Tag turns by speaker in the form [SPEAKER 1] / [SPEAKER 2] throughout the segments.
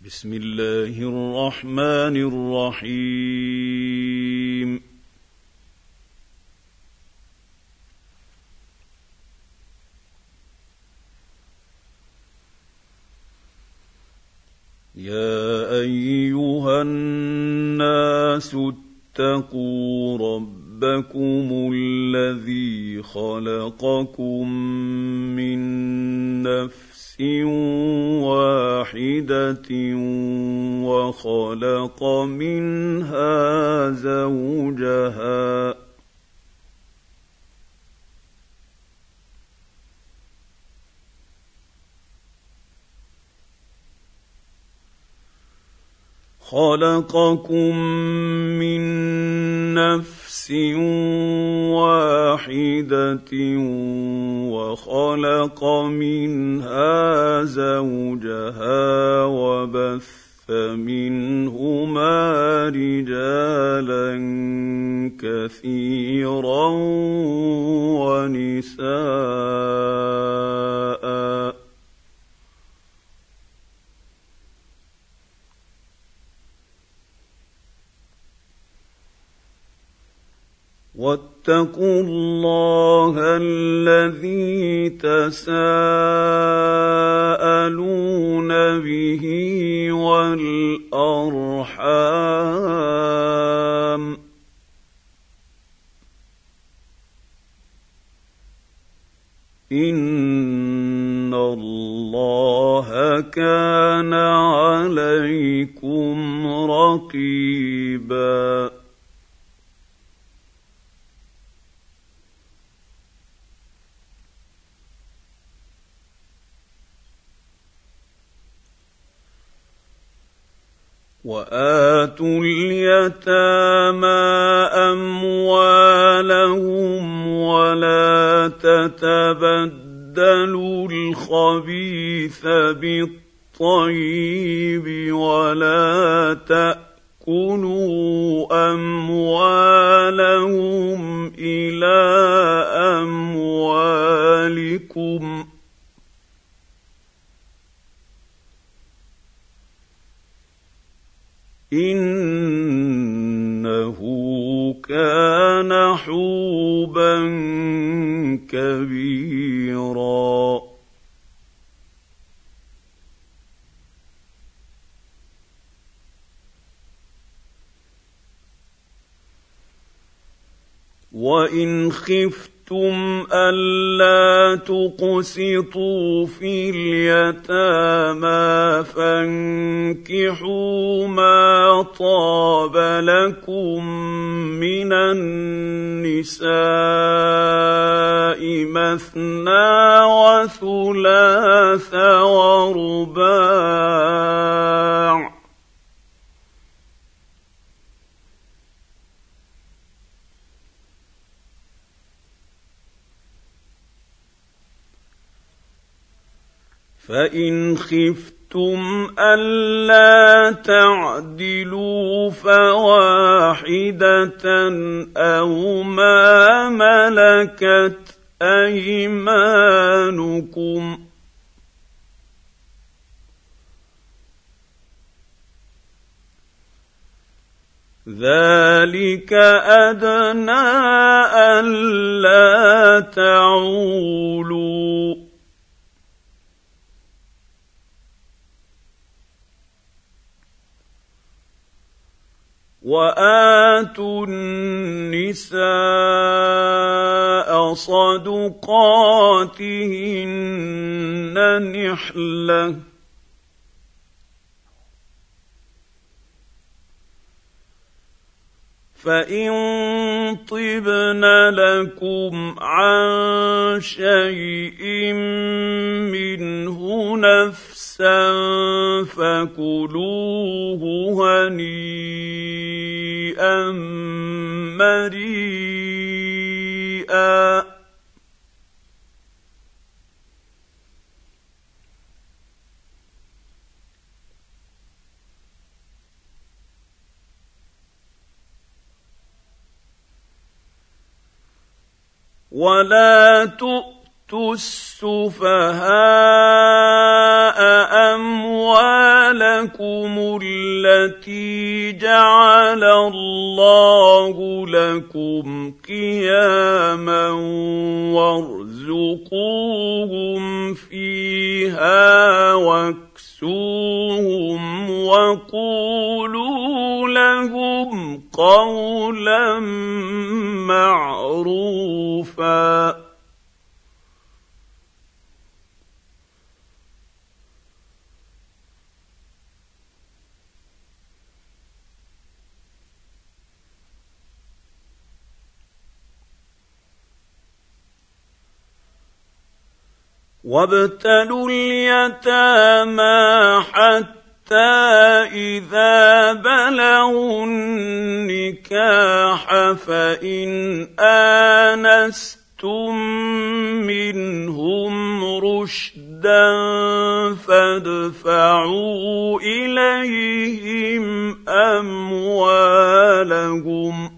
[SPEAKER 1] بسم الله الرحمن الرحيم. يا أيها الناس اتقوا ربكم الذي خلقكم من نفس واحدة وخلق منها زوجها خلقكم من نفس واحدة وخلق منها زوجها وبث منهما رجالا كثيرا ونساء واتقوا الله الذي تساءلون به والأرحام إن الله كان عليكم رقيبا. وآتوا اليتامى أموالهم ولا تتبدلوا الخبيث بالطيب ولا تأكلوا أموالهم إلى أموالكم إنه كان حوبا كبيرا. وإن خفتم ألا تقسطوا في اليتامى فانكحوا ما طاب لكم من النساء مثنى وثلاث ورباع فإن خفتم ألا تعدلوا فواحدة أو ما ملكت أيمانكم ذلك أدنى ألا تعولوا وآتوا النساء صدقاتهن نحلة فإن طبن لكم عن شيء منه نفسا فكلوه هنيئا مريئا. ولا تؤتوا السفهاء أموالكم التي جعل الله لكم قياما وارزقوهم فيها واكسوهم وقولوا لهم قولا معروفا. وابتلوا اليتامى حتى إذا بلغوا النكاح فإن آنستم منهم رشدا فادفعوا إليهم أموالهم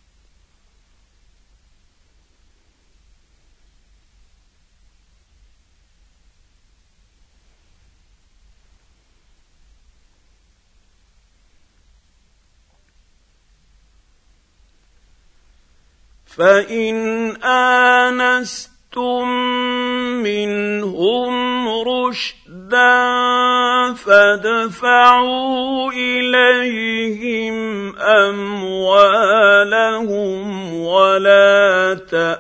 [SPEAKER 1] فإن آنستم منهم رشدا فادفعوا إليهم أموالهم ولا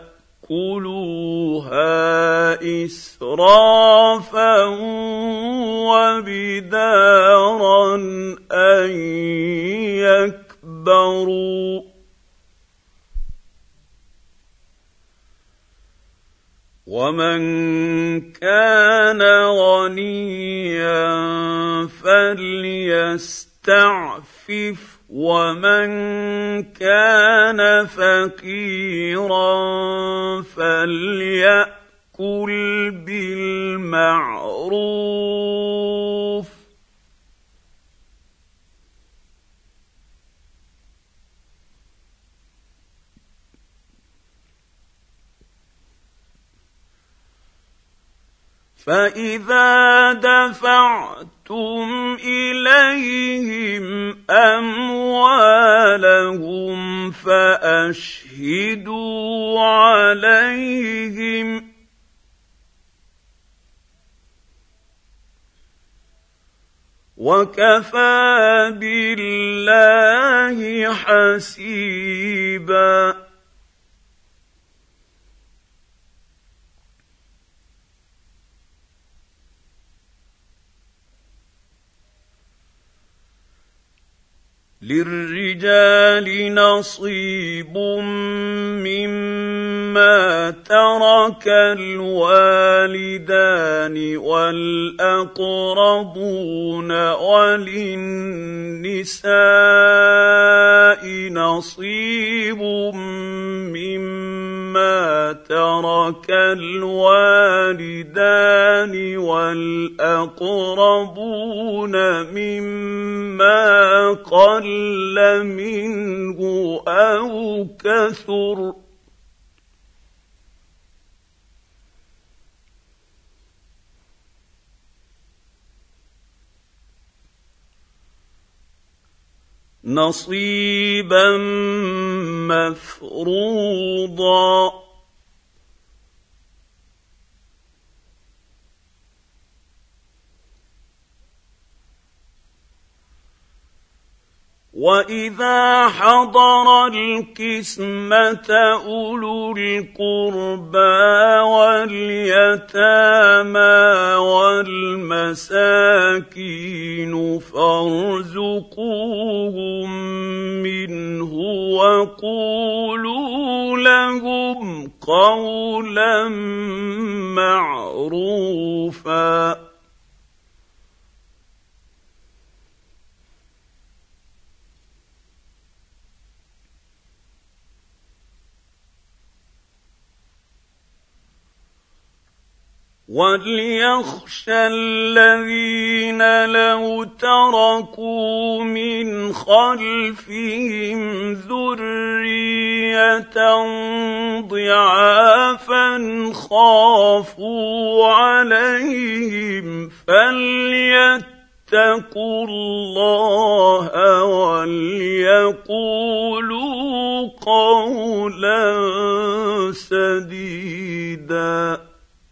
[SPEAKER 1] تأكلوها إسرافا وبدارا أن يكبروا ومن كان غنيا فليستعفف ومن كان فقيرا فليأكل بالمعروف فإذا دفعتم إليهم أموالهم فأشهدوا عليهم وكفى بالله حسيبا. للرجال نصيب مما ترك الوالدان والأقربون وللنساء نصيب مما ترك الوالدان والأقربون مما قل منه أو كثر نصيبا مفروضا. وإذا حضر القسمة أولو القربى واليتامى والمساكين فارزقوهم منه وقولوا لهم قولا معروفا. وليخشى الذين لو تركوا من خلفهم ذرية ضعافا خافوا عليهم فليتقوا فليتقوا الله وليقولوا قولا سديدا.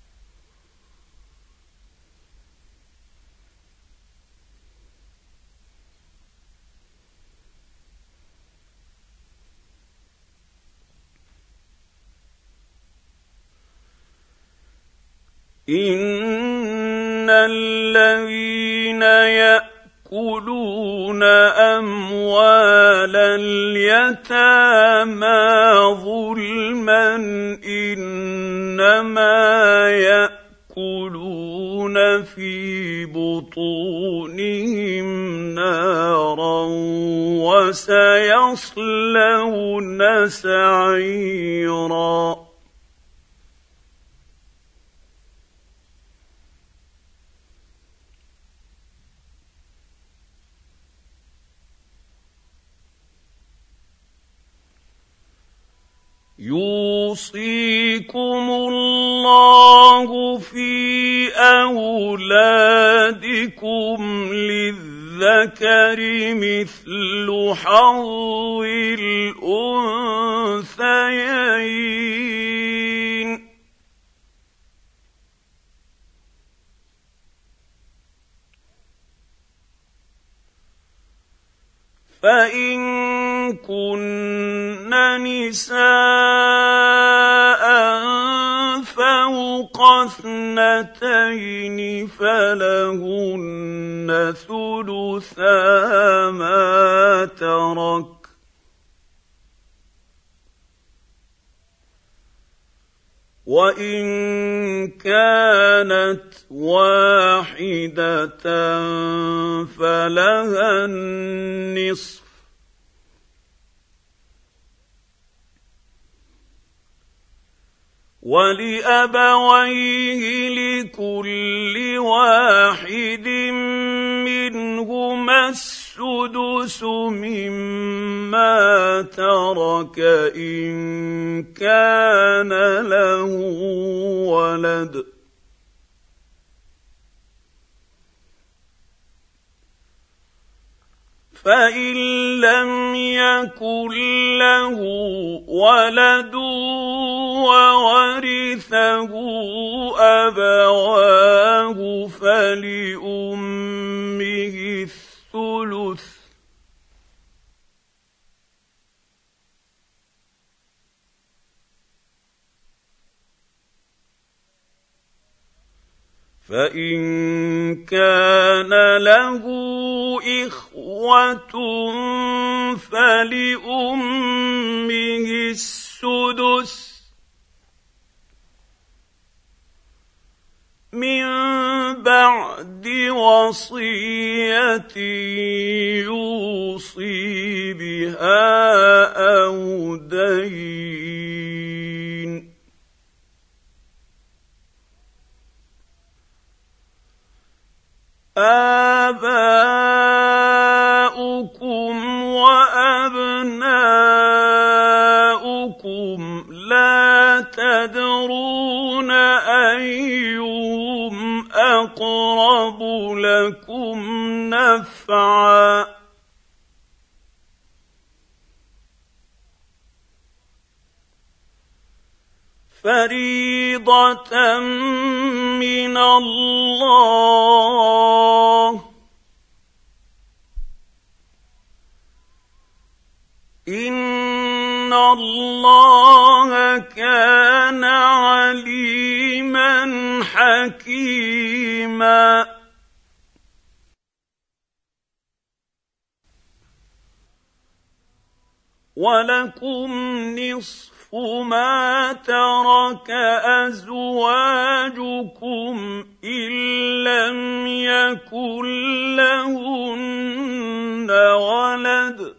[SPEAKER 1] إن الذين يأكلون أموال اليتامى ظلما إنما يأكلون في بطونهم نارا وسيصلون سعيرا. يوصيكم الله في أولادكم للذكر مثل حظ الأنثيين. فإن كن نساء فوق اثنتين فلهن ثلثا ما ترك، وإن كانت واحدة فلها النصف، ولأبويه لكل واحد منهما السدس مما ترك إن كان له ولد، فإن لم يكن له ولد وورثه أبواه فلأمه الثلث، فإن كان له إخوة فلأمه السدس من بعد وصية يوصي بها أو دين. آباؤكم وأبناؤكم لا تدرون أيهم أقرب لكم نفعا فريضة من الله، إن الله كان عليما حكيما. ولكم نصف ما ترك أزواجكم إن لم يكن لهن ولد،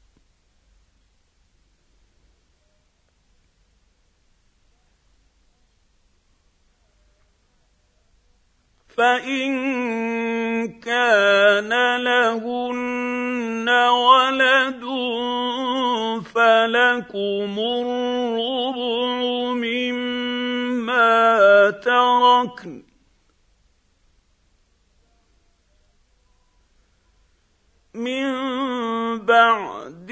[SPEAKER 1] فإن كان لهن ولد فلكم الربع مما تركن بعد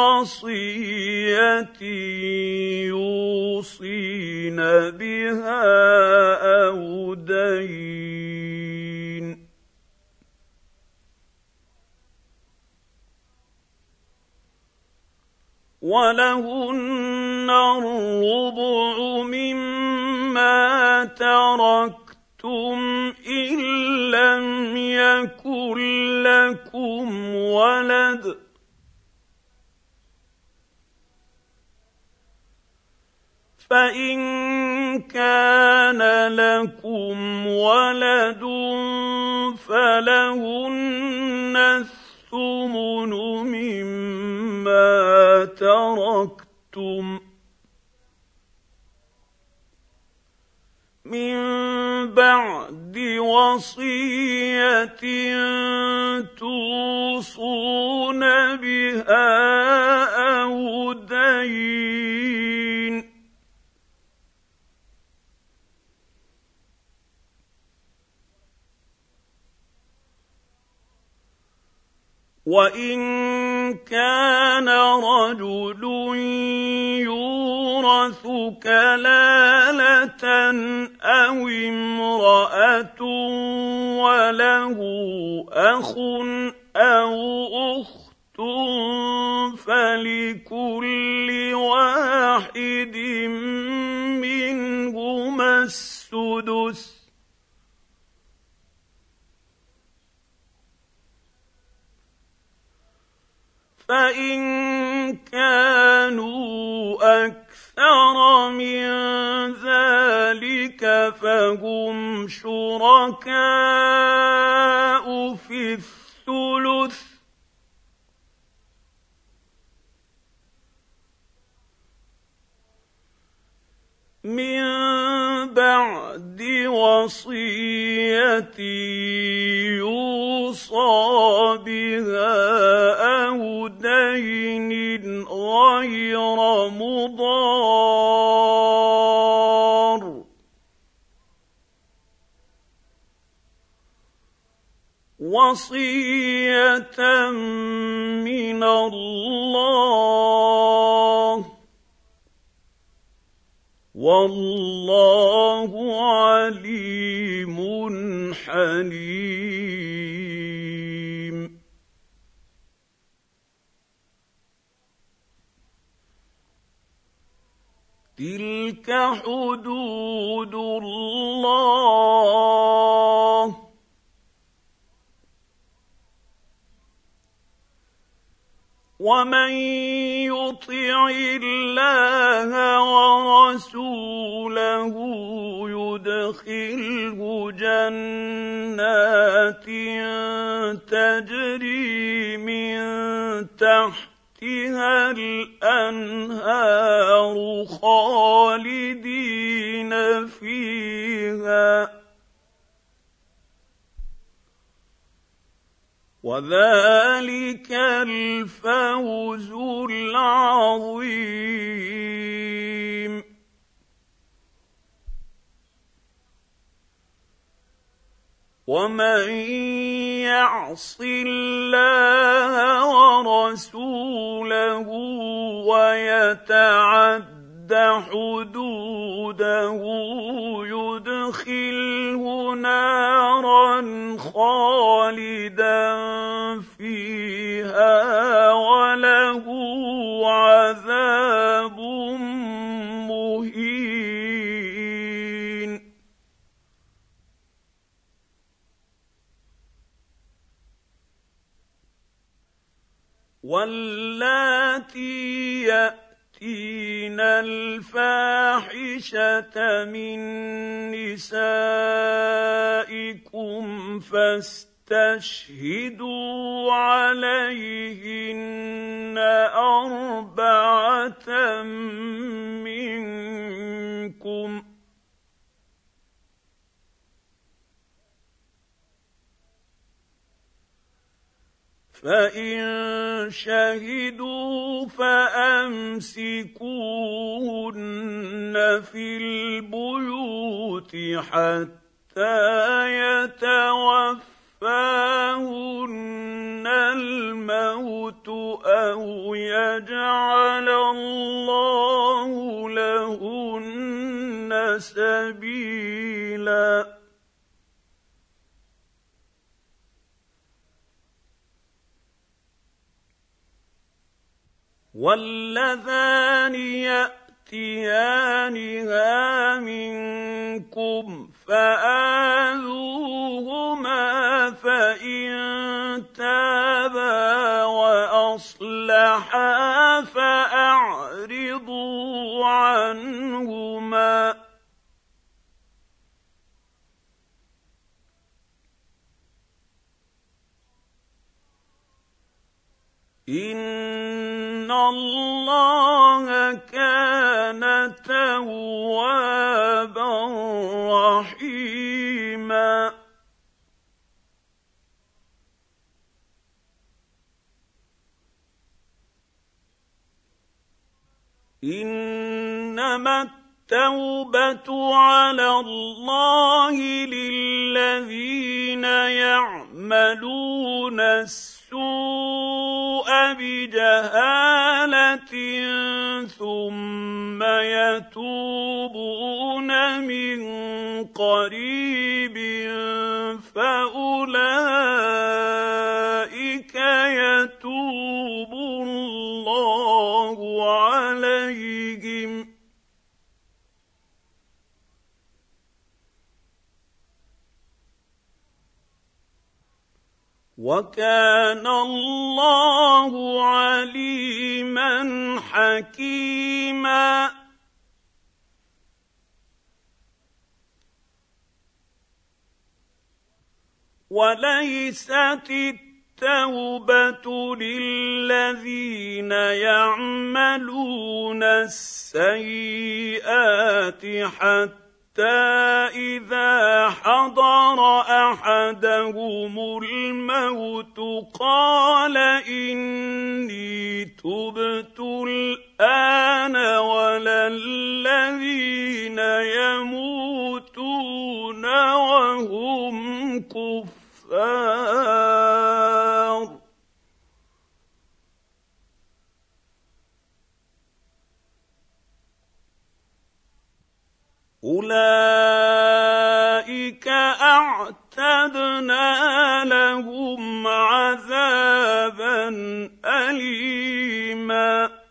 [SPEAKER 1] وصية يوصين بها أو دين. ولهن الربع مما تركتم إن لم يكن لكم ولد، فإن كان لكم ولد فلهن الثمن مما تركتم من بعد وصية توصون بها أو دين. وإن كان رجل يورث كلالة أو امرأة وله أخ أو أخت فلكل واحد منهما السدس، فإن كانوا أكثر من ذلك فهم شركاء في الثلث، من بعد وصية يوصى بها أو دين غير مضار، وصية من الله، والله عليم حليم. تلك حدود الله ومن يطع الله ورسوله يدخله جنات تجري من تحتها الأنهار خالدين فيها، وذلك الفوز العظيم. ومن يعص الله ورسوله ويتعد حدوده يدخله نارا خالدا فيها وله عذاب مهين. واللاتي يأتين الفاحشة من نسائكم فاستشهدوا عليهن أربعة منكم، فإن شهدوا فأمسكوهن في البيوت حتى يتوفاهن الموت يجعل الله لهن سبيلا واللذان يأتيانها منكم فآذوهما فإن تابا وأصلحا فأعرضوا عنهما إن الله كان توابا رحيما إنما التوبة على الله للذين يعملون السوء بجهالة ثم يتوبون من قريب فأولئك يتوب الله عليهم وكان الله عليما حكيما وليست التوبة للذين يعملون السيئات حتى إذا حضر أحدهم الموت قال إني تبت الآن ولا الذين يموتون وهم كفار أولئك أعتدنا لهم عذابا أليما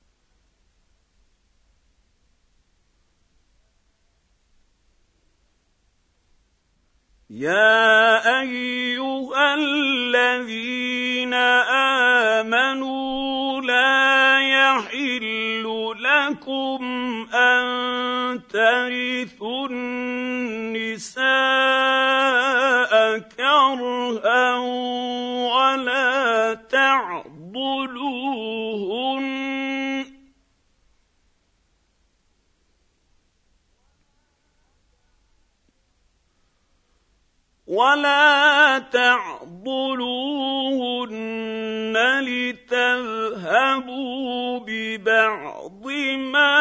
[SPEAKER 1] يا أيها الذين آمنوا لا يحل لكم أن ترثوا النساء كرها ولا تعضلوهن لتذهبوا ببعض ما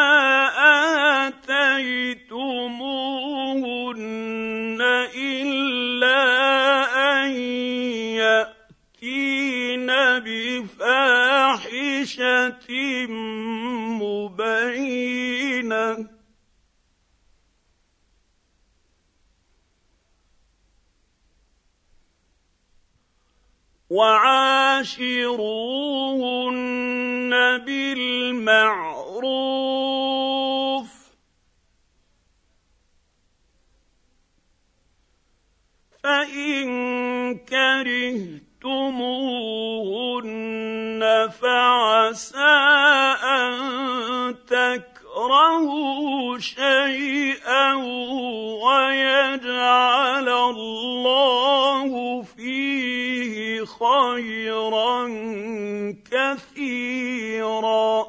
[SPEAKER 1] آتيتموهن إلا أن يأتين بفاحشة مبينة وعاشروهن بالمعروف فإن كرهتموهن فعسى أن تكرهوا شيئا ويجعل الله فيه خيرا كثيرا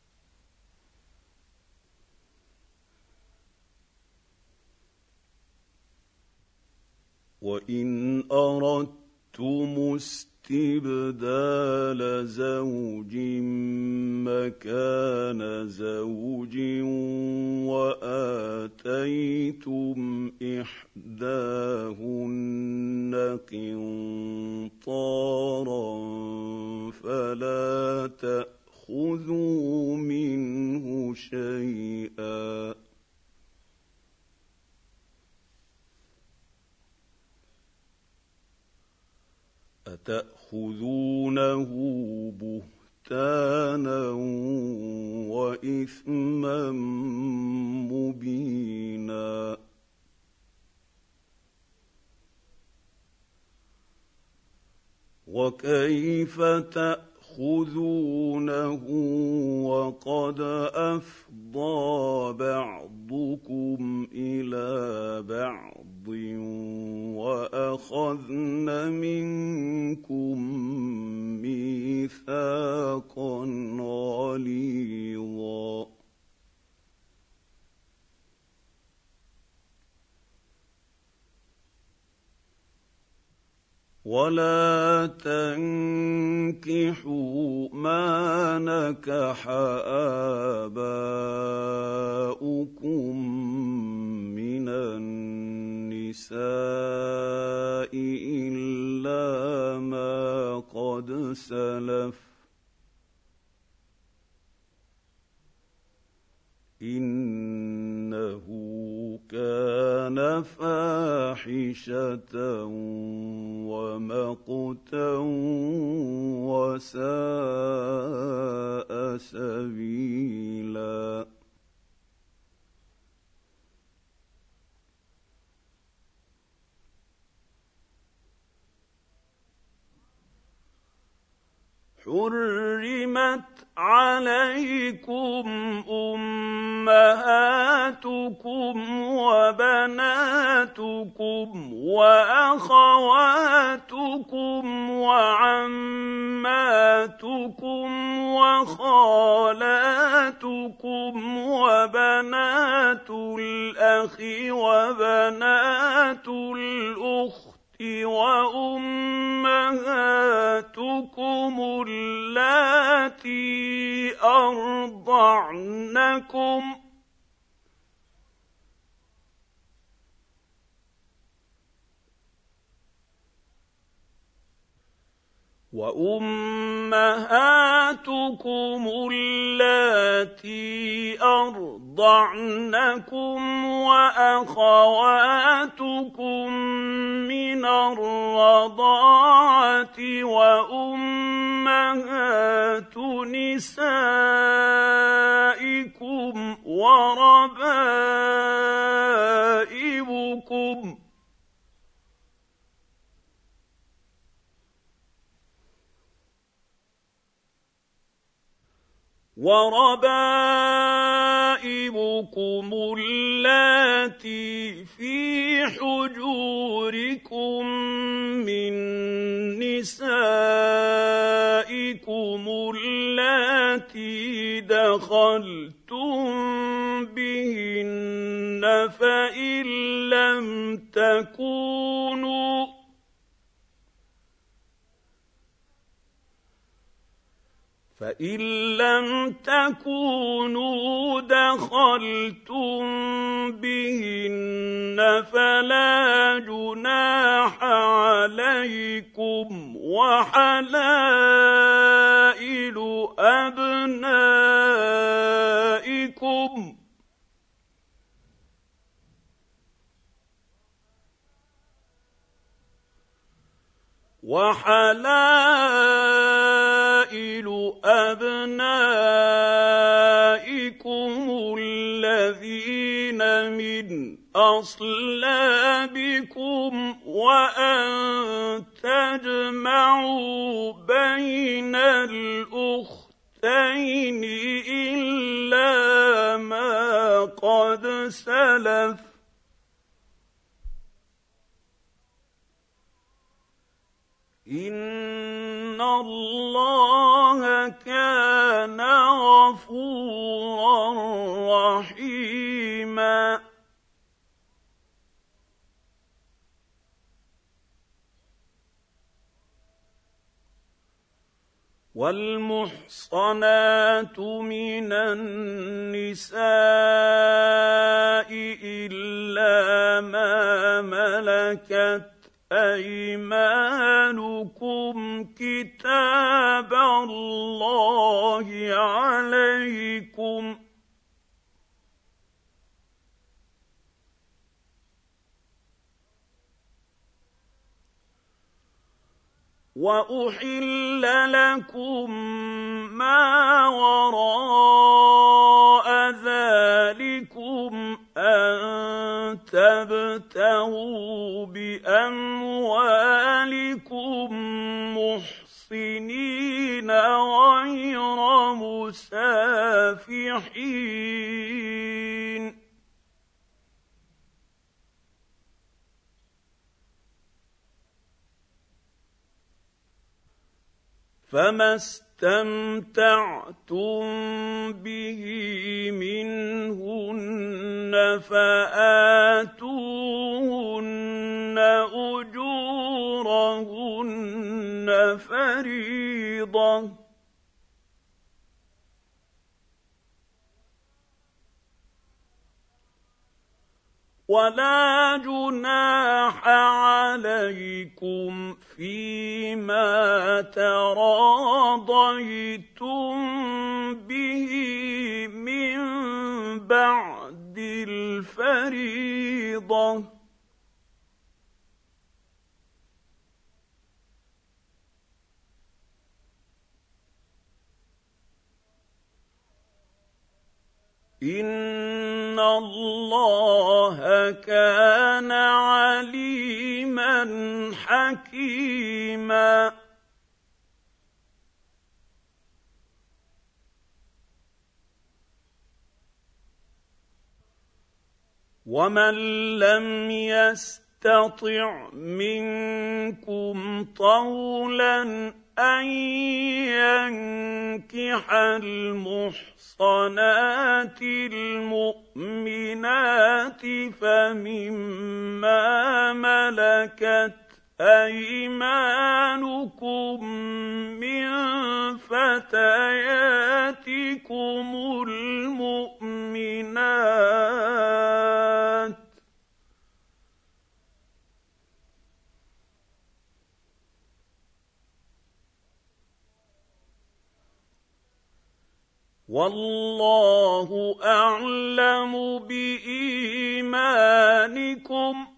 [SPEAKER 1] وإن أردتم استبدال زوج مكان زوج وآتيتم إحداهن قنطارا فلا تأخذوا تأخذوا منه شيئا أتأخذونه بهتانا وإثما مبينا وكيف تأخذونه وقد أفضى بعضكم إلى بعض وأخذن منكم ميثاقا غليظا ولا تنكحوا ما نكح آباؤكم من النساء إلا ما قد سلف إنه كان فاحشة ومقتا وساء سبيلا حرمت عليكم أمهاتكم وبناتكم وأخواتكم وعماتكم وخالاتكم وبنات الأخ وبنات الأخت وأمهاتكم اللاتي أرضعنكم وأمهاتكم اللاتي أرضعنكم وأخواتكم من الرضاعة وأمهات نسائكم وربائبكم اللاتي في حجوركم من نسائكم اللاتي دخلتم بهن فإن لم تكونوا دخلتم بهن فلا جناح عليكم وحلائل أبنائكم الذين من أصلابكم وأن تجمعوا بين الأختين إلا ما قد سلف إن الله كان غفورا رحيما والمحصنات من النساء إلا ما ملكت أيمانكم كتاب الله عليكم وأحل لكم ما وراء ذلكم أن تبتغوا بأموالكم محصنين غير مسافحين فما استمتعتم به منهن فآتوهن أجورهن فريضة ولا جناح عليكم فيما تراضيتم به من بعد الفريضة إن الله كان عليما حكيما ومن لم يستطع منكم طولا أن ينكح المحصنات المؤمنات فمما ملكت أيمانكم من فتياتكم المؤمنات والله أعلم بإيمانكم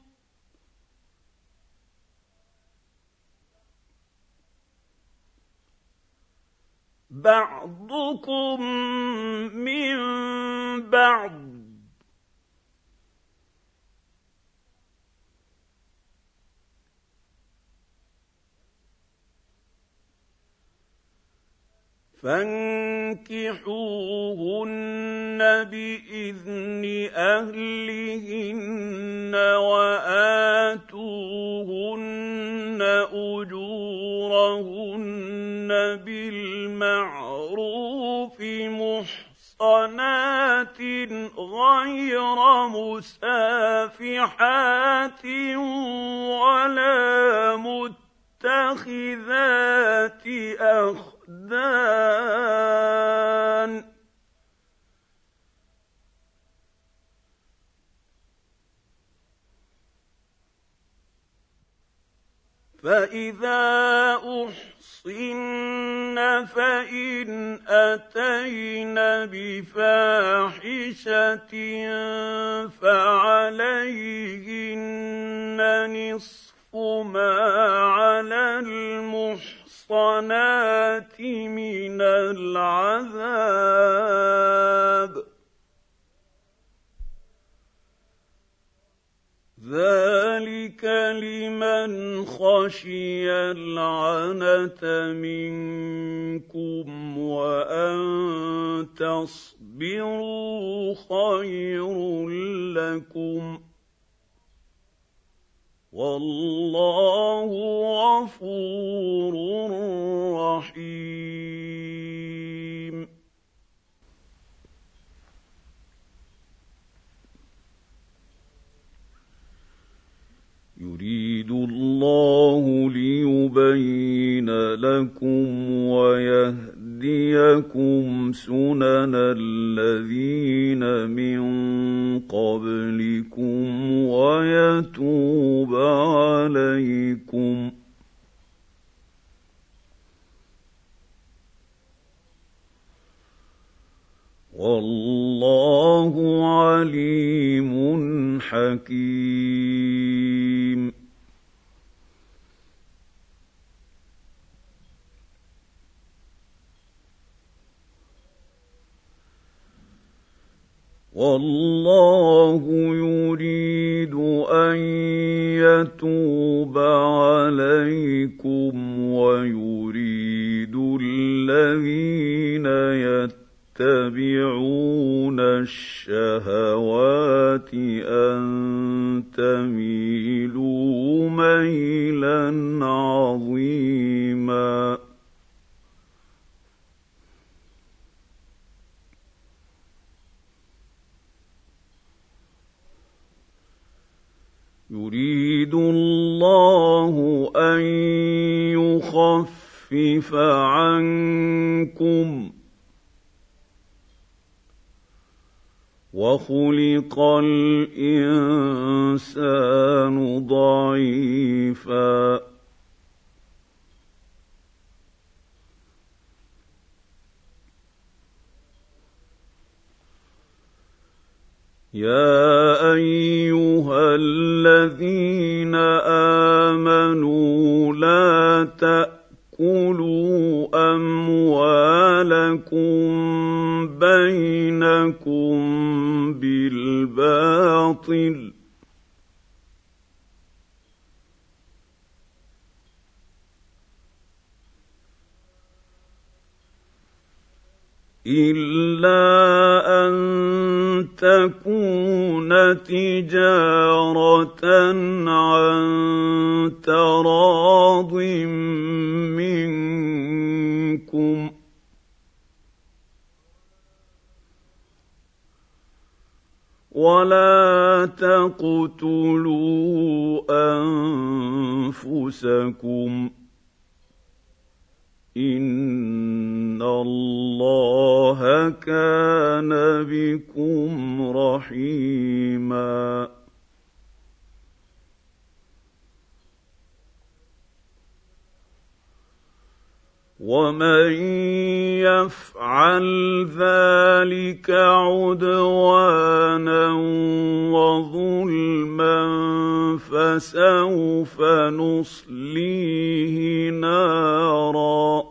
[SPEAKER 1] بعضكم من بعض فانكحوهن بإذن أهلهن وآتوهن أجورهن بالمعروف محصنات غير مسافحات ولا متخذات أخدان فإذا أحصن فإن أتين بفاحشة فعليهن نصف ما على المحصنات من العذاب ذلك لمن خشي العنة منكم وأن تصبروا خير لكم والله غفور رحيم يريد الله ليبين لكم ويهديكم سنن الذين من قبلكم ويتوب عليكم عليكم والله عليم حكيم. والله يريد أن يتوب عليكم ويريد الذين يتبعون الشهوات أن تميلوا ميلا عظيما. يريد الله أن يخفف عنكم وخلق الإنسان ضعيفا. يا أيها الذين آمنوا لا تأكلوا أموالكم بينكم بالباطل إلا أن تكون تجارة عن تراض منكم ولا تقتلوا أنفسكم إن الله كان بكم رحيما. ومن يفعل ذلك عدوانا وظلما فسوف نصليه نارا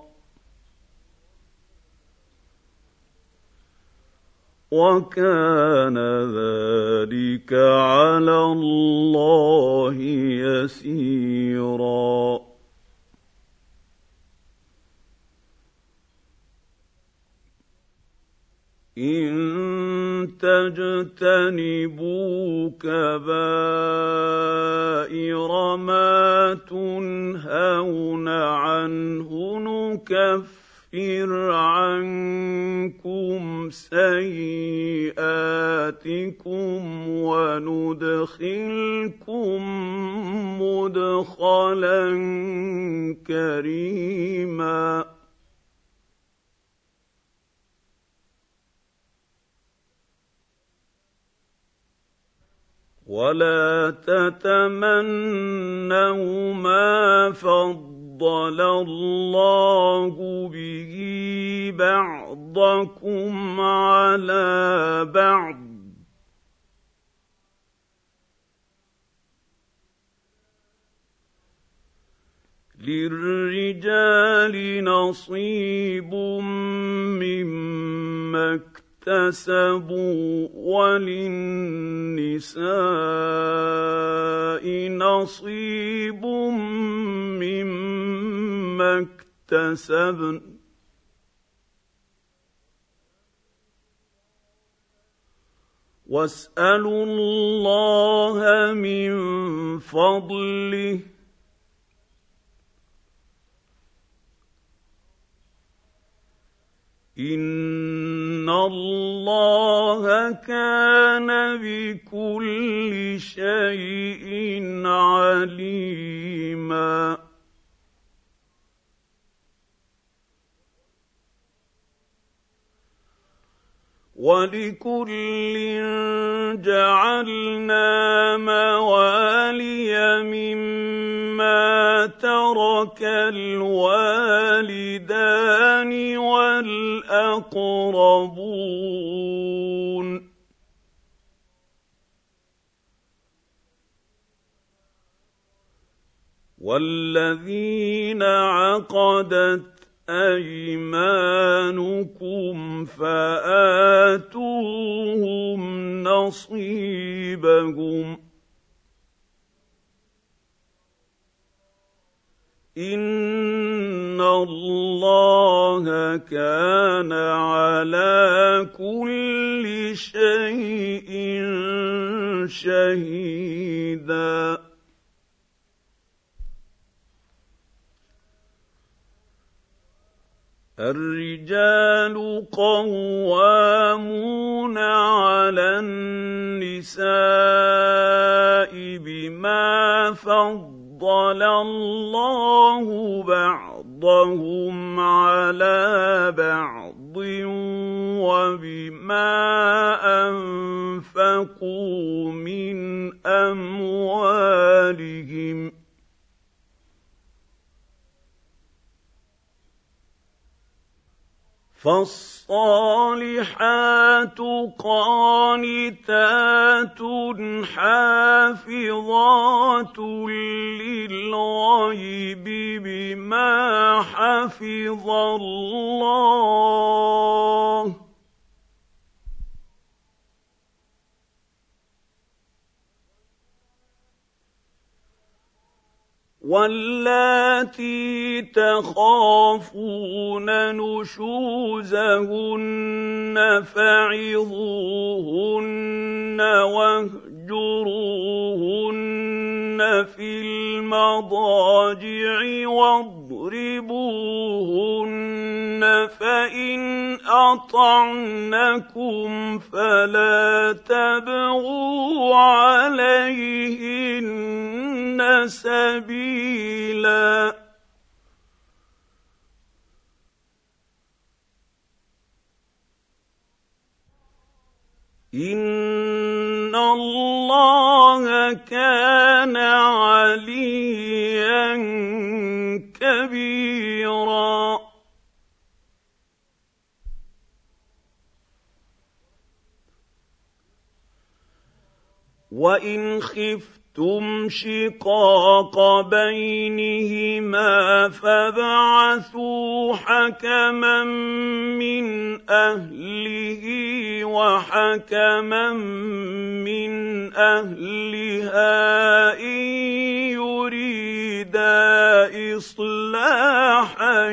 [SPEAKER 1] وكان ذلك على الله يسيرا. إن تجتنبوا كبائر ما تنهون عنه نكفر عنكم سيئاتكم وندخلكم مدخلا كريما. ولا تتمنوا ما فضل الله به بعضكم على بعض للرجال نصيب مما اكتسبوا وللنساء نصيب مما اكتسبن واسألوا الله من فضله إن الله كان بكل شيء عليما. ولكل جعلنا موالي مما ترك الوالدان والأقربون. والذين عقدت أيمانكم فآتوهم نصيبهم. إن الله كان على كل شيء شهيدا. الرجال قوامون على النساء بما فضل الله بعضهم على بعض وبما أنفقوا من أموالهم. فالصالحات قانتات حافظات للغيب بما حفظ الله. واللاتي تخافون نشوزهن فعظوهن واهجروهن في المضاجع واضربوهن، فإن أطعنكم فلا تبغوا عليهن سبيلا. إن الله كان عليا كبيرا. وإن خفتم شقاق بينهما فابعثوا حكما من أهله وحكما من أهلها إن يريدا إصلاحا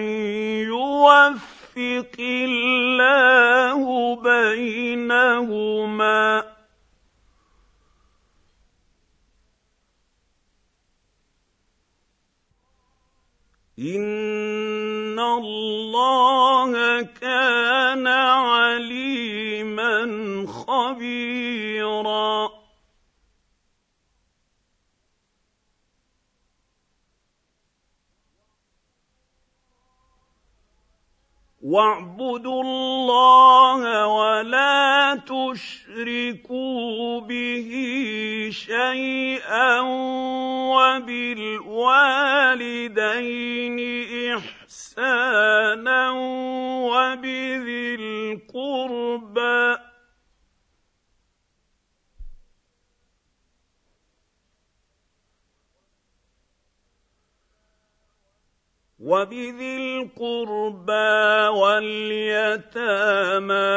[SPEAKER 1] يوفق الله بينهما. إن الله كان عليما خبيرا. واعبدوا الله ولا تشركوا به شيئا وبالوالدين إحسانا وبذي القربى واليتامى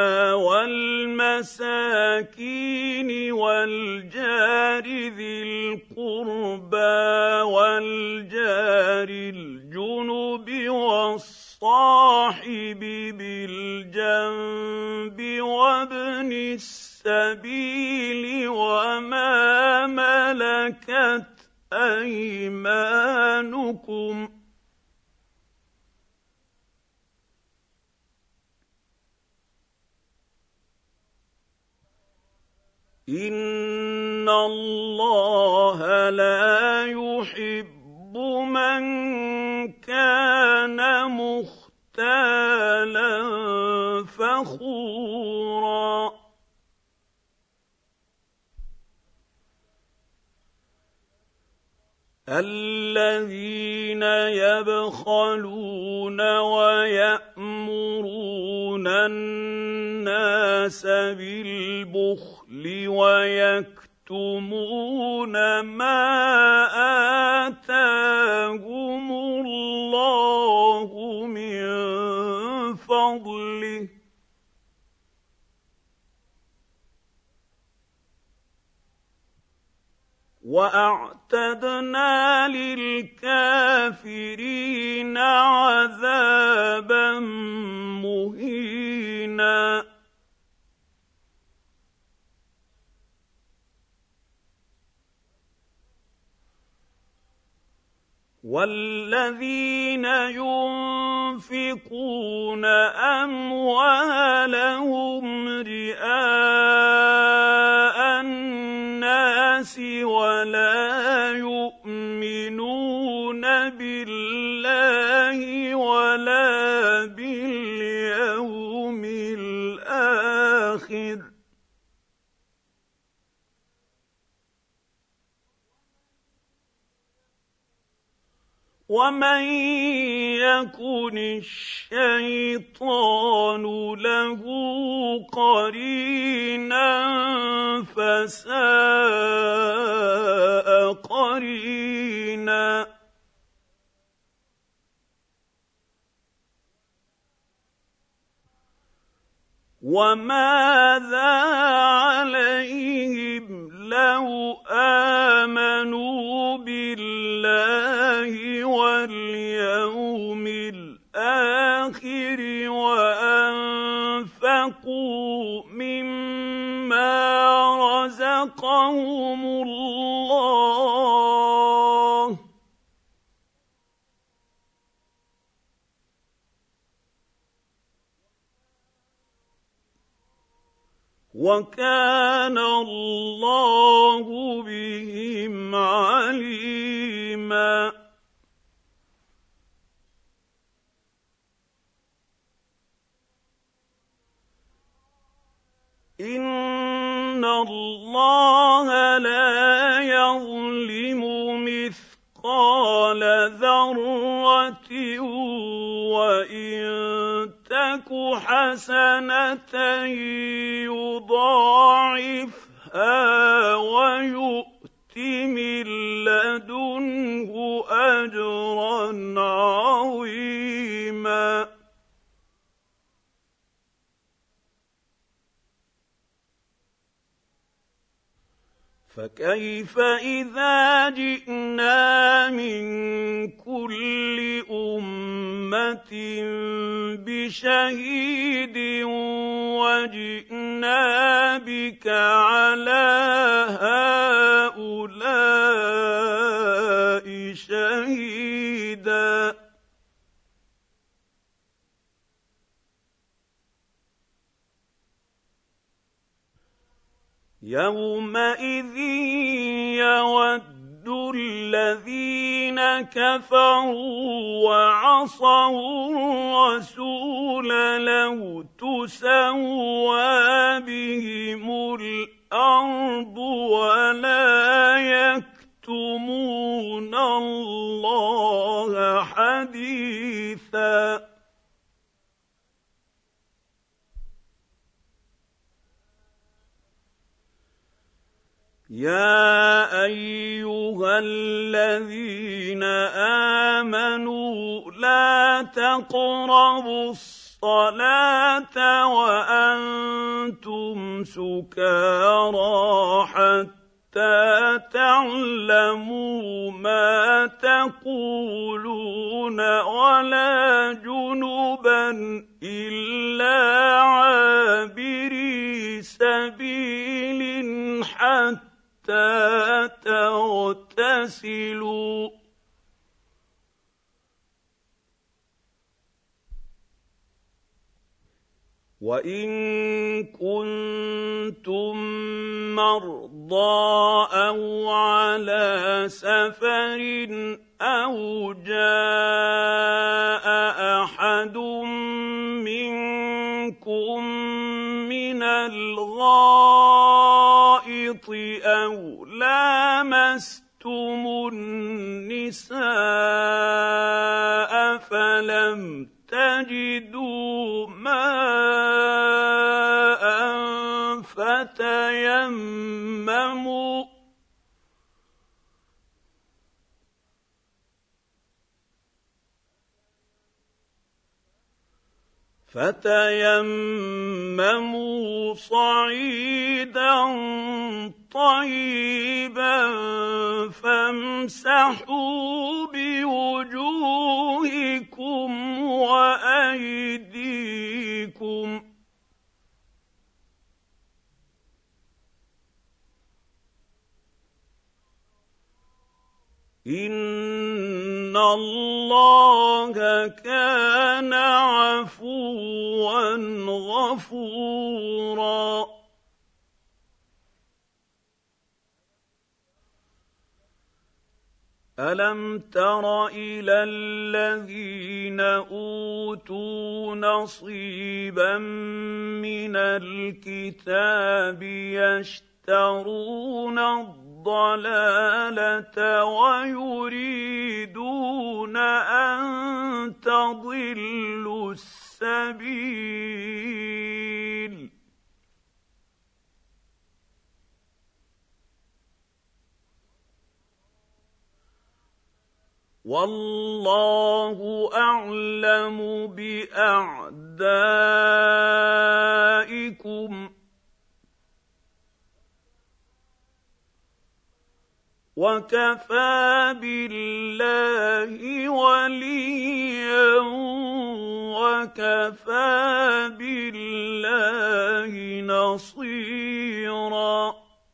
[SPEAKER 1] والمساكين والجار ذي القربى والجار الجنب والصاحب بالجنب وابن السبيل وما ملكت أيمانكم. إن الله لا يحب من كان مختالا فخورا. الذين الذين يبخلون ويأمرون الناس بالبخل ويكتمون ما آتاهم الله من فضله وأعتدنا للكافرين عذابا مهينا والذين ينفقون أموالهم رئاء الناس ولا يؤمنون بالله ولا باليوم الآخر ومن يكن الشيطان له قرينا فساء قرينا وماذا عليهم لو آمنوا بالله واليوم الآخر وأنفقوا مما رزقهم الله وكان الله بهم عليما إن الله لا يظلم مثقال ذرة وإن تك حسنة يضاعفها ويؤت من لدنه أجرا عظيما فكيف إذا جئنا من كل أمة بشهيد وجئنا بك على هؤلاء شهيدا يومئذ يود الذين كفروا وعصوا الرسول لو تسوى بهم الأرض ولا يكتمون الله حديثا يا أيها الذين آمنوا لا تقربوا الصلاة وأنتم سكارى حتى تعلموا ما تقولون ولا جنبا إلا عابري سبيل حتى تغتسلوا وإن كنتم مرضى أو على سفر أو جاء أحد منكم من الغائط أو لامستم النساء لم تجدوا ماء فتيمموا صعيدا طيبا فامسحوا بوجوهكم وأيديكم إن الله كان عفوا غفورا ألم تر إلى الذين أوتوا نصيبا من الكتاب يشترون الضلالة ويريدون أن تضلوا السبيل والله أعلم بأعدائكم وكفى بالله وليا وكفى بالله نصيرا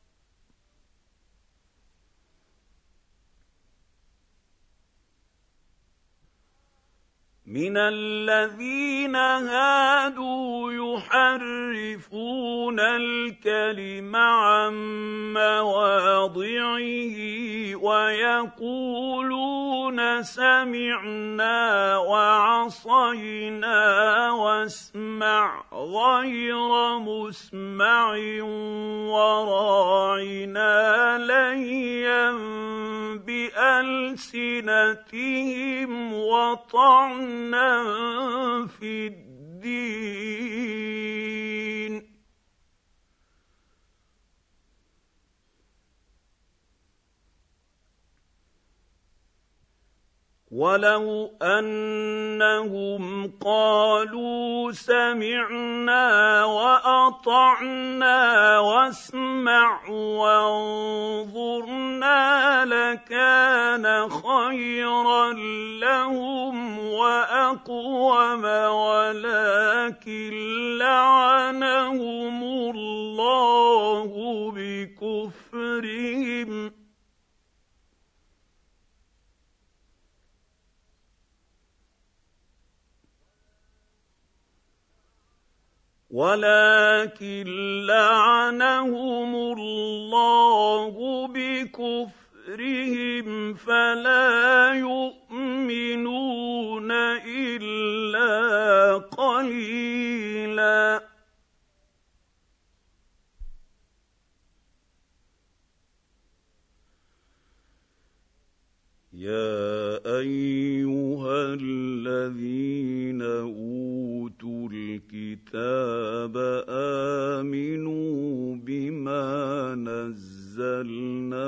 [SPEAKER 1] من الذين هادوا يحرفون الكلم عن مواضعه ويقولون سمعنا وعصينا واسمع غير مسمع وراعنا ليا بألسنتهم وطعنا في الدين ولو أنهم قالوا سمعنا وأطعنا واسمع وانظرنا لكان خيرا لهم وأقوم ولكن لعنهم الله بكفرهم فلا يؤمنون إلا قليلا يا أيها الذين أوتوا الكتاب آمنوا بما نزلنا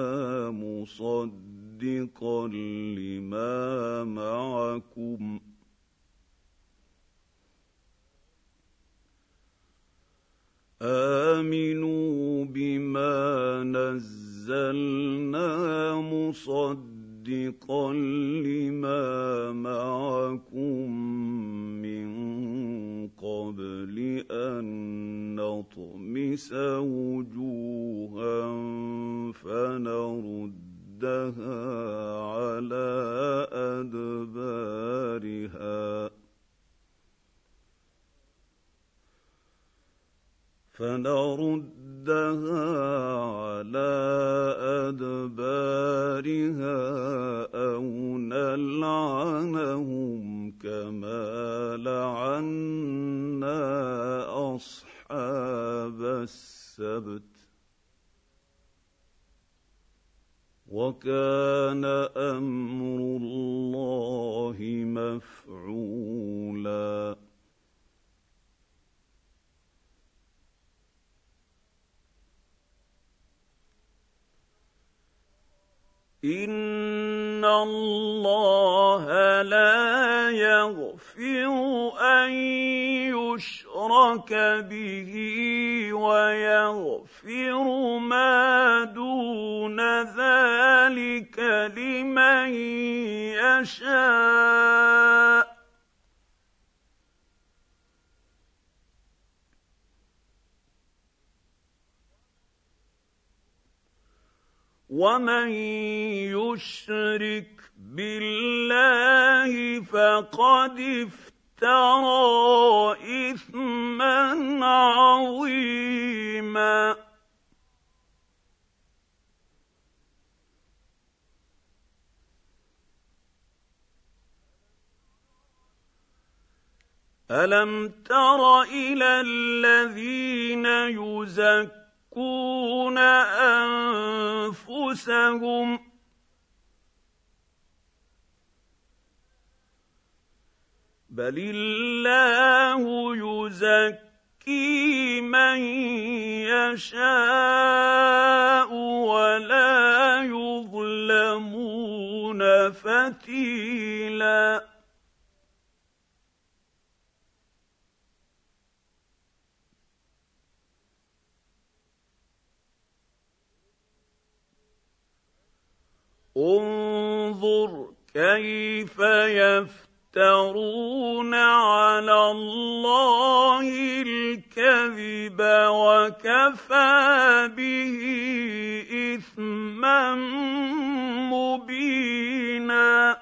[SPEAKER 1] مصدقا لما معكم آمنوا بما نزلنا مصدقا لما معكم من قبل أن نطمس وجوها فنردها على أدبارها أو نلعنهم كما لعنا أصحاب السبت وكان أمر الله مفعولا إن الله لا يغفر أن يشرك به ويغفر ما دون ذلك لمن يشاء ومن يشرك بالله فقد افترى إثما عظيما ألم تر إلى الذين يزكون أنفسهم بل الله يزكي من يشاء ولا يظلمون فتيلا انظر كيف يفترون على الله الكذب وكفى به إثما مبينا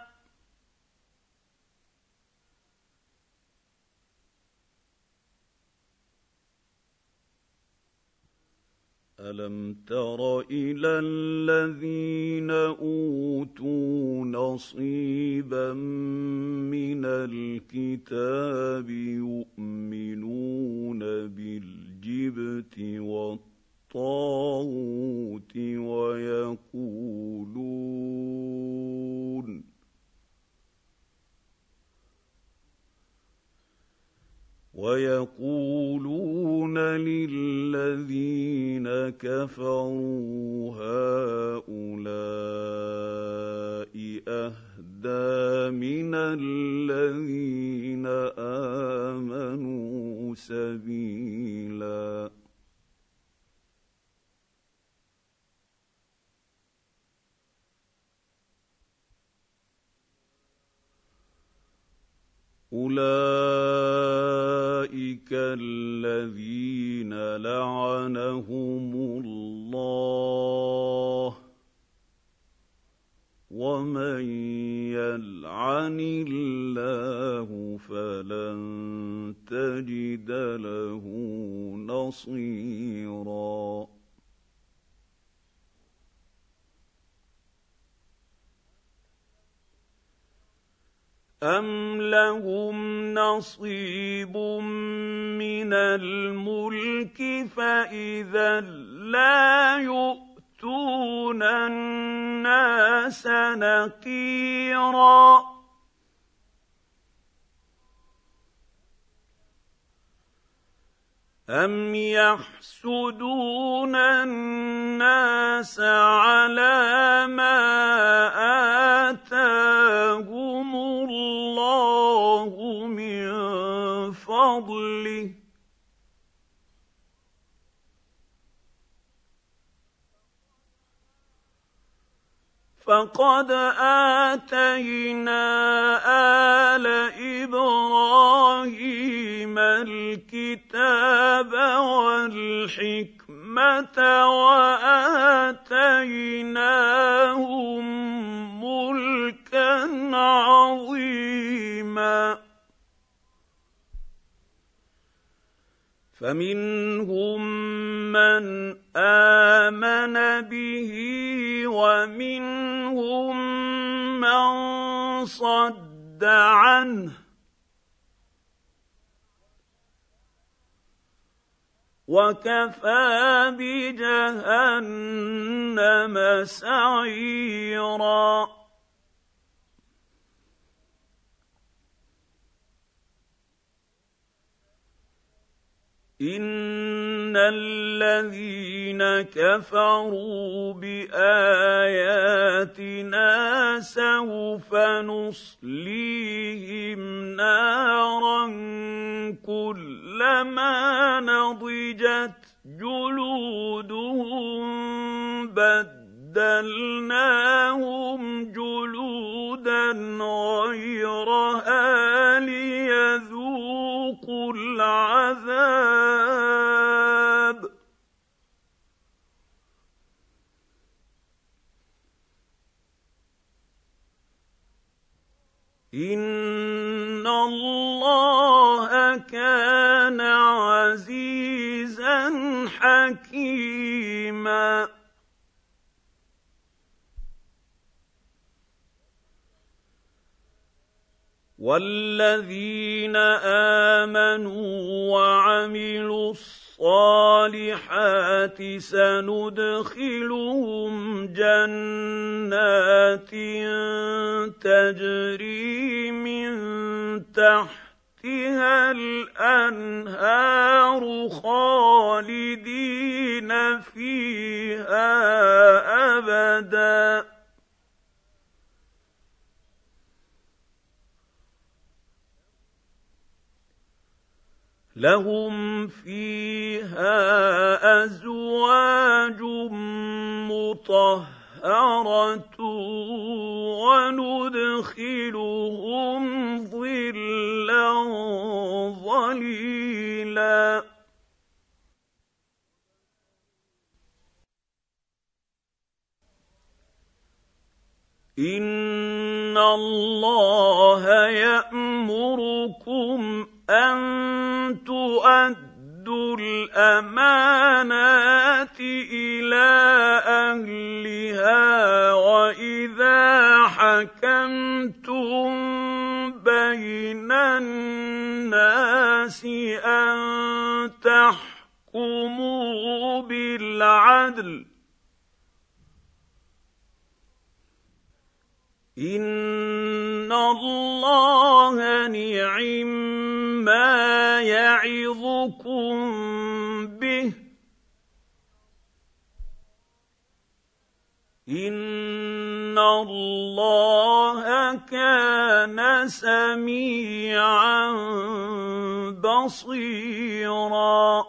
[SPEAKER 1] ألم تر إلى الذين أوتوا نصيبا من الكتاب يؤمنون بالجبت والطاغوت ويقولون للذين كفروا هؤلاء أهدى من الذين آمنوا سبيلا أولئك الذين لعنهم الله ومن يلعن الله فلن تجد له نصيرا أَمْ لَهُمْ نَصِيبٌ مِّنَ الْمُلْكِ فَإِذًا لَّا يُؤْتُونَ النَّاسَ نَقِيرًا أَمْ يَحْسُدُونَ النَّاسَ عَلَىٰ مَا آتَاهُمُ اللَّهُ مِن فَضْلِهِ فَقَدْ آتَيْنَا آلَ إِبْرَاهِيمَ الْكِتَابَ وَالْحِكْمَةَ وَآتَيْنَاهُم مُّلْكًا عَظِيمًا فَمِنْهُم مَّنْ آمَنَ بِهِ وَمِنْهُم مَّن صَدَّ عَنْهُ وَكَفَىٰ بِجَهَنَّمَ سَعِيرًا إِنَّ ان الذين كفروا باياتنا سوف نصليهم نارا كلما نضجت جلودهم بدلناهم جلودا غيرها ليذوقوا العذاب إن الله كان عزيزا حكيما والذين آمنوا وعملوا الصالحات سندخلهم جنات تجري من تحتها الأنهار خالدين فيها أبدا لهم فيها أزواج مطهرة وندخلهم ظلا ظليلا إن الله يأمركم أن تؤدوا الأمانات إلى أهلها وإذا حكمتم بين الناس أن تحكموا بالعدل إن الله نعما يعظكم به إن الله كان سميعا بصيرا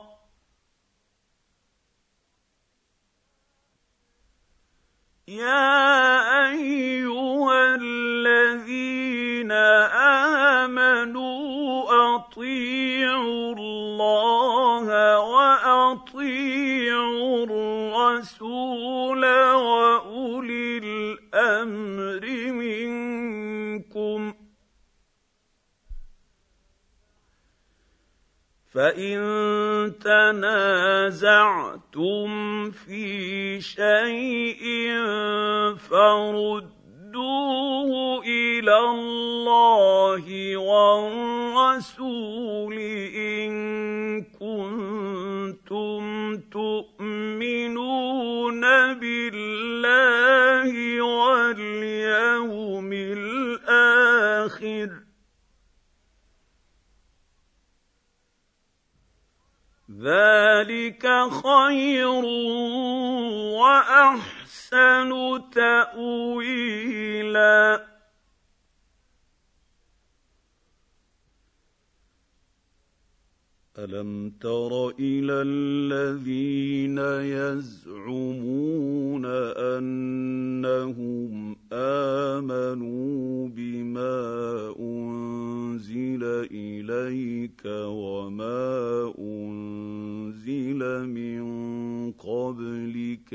[SPEAKER 1] يا أيها الذين آمنوا أطيعوا الله وأطيعوا الرسول وأولي الأمر منكم فإن تنازعتم في شيء فردوه إلى الله والرسول إن كنتم تؤمنون بالله واليوم الآخر ذلك خير وأحسن تأويلا ألم تر إلى الذين يزعمون أنهم آمنوا بما أنزل إليك وما أنزل من قبلك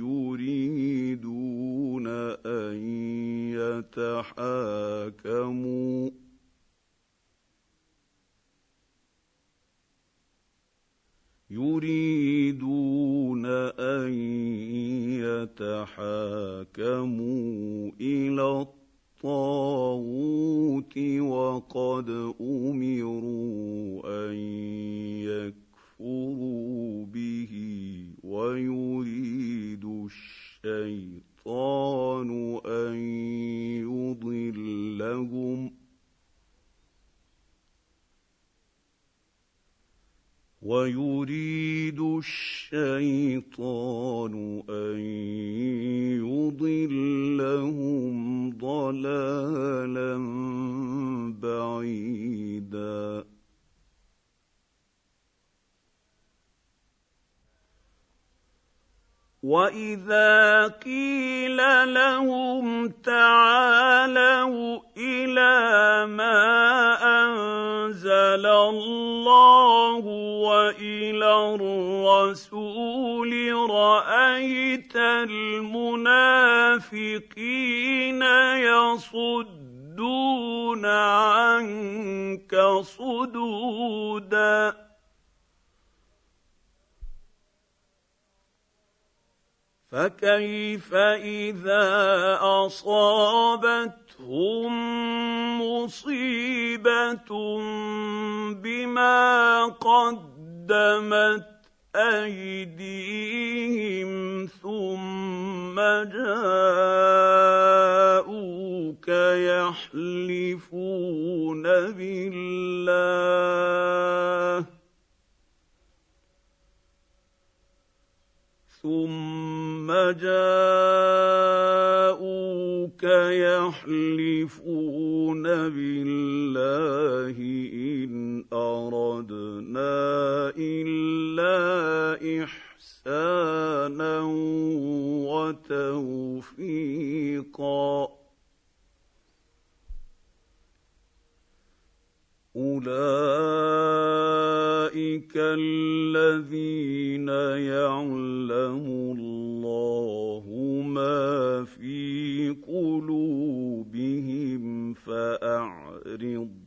[SPEAKER 1] يريدون أن يتحاكموا إلى الطاغوت وقد أمروا أن يكفروا به ويريد الشيطان أن ويريد الشيطان أن يضلهم ضلالا بعيدا وإذا قيل لهم تعالوا إلى ما أنزل الله وإلى الرسول رأيت المنافقين يصدون عنك صدودا فكيف إذا أصابتهم مصيبة بما قدمت أيديهم ثم جاءوك يحلفون بالله إن أردنا إلا إحسانا وتوفيقا أولئك الذين يعلم الله ما في قلوبهم فأعرض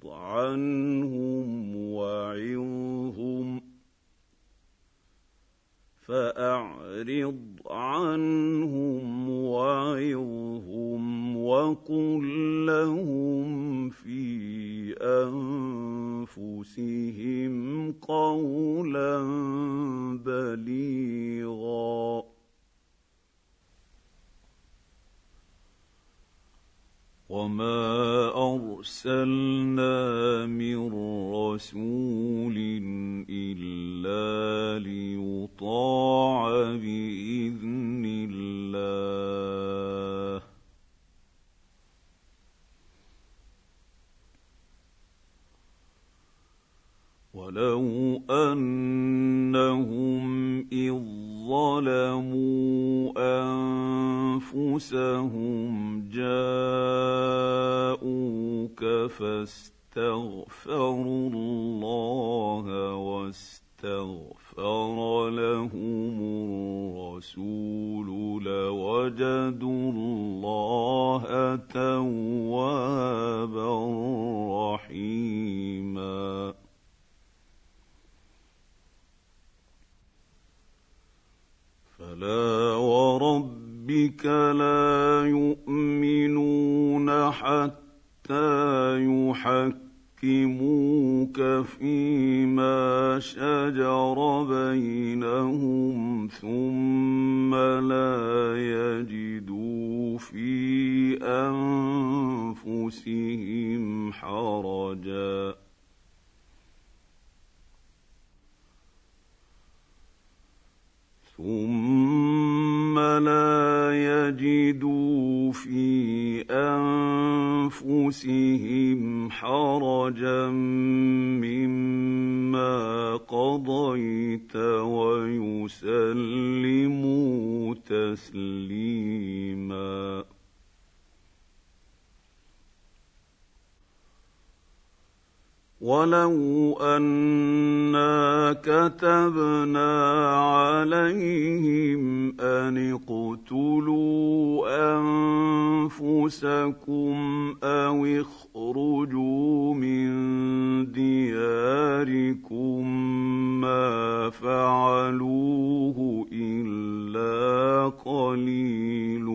[SPEAKER 1] عنهم وعظهم وقل لهم في أنفسهم قولا بليغا وما أرسلنا من رسول إلا ليطاع بإذن الله ولو أنهم إذ ظلموا أنفسهم جاءوك فاستغفروا الله واستغفر لهم الرسول لوجدوا الله توابا رحيما فلا وربك لا يؤمنون حتى يحكموك فيما شجر بينهم ثم لا يجدوا في أنفسهم حرجا ثم لا يجدوا في أنفسهم حرجا مما قضيت ويسلموا تسليما ولو أنا كتبنا عليهم أن اقتلوا أنفسكم أو اخرجوا من دياركم ما فعلوه إلا قليل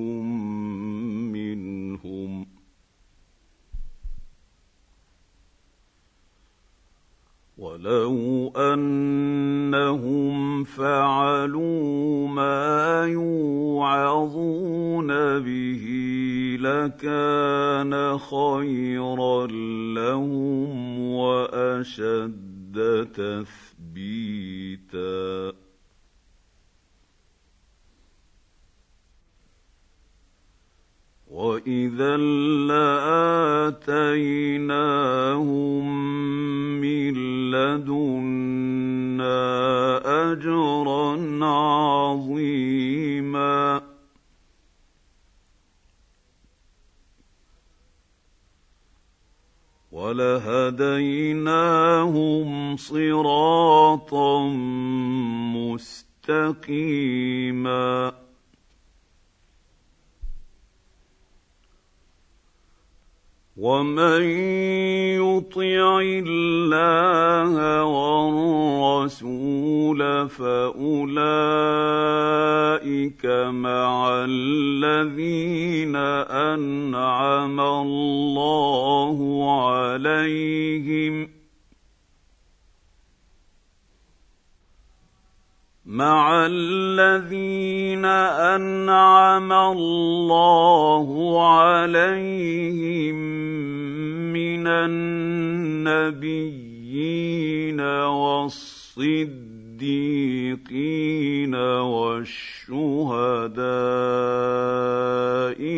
[SPEAKER 1] منهم ولو أنهم فعلوا ما يوعظون به لكان خيرا لهم وأشد تثبيتا وإذا لآتيناهم من لدنا أجرا عظيما ولهديناهم صراطا مستقيما ومن يطع الله والرسول فأولئك مع الذين أنعم الله عليهم من النبيين والصديقين والشهداء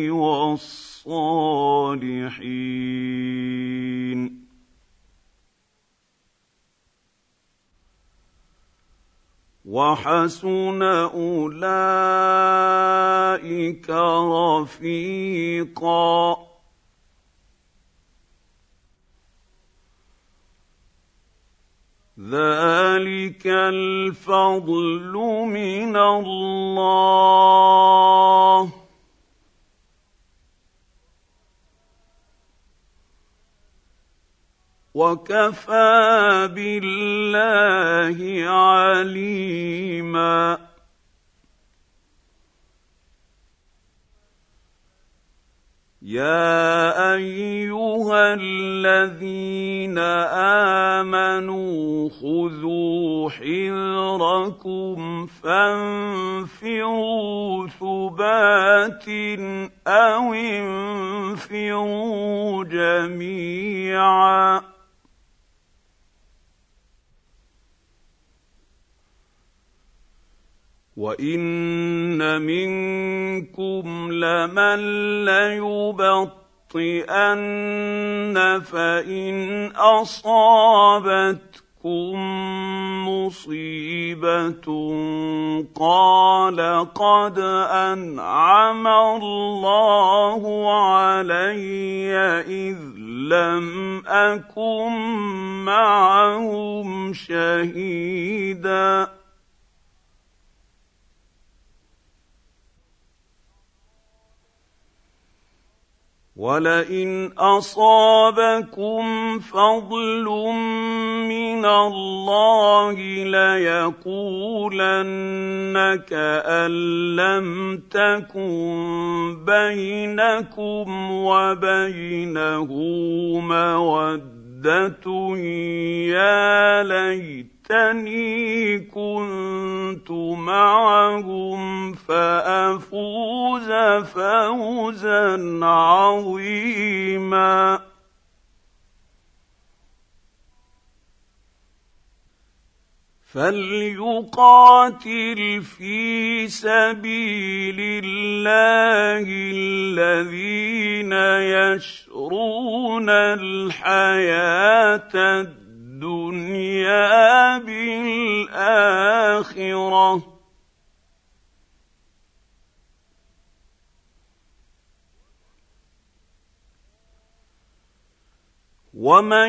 [SPEAKER 1] والصالحين وحسن أولئك رفيقا ذلك الفضل من الله وكفى بالله عليما يا أيها الذين آمنوا خذوا حذركم فانفروا ثبات أو انفروا جميعا وإن منكم لمن ليبطئن فإن أصابتكم مصيبة قال قد أنعم الله علي إذ لم أكن معهم شهيدا ولئن أصابكم فضل من الله ليقولن كأن لم تكن بينكم وبينه مودة يا ليتني كنت معهم فأفوز فوزا عظيما فليقاتل في سبيل الله الذين يشرون الحياة الدنيا بالآخرة ومن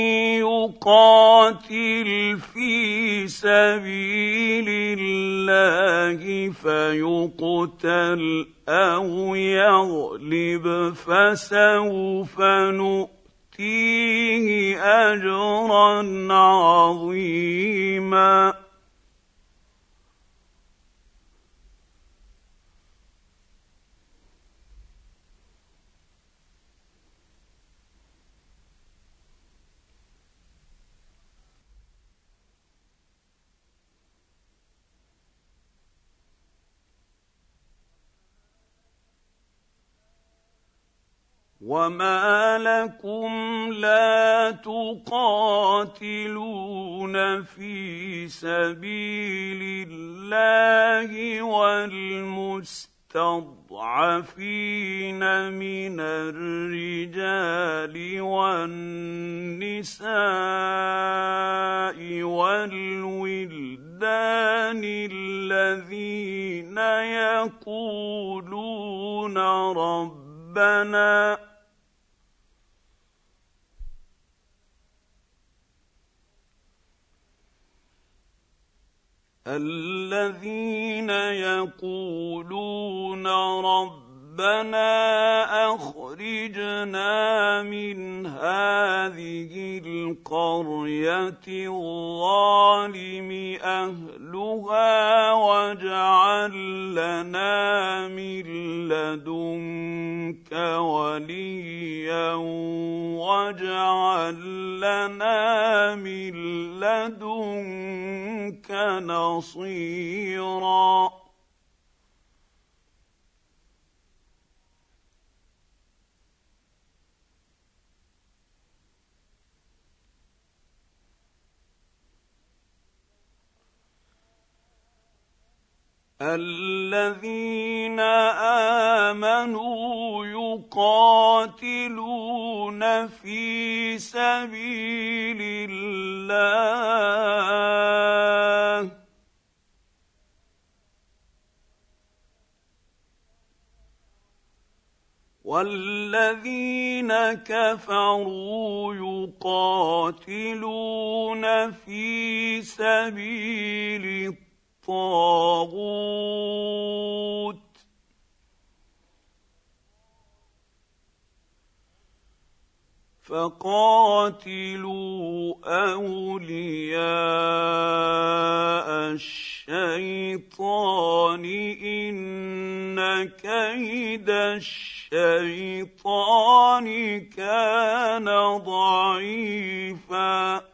[SPEAKER 1] يقاتل في سبيل الله فيقتل أو يغلب فسوف نؤتيه أجرا عظيما وما لكم لا تقاتلون في سبيل الله والمستضعفين من الرجال والنساء والولدان الذين يقولون ربنا أخرجنا من هذه القرية الظالم أهلها واجعل لنا من لدنك وليا واجعل لنا من لدنك نصيرا. الذين آمنوا يقاتلون في سبيل الله والذين كفروا يقاتلون في سبيل الطاغوت فقاتلوا أولياء الشيطان إن كيد الشيطان كان ضعيفا.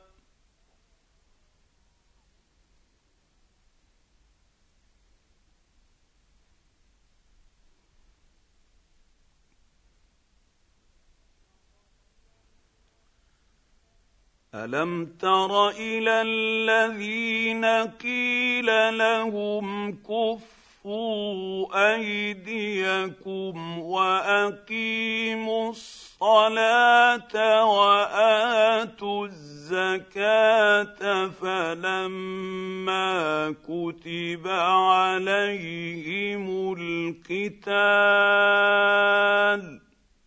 [SPEAKER 1] ألم تر إلى الذين قيل لهم كفوا أيديكم وأقيموا الصلاة وآتوا الزكاة فلما كتب عليهم القتال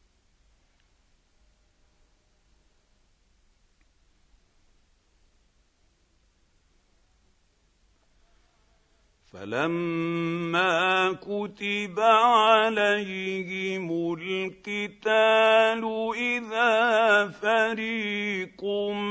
[SPEAKER 1] إذا فريق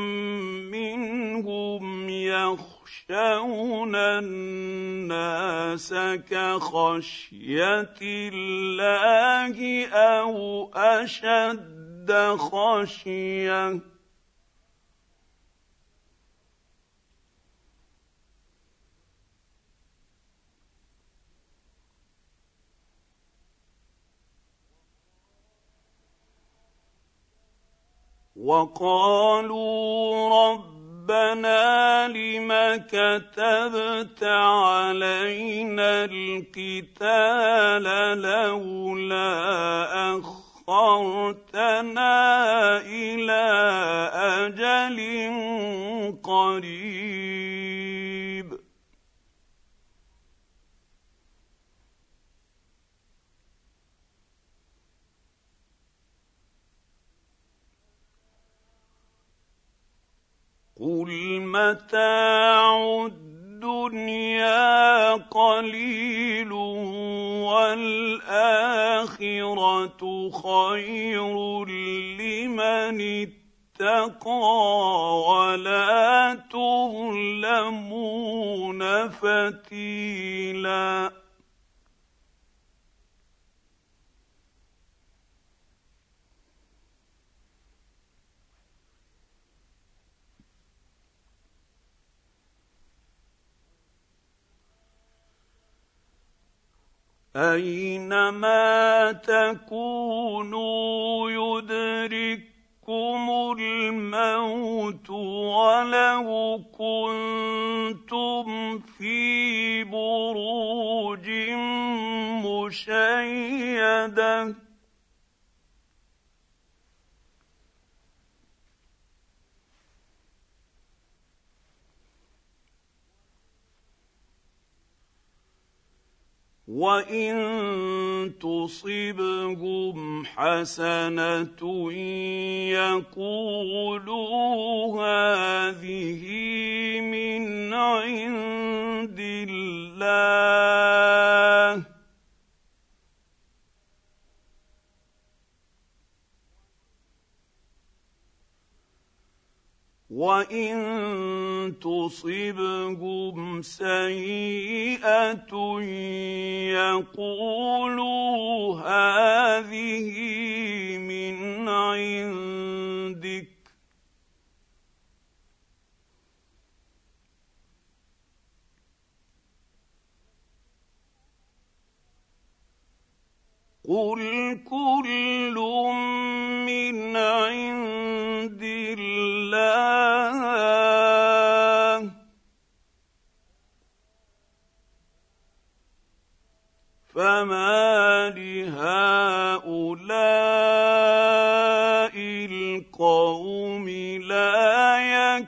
[SPEAKER 1] منهم يخشون الناس كخشية الله أو أشد خشية وقالوا ربنا لم كتبت علينا القتال لولا أخرتنا إلى أجل قريب قل متاع الدنيا قليل والآخرة خير لمن اتقى ولا تظلمون فتيلا. اينما تكونوا يدرككم الموت ولو كنتم في بروج مشيده وان تصبهم حسنه يقولوا هذه من عند الله وان تصبهم سيئه يقولوا هذه من عندك قل كل من عند الله فما لهؤلاء القوم لا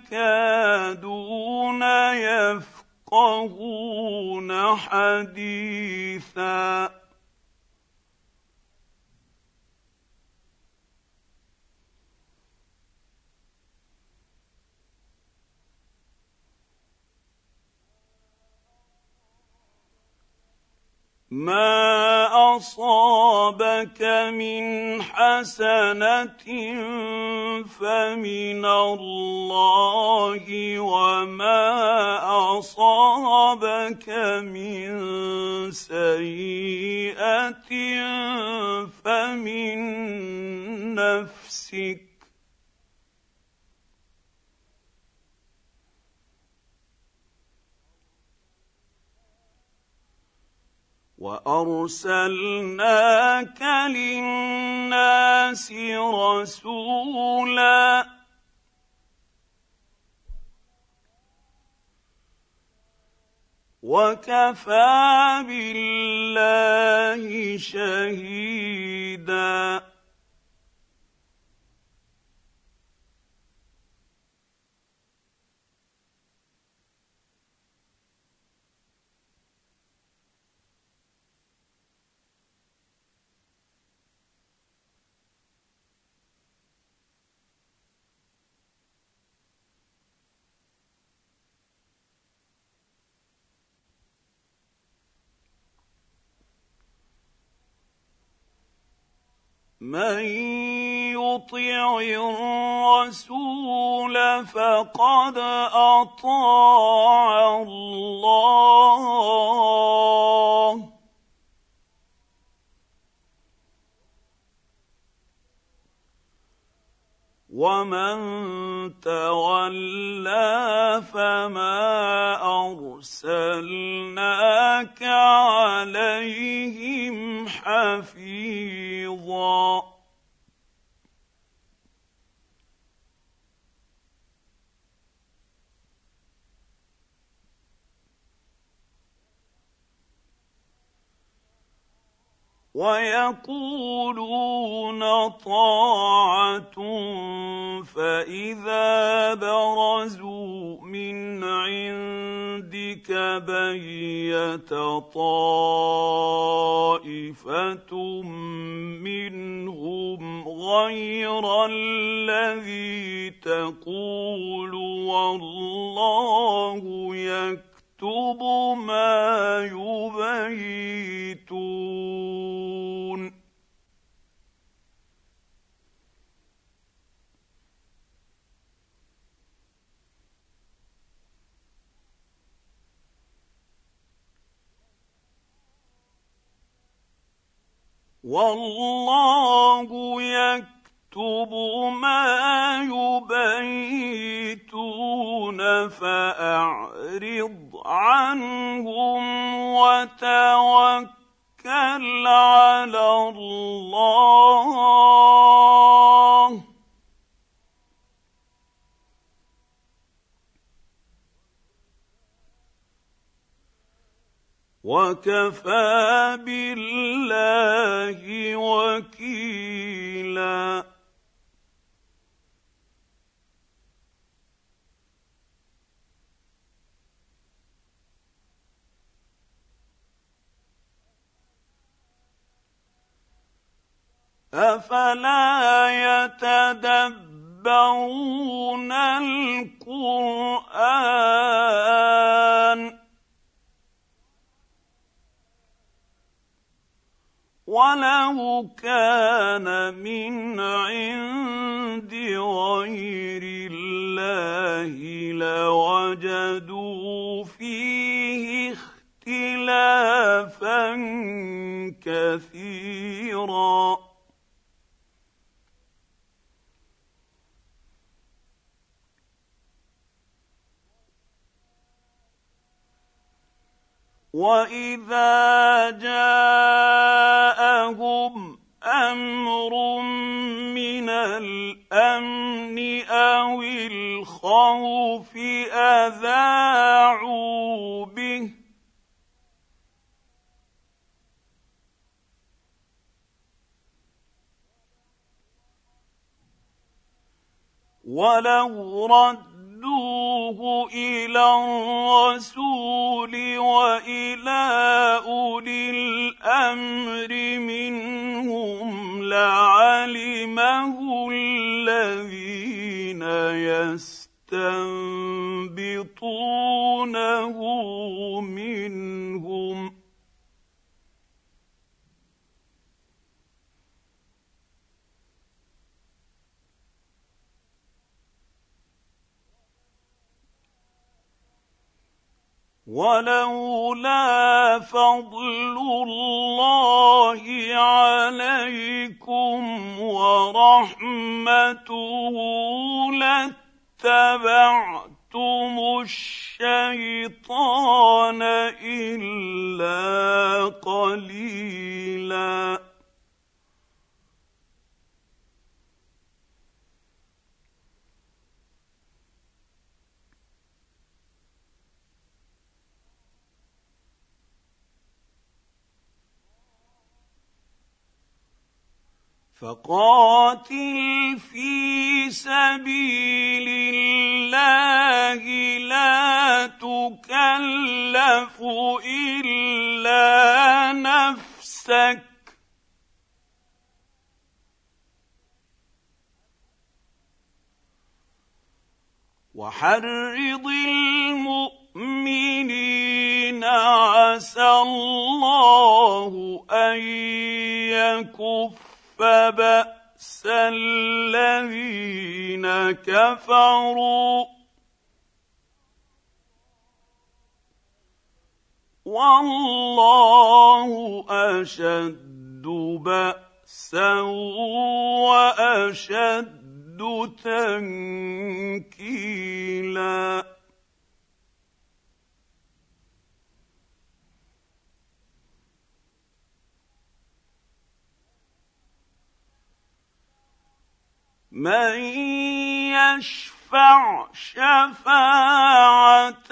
[SPEAKER 1] يكادون يفقهون حديثا ما اصابك من حسنه فمن الله وما اصابك من سيئه فمن نفسك وارسلناك للناس رسولا وكفى بالله شهيدا من يطع الرسول فقد اطاع الله ومن تولى فما ارسلناك عليهم حفيظا ويقولون طاعة فإذا برزوا من عندك بيت طائفة منهم غير الذي تقول والله يكتب ما يبيتون والله يكتب ما يبيتون فأعرض عنهم وتوكل على الله وكفى بالله وكيلا أفلا يتدبرون القرآن ولو كان من عند غير الله لوجدوا فيه اختلافا كثيرا وإذا جاءهم أمر من الأمن أو الخوف أذاعوا به ولو ردوه إلى الرسول وإلى أولي الأمر منهم لعلمه الذين يستنبطونه منهم ولولا فضل الله عليكم ورحمته لاتبعتم الشيطان إلا قليلا فقاتل في سبيل الله لا تكلف إلا نفسك وحرض المؤمنين عسى الله أن يكف بأس الذين كفروا والله أشد بأسا وأشد تنكيلا من يشفع شفاعة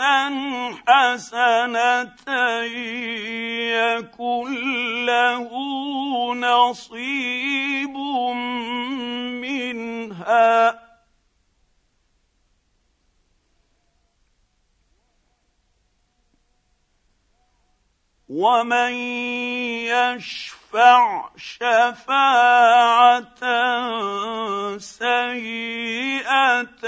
[SPEAKER 1] حسنة يكن له نصيب منها ومن يشفع شفاعة سيئة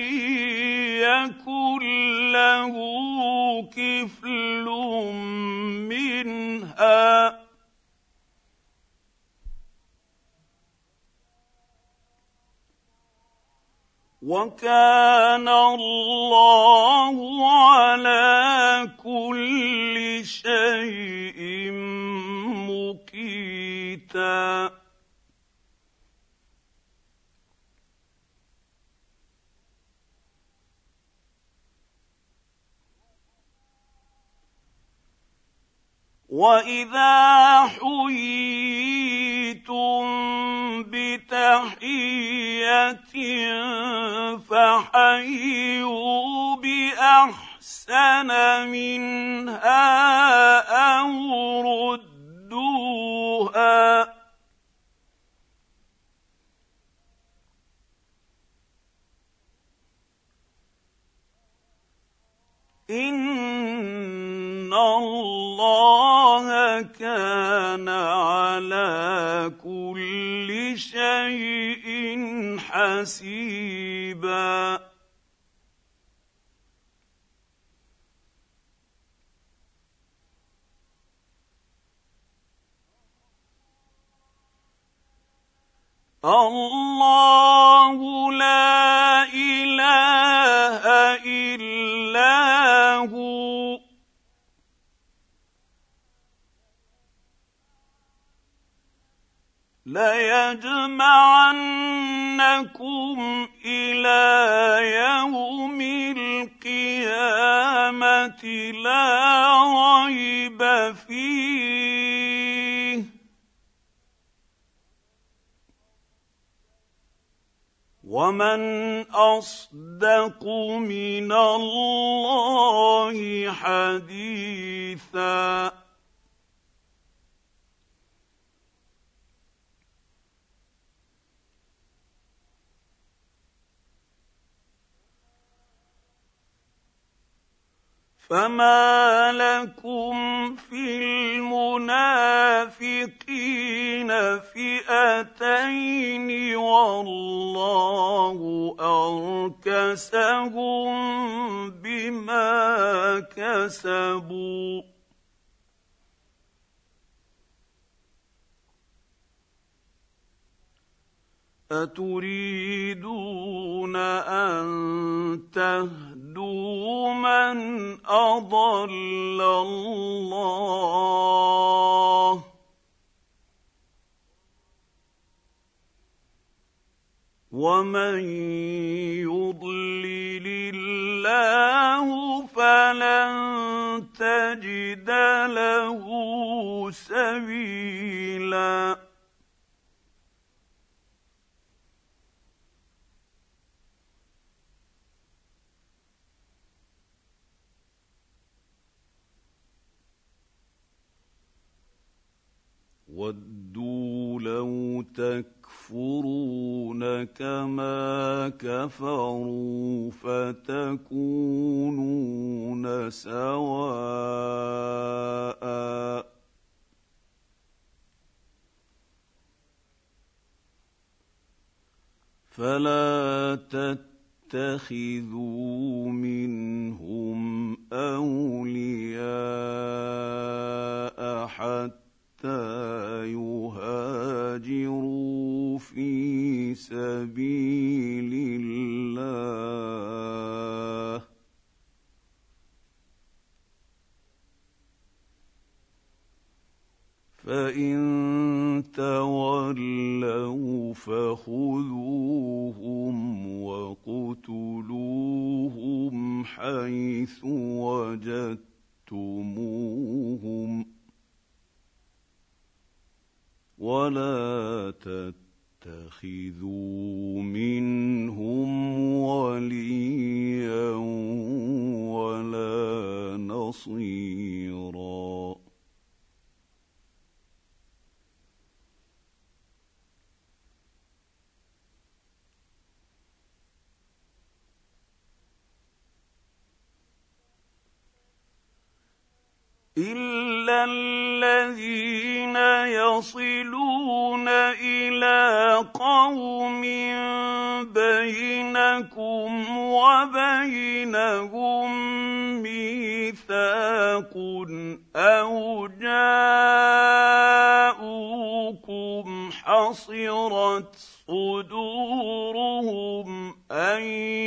[SPEAKER 1] يكن له كفل منها وكان الله على كل شيء مقيتا واذا حييتم بتحيه فحيوا باحسن منها او ردوها إن الله كان على كل شيء حسيبا الله لا إله إلا هو ليجمعنكم إلى يوم القيامة لا ريب فيه ومن أصدق من الله حديثا فما لكم في المنافقين فئتين والله أركسهم بما كسبوا أتريدون أن تهدوا من أضل الله ومن يضلل الله فلن تجد له سبيلا وَدُّوا لَوْ تَكْفُرُونَ كَمَا كَفَرُوا فَتَكُونُونَ سَوَاءً فَلَا تَتَّخِذُوا مِنْهُمْ أَوْلِيَاءَ حَتَّىٰ يهاجروا في سبيل الله فإن تولوا فخذوهم وَاقْتُلُوهُمْ حيث وجدتموهم ولا تتخذوا منهم وليا ولا نصيرا إلا الذين يصلون إلى قوم بينكم وبينهم ميثاق أو جاءوكم حصرت صدورهم أن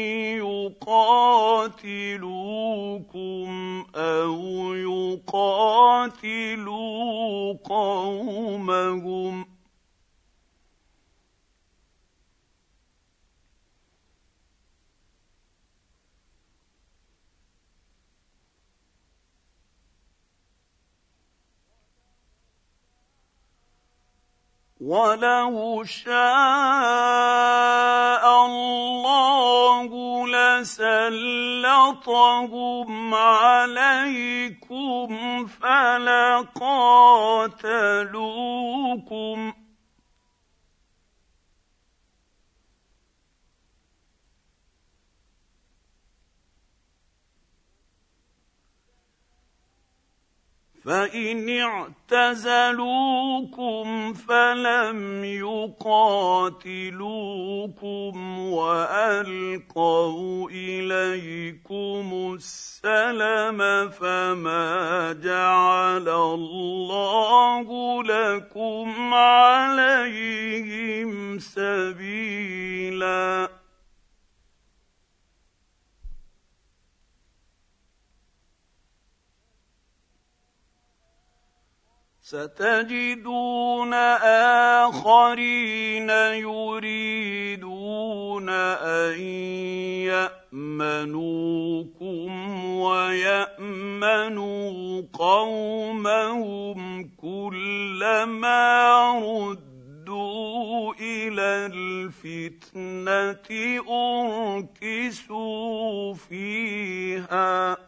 [SPEAKER 1] يقاتلوكم أو يقاتلوا قومهم وَلَوْ شَاءَ اللَّهُ لَسَلَّطَهُمْ عَلَيْكُمْ فَلَقَاتَلُوكُمْ ۚ فَإِنِ اعْتَزَلُوكُمْ فَلَمْ يُقَاتِلُوكُمْ وَأَلْقَوْا إِلَيْكُمُ السَّلَمَ فَمَا جَعَلَ اللَّهُ لَكُمْ عَلَيْهِمْ سَبِيلًا. سَتَجِدُونَ آخَرِينَ يُرِيدُونَ أَن يَأْمَنُوكُمْ وَيَأْمَنُوا قَوْمَهُمْ كُلَّمَا رُدُّوا إِلَى الْفِتْنَةِ أُرْكِسُوا فِيهَا ۚ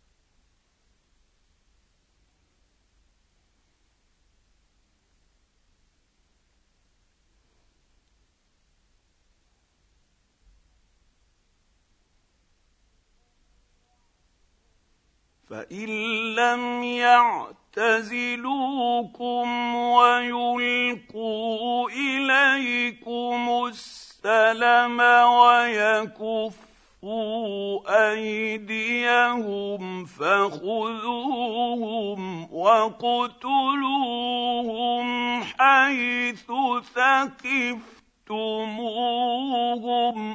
[SPEAKER 1] فَإِن لَّمْ يَعْتَزِلُوكُمْ وَيُلْقُوا إِلَيْكُمُ السَّلَمَ وَيَكُفُّوا أَيْدِيَهُمْ فَخُذُوهُمْ وَاقْتُلُوهُمْ حَيْثُ ثَقِفْتُمُوهُمْ ۚ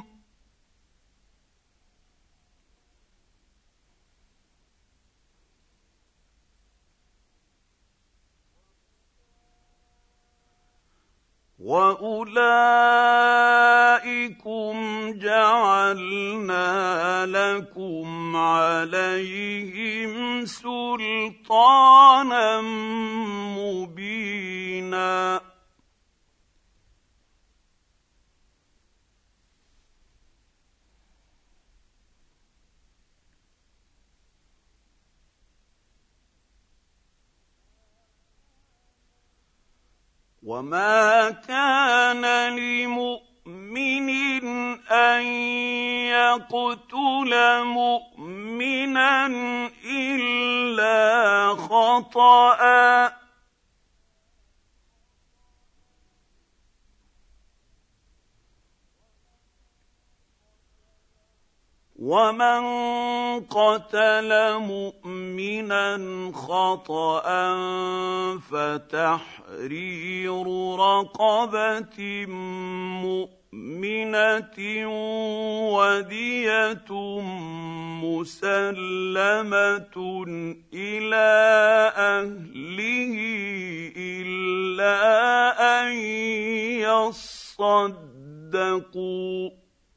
[SPEAKER 1] وَأُولَٰئِكُمْ جَعَلْنَا لَكُمْ عَلَيْهِمْ سُلْطَانًا مُّبِينًا. وَمَا كَانَ لِمُؤْمِنٍ أَن يَقْتُلَ مُؤْمِنًا إِلَّا خَطَأً ۚ وَمَن قَتَلَ مُؤْمِنًا خَطَأً فَتَحْرِيرُ رَقَبَةٍ مُّؤْمِنَةٍ وَدِيَةٌ مُّسَلَّمَةٌ إِلَىٰ أَهْلِهِ إِلَّا أَن يَصَّدَّقُوا ۚ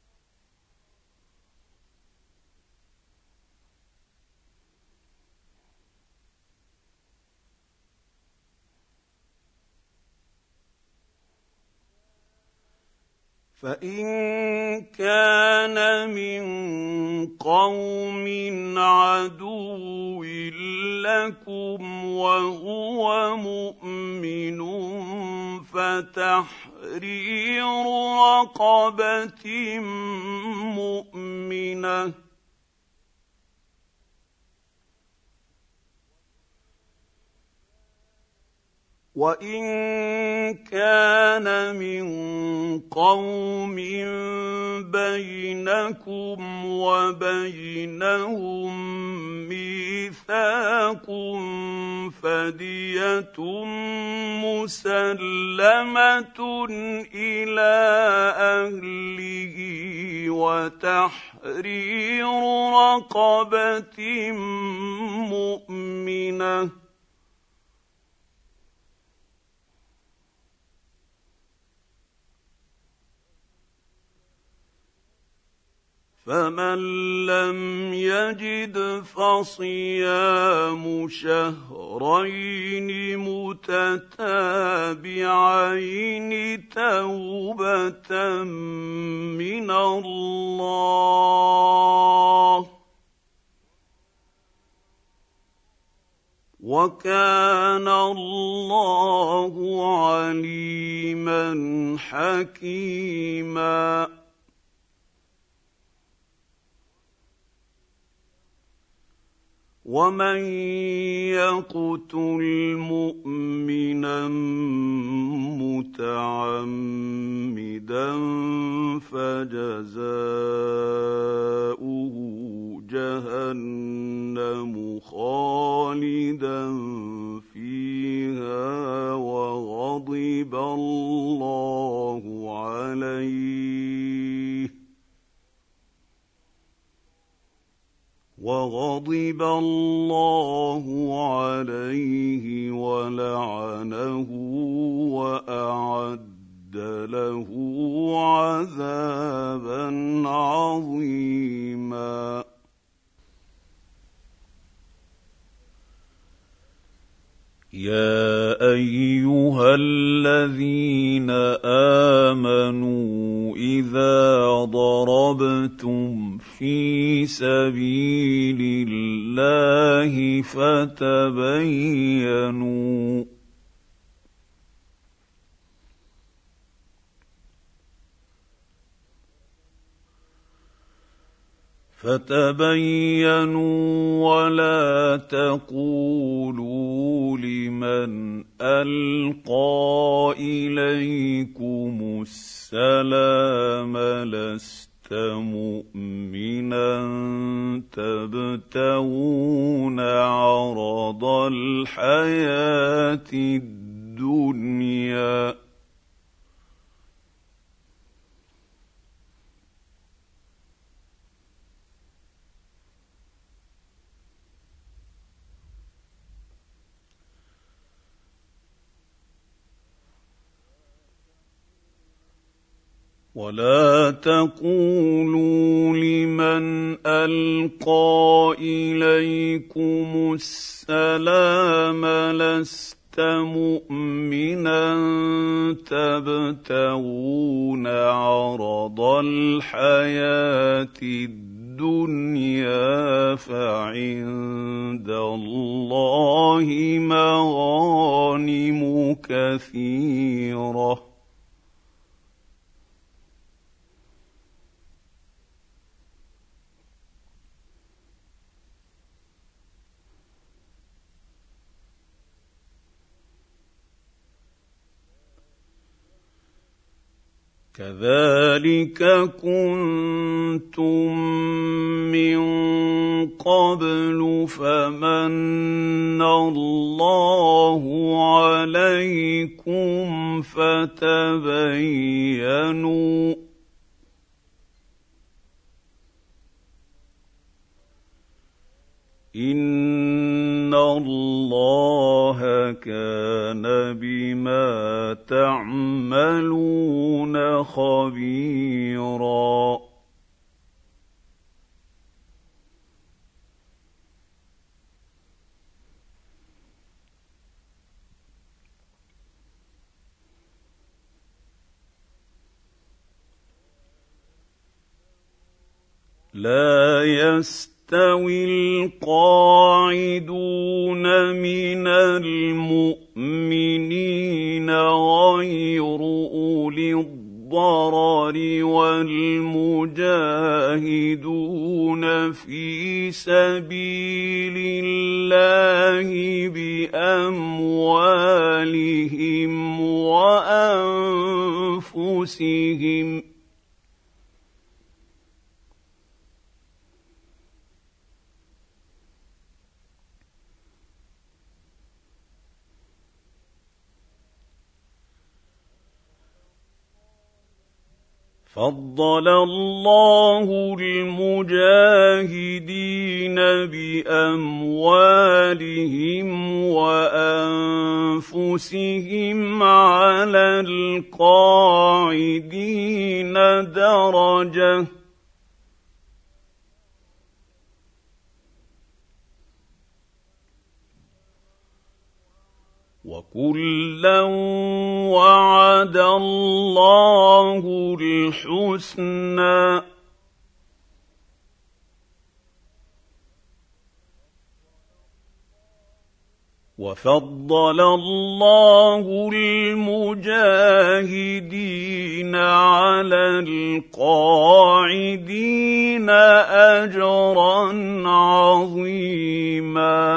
[SPEAKER 1] فَإِن كَانَ مِن قَوْمٍ عَدُوٍّ لَّكُمْ وَهُوَ مُؤْمِنٌ فَتَحْرِيرُ رَقَبَةٍ مُّؤْمِنَةٍ ۖ وَإِن كَانَ مِن قَوْمٍ بَيْنَكُمْ وَبَيْنَهُم مِّيثَاقٌ فَدِيَةٌ مُّسَلَّمَةٌ إِلَىٰ أَهْلِهِ وَتَحْرِيرُ رَقَبَةٍ مُّؤْمِنَةٍ ۖ فمن لم يجد فصيام شهرين متتابعين توبة من الله، وكان الله عليما حكيما. ومن يقتل مؤمنا متعمدا فجزاؤه جهنم خالدا فيها وغضب الله عليه ولعنه وأعد له عذابا عظيما. يا أيها الذين آمنوا إذا ضربتم في سبيل الله فتبينوا ولا تقولوا لمن ألقى إليكم السلام لست مؤمنا تبتغون عرض الحياة الدنيا ولا تقولوا لمن ألقى إليكم السلام لست مؤمنا تبتغون عرض الحياة الدنيا فعند الله مغانم كثيرة كذلك كنتم من قبل فمن الله عليكم فتبينوا إن الله كان بما تعملون خبيرا. لا يستوي القاعدون من المؤمنين غير أولي الضرر والمجاهدون في سبيل الله بأموالهم وأنفسهم فضل الله المجاهدين بأموالهم وأنفسهم على القاعدين درجة وكلا وعد الله الحسنى وفضل الله المجاهدين على القاعدين أجرا عظيما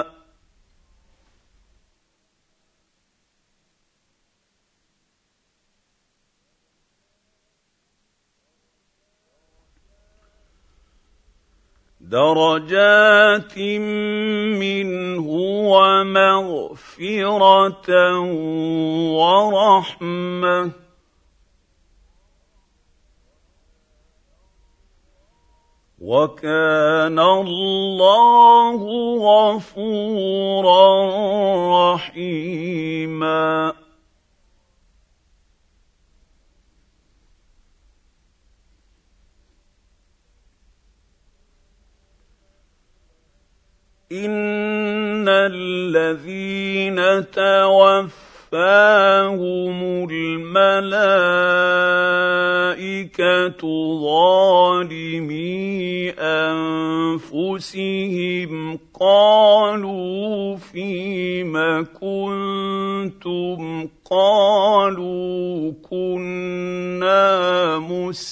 [SPEAKER 1] درجات منه ومغفرة ورحمة وكان الله غفورا رحيما إن الذين توفاهم الملائكة ظالمي أنفسهم قالوا فيم كنتم قالوا كنا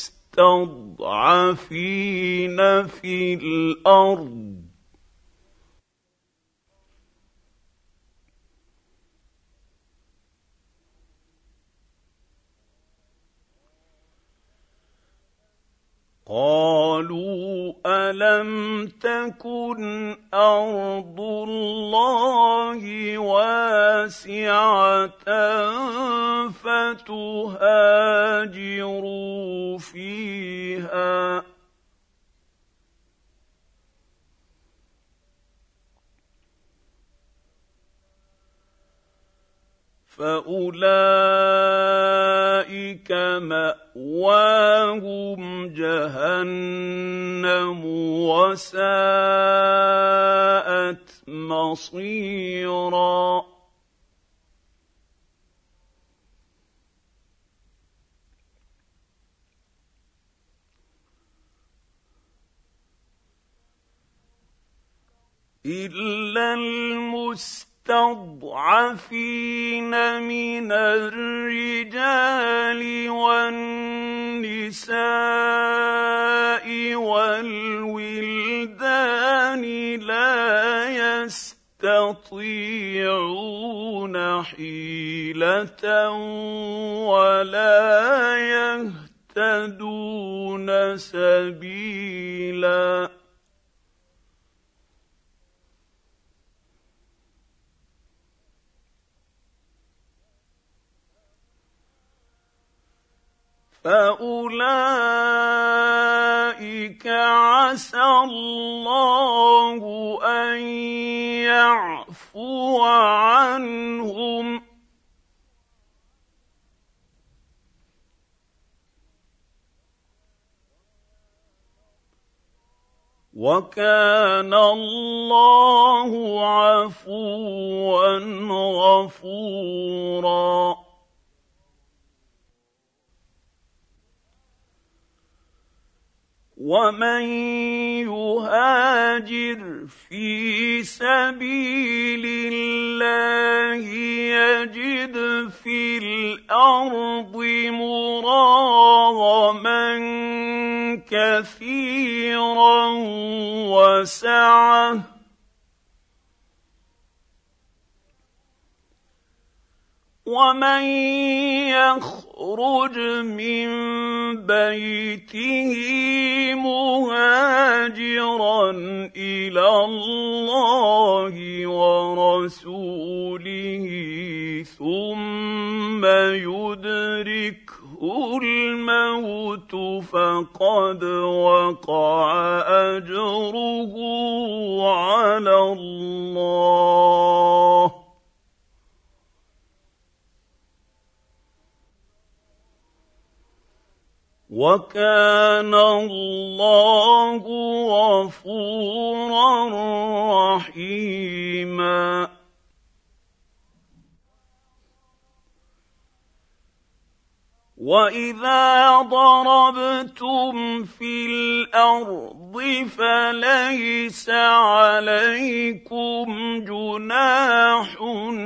[SPEAKER 1] مستضعفين في الأرض قالوا ألم تكن أرض الله واسعة فتهاجروا فيها فأولئك مأواهم جهنم وساءت مصيرا إلا المستضعفين من الرجال والنساء والولدان لا يستطيعون حيلة ولا يهتدون سبيلا فأولئك عسى الله أن يعفو عنهم وكان الله عفوا غفورا ومن يهاجر في سبيل الله يجد في الأرض مراغما كثيرا وسعة ومن يخرج من بيته مهاجرا إلى الله ورسوله ثم يدركه الموت فقد وقع أجره على الله وكان الله غفورا رحيما واذا ضربتم في الارض فليس عليكم جناح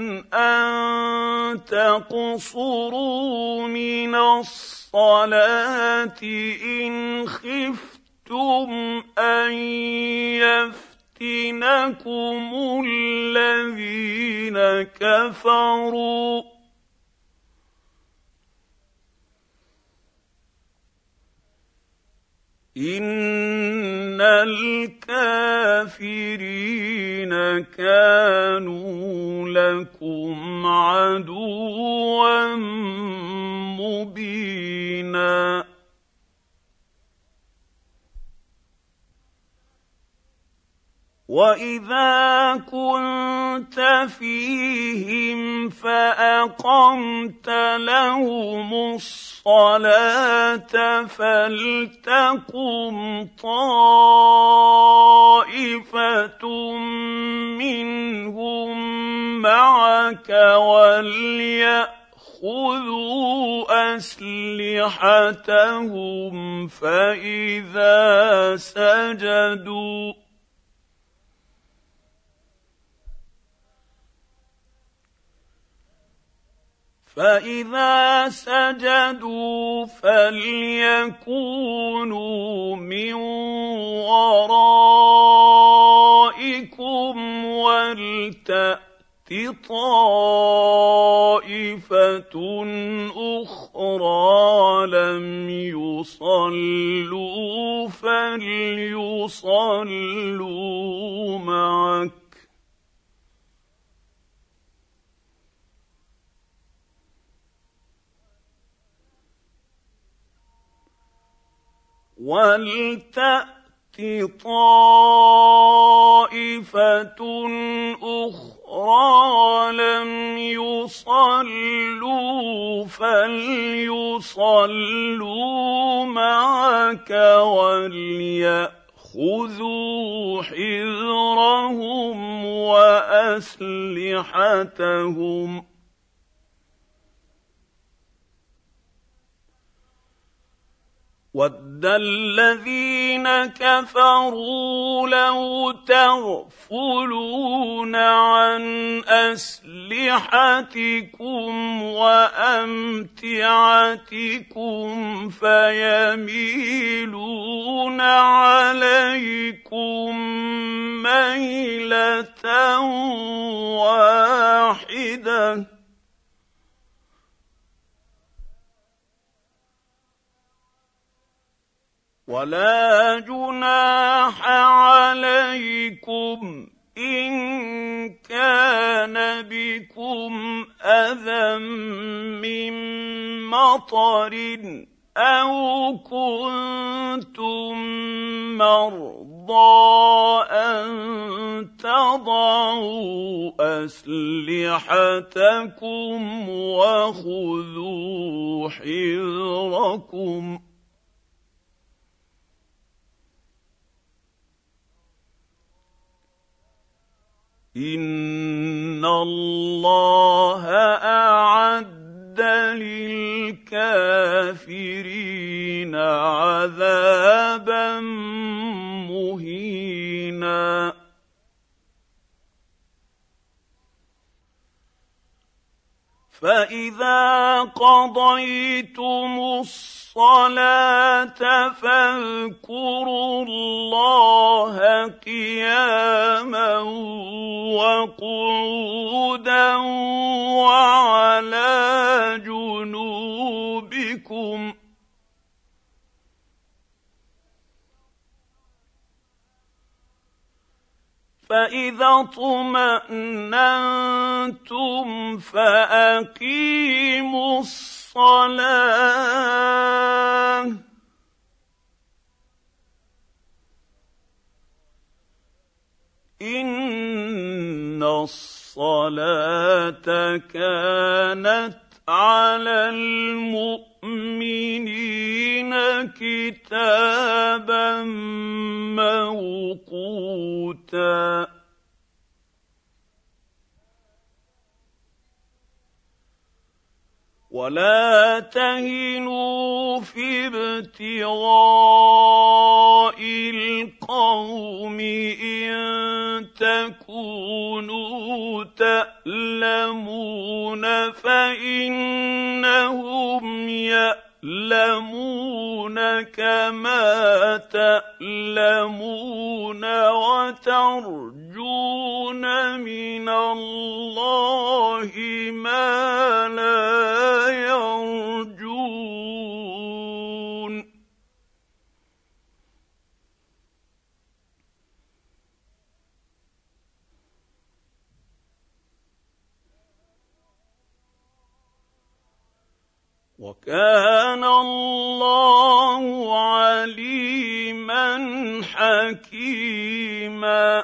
[SPEAKER 1] ان تقصروا من الصلاه ان خفتم ان يفتنكم الذين كفروا إن الكافرين كانوا لكم عدوا مبينا وإذا كنت فيهم فأقمت لهم الصلاة فلتقم طائفة منهم معك وليأخذوا أسلحتهم فإذا سجدوا فليكونوا من ورائكم ولتأت طائفة أخرى لم يصلوا فليصلوا معك ولتأت طائفة أخرى لم يصلوا فليصلوا معك وليأخذوا حذرهم وأسلحتهم وَدَّ الَّذِينَ كَفَرُوا لَوْ تَغْفُلُونَ عَنْ أَسْلِحَتِكُمْ وَأَمْتِعَتِكُمْ فَيَمِيلُونَ عَلَيْكُمْ مَيْلَةً وَاحِدَةً ولا جناح عليكم إن كان بكم أذى من مطر أو كنتم مرضى أن تضعوا أسلحتكم وخذوا حذركم إن الله أعد للكافرين عذابا مهينا فإذا قضيتم الصلاة فاذكروا الله قياما وقعودا وعلى جنوبكم فإذا اطمأننتم فأقيموا الصلاة إن الصلاة كانت على المؤمنين كتابا موقوتا ولا تهنوا في ابتغاء القوم إن تكونوا تألمون فإنهم يألمون كما تألمون وترجون من الله ما لا يرجون. وكان الله عليما حكيما.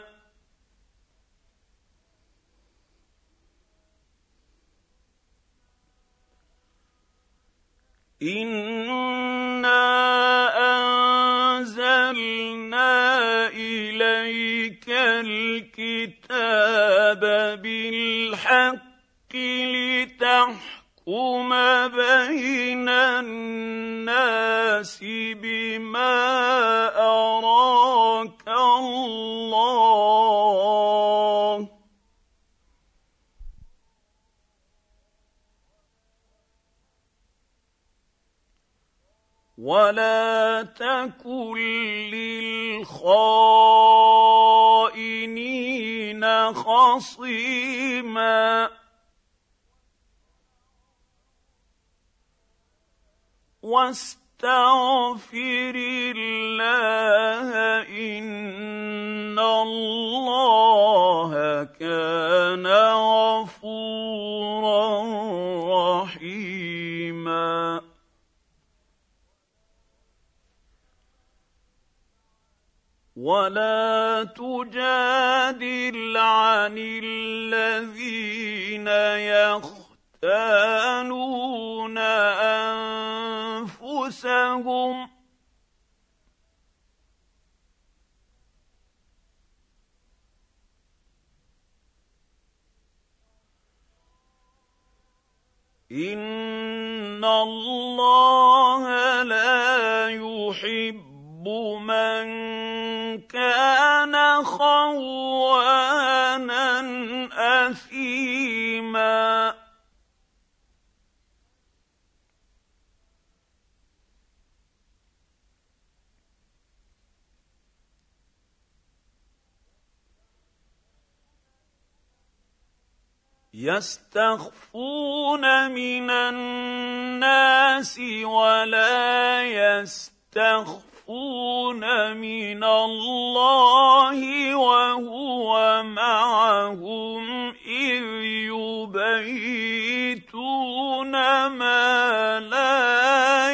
[SPEAKER 1] إنا أنزلنا إليك الكتاب بالحق لتحكم بين الناس بما أراك الله ولا تكن للخائنين خصيما. واستغفر الله إن الله كان غفورا رحيما. ولا تجادل عن الذين يختانون أنفسهم إن الله لا يحب من كان خوانا أثيما. يستخفون من الناس ولا يستخفون من الله وهو معهم إذ يبيتون ما لا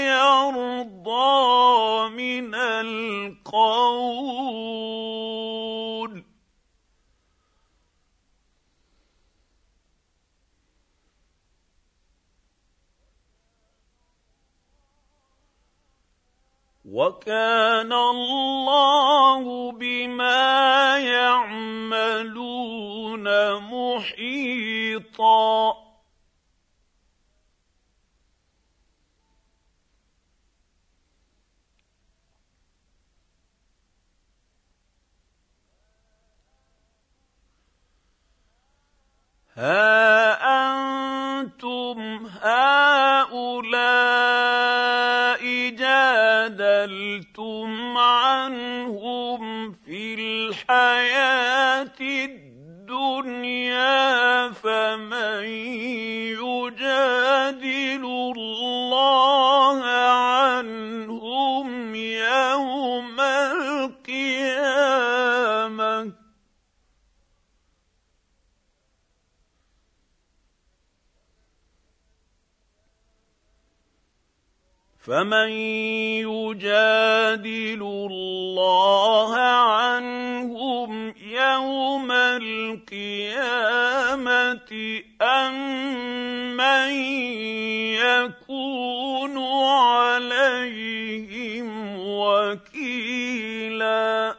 [SPEAKER 1] يرضى من القول. وكان الله بما يعملون محيطا. ها أنتم هؤلاء جادلتم عنهم في الحياة الدنيا فمن يجادل الله عنهم يوم القيامة فمن يجادل الله عنهم يوم القيامة أم من يكون عليهم وكيلا.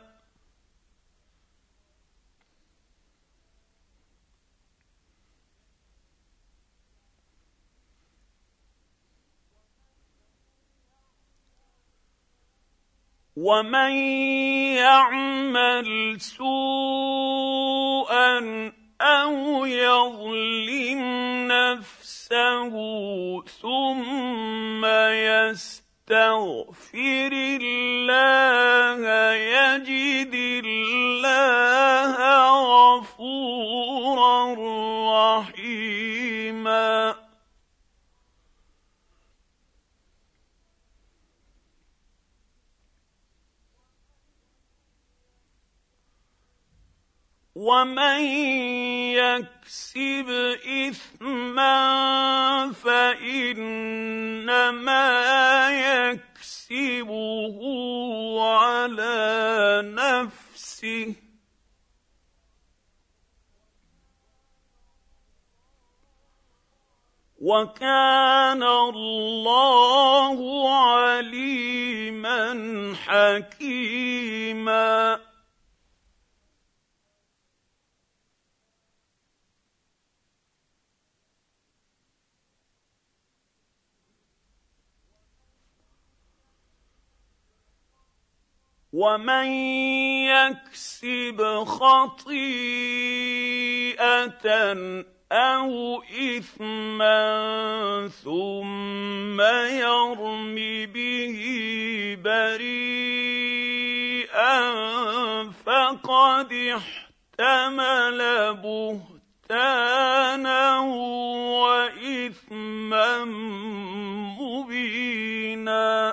[SPEAKER 1] ومن يعمل سوءا أو يظلم نفسه ثم يستغفر الله يجد الله غفورا رحيما. ومن يكسب إثما فإنما يكسبه على نفسه وكان الله عليما حكيما. ومن يكسب خطيئة أو إثما ثم يرم به بريئا فقد احتمل بهتانا وإثما مبينا.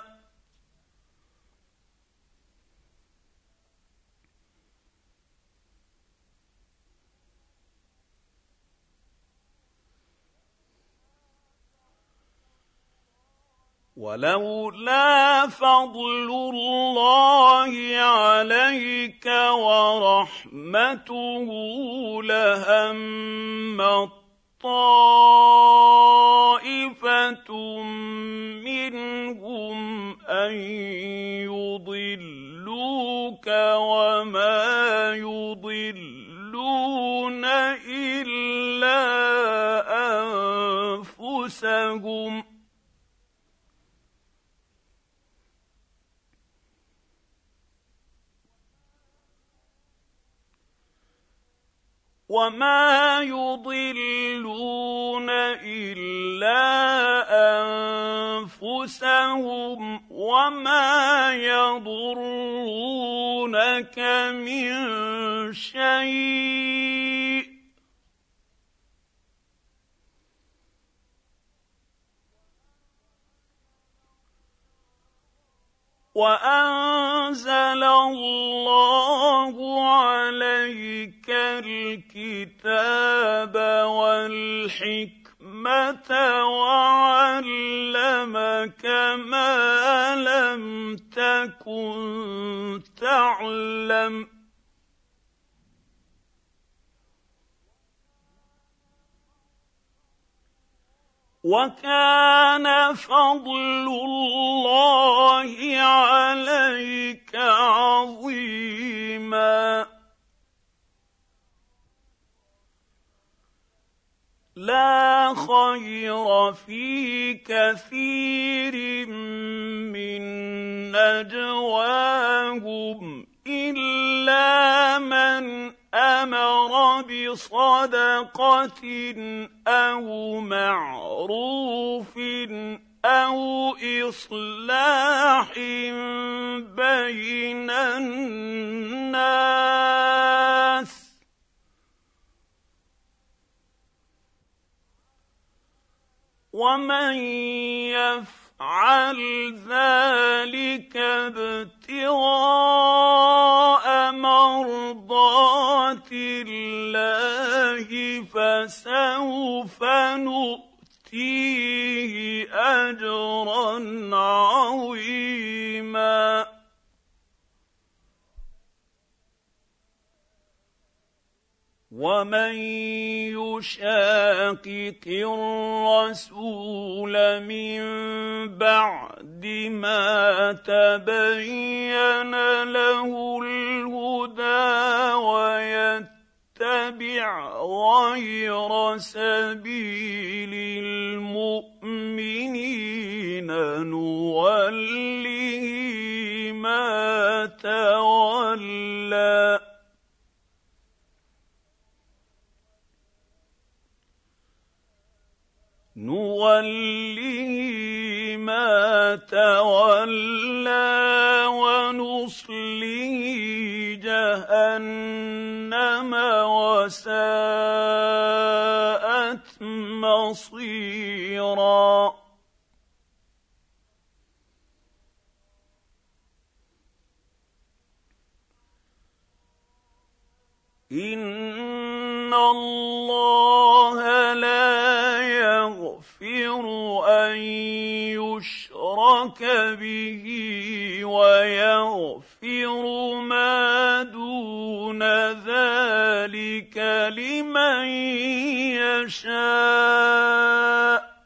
[SPEAKER 1] ولولا فضل الله عليك ورحمته لهم طائفة منهم أن يضلوك وما يضلون إلا أنفسهم وما يضلون إلا أنفسهم وما يضرونك من شيء وأنزل الله عليك الكتاب والحكمة وعلمك ما لم تكن تعلم وكان فضل الله عليك عظيما. لا خير في كثير من نجواهم إلا من أمر بصدقة أو معروف أو إصلاح بين الناس ومن يفعل ذلك ابتغاء مرضات الله فسوف نؤتيه أجرا عظيما. ومن يشاقق الرسول من بعد ما تبين له الهدى ويتبع غير سبيل المؤمنين نوله ما تولى نُوَلِّهِ مَا تَوَلَّىٰ وَنُصْلِهِ جَهَنَّمَ وَسَاءَتْ مَصِيرًا إِنَّ اللَّهَ لَا يَغْفِرُ أَن يُشْرَكَ بِهِ وَيَغْفِرُ مَا دُونَ ذَٰلِكَ لِمَن يَشَاءُ ۚ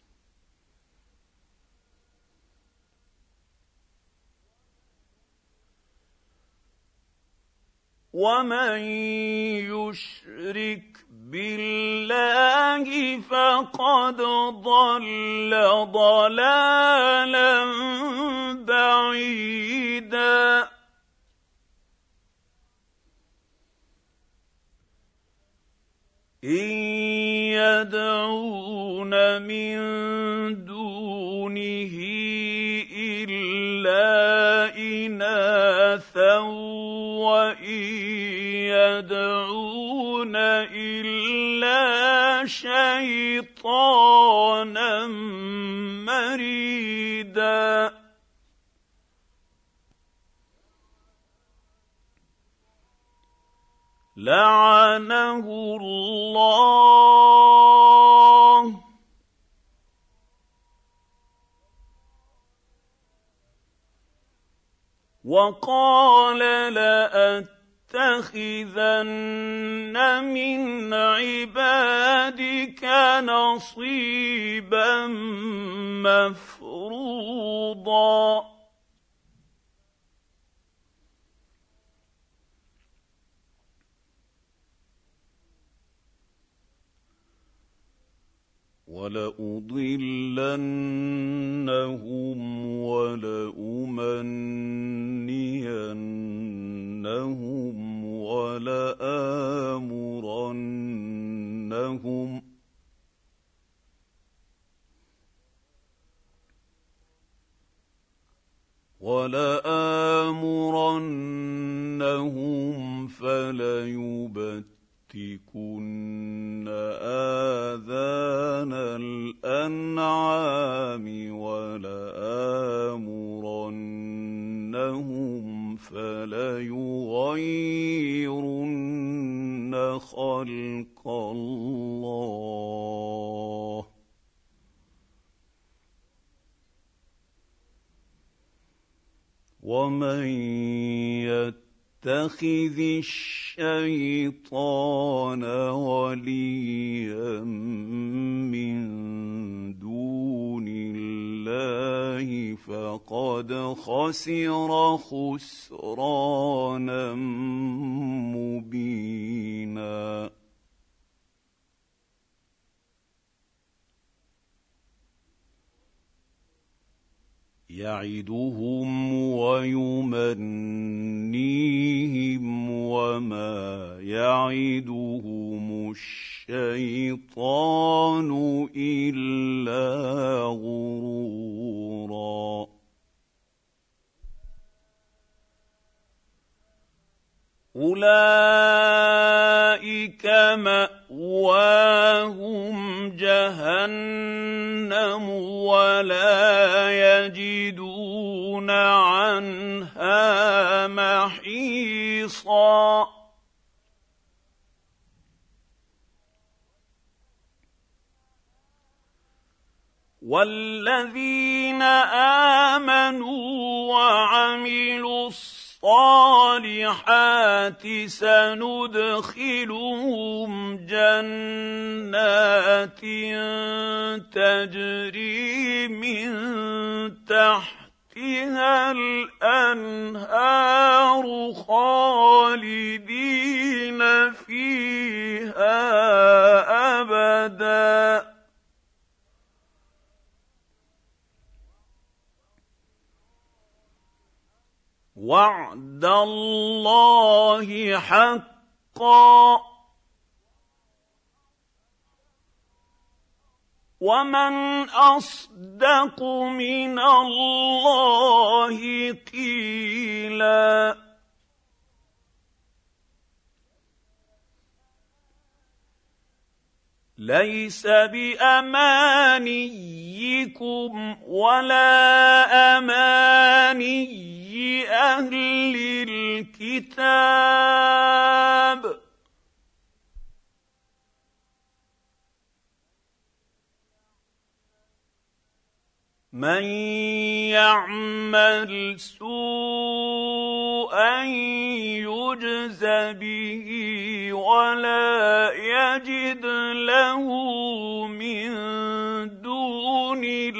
[SPEAKER 1] وَمَن يُشْرِكْ بِاللَّهِ فَقَدْ ضَلَّ ضَلَالًا بَعِيدًا إِن يَدْعُونَ مِن دُونِهِ إِلَّا إِنَاثًا وَإِن يَدْعُونَ إِلَّا شَيْطَانًا مَّرِيدًا لَّعَنَهُ اللَّهُ وَقَالَ لَأَتَّخِذَنَّ مِنْ عِبَادِكَ نَصِيبًا مَّفْرُوضًا وَلَأُضِلَّنَّهُمْ وَلَأُمَنِّيَنَّهُمْ وَلَآمُرَنَّهُمْ فَلَيُبَتِّكُنَّ آذَانَ الْأَنْعَامِ وَلَآمُرَنَّهُمْ فَلَيُغَيِّرُنَّ خَلْقَ اللَّهِ وَمَن يَتَّخِذِ الشَّيْطَانَ وَلِيًّا مِّن دُونِ اللَّهِ فَقَدْ خَسِرَ خُسْرَانًا مُّبِينًا يَعِدُهُمْ وَيُمَنِّيهِمْ وَمَا يَعِدُهُمُ الشَّيْطَانُ إِلَّا غُرُورًا أُولَٰئِكَ مَأْوَاهُمْ جَهَنَّمُ وَلَا يَجِدُونَ عَنْهَا مَحِيصًا وَالَّذِينَ آمَنُوا وَعَمِلُوا الصَّالِحَاتِ سَنُدْخِلُهُمْ جَنَّاتٍ تَجْرِي مِن تَحْتِهَا الْأَنْهَارُ خَالِدِينَ فِيهَا أَبَدًا وعد الله حقا ومن اصدق من الله قيلا ليس بامانيكم ولا اماني اهل الكتاب من يعمل سوءا يجز به ولا يجد له من دون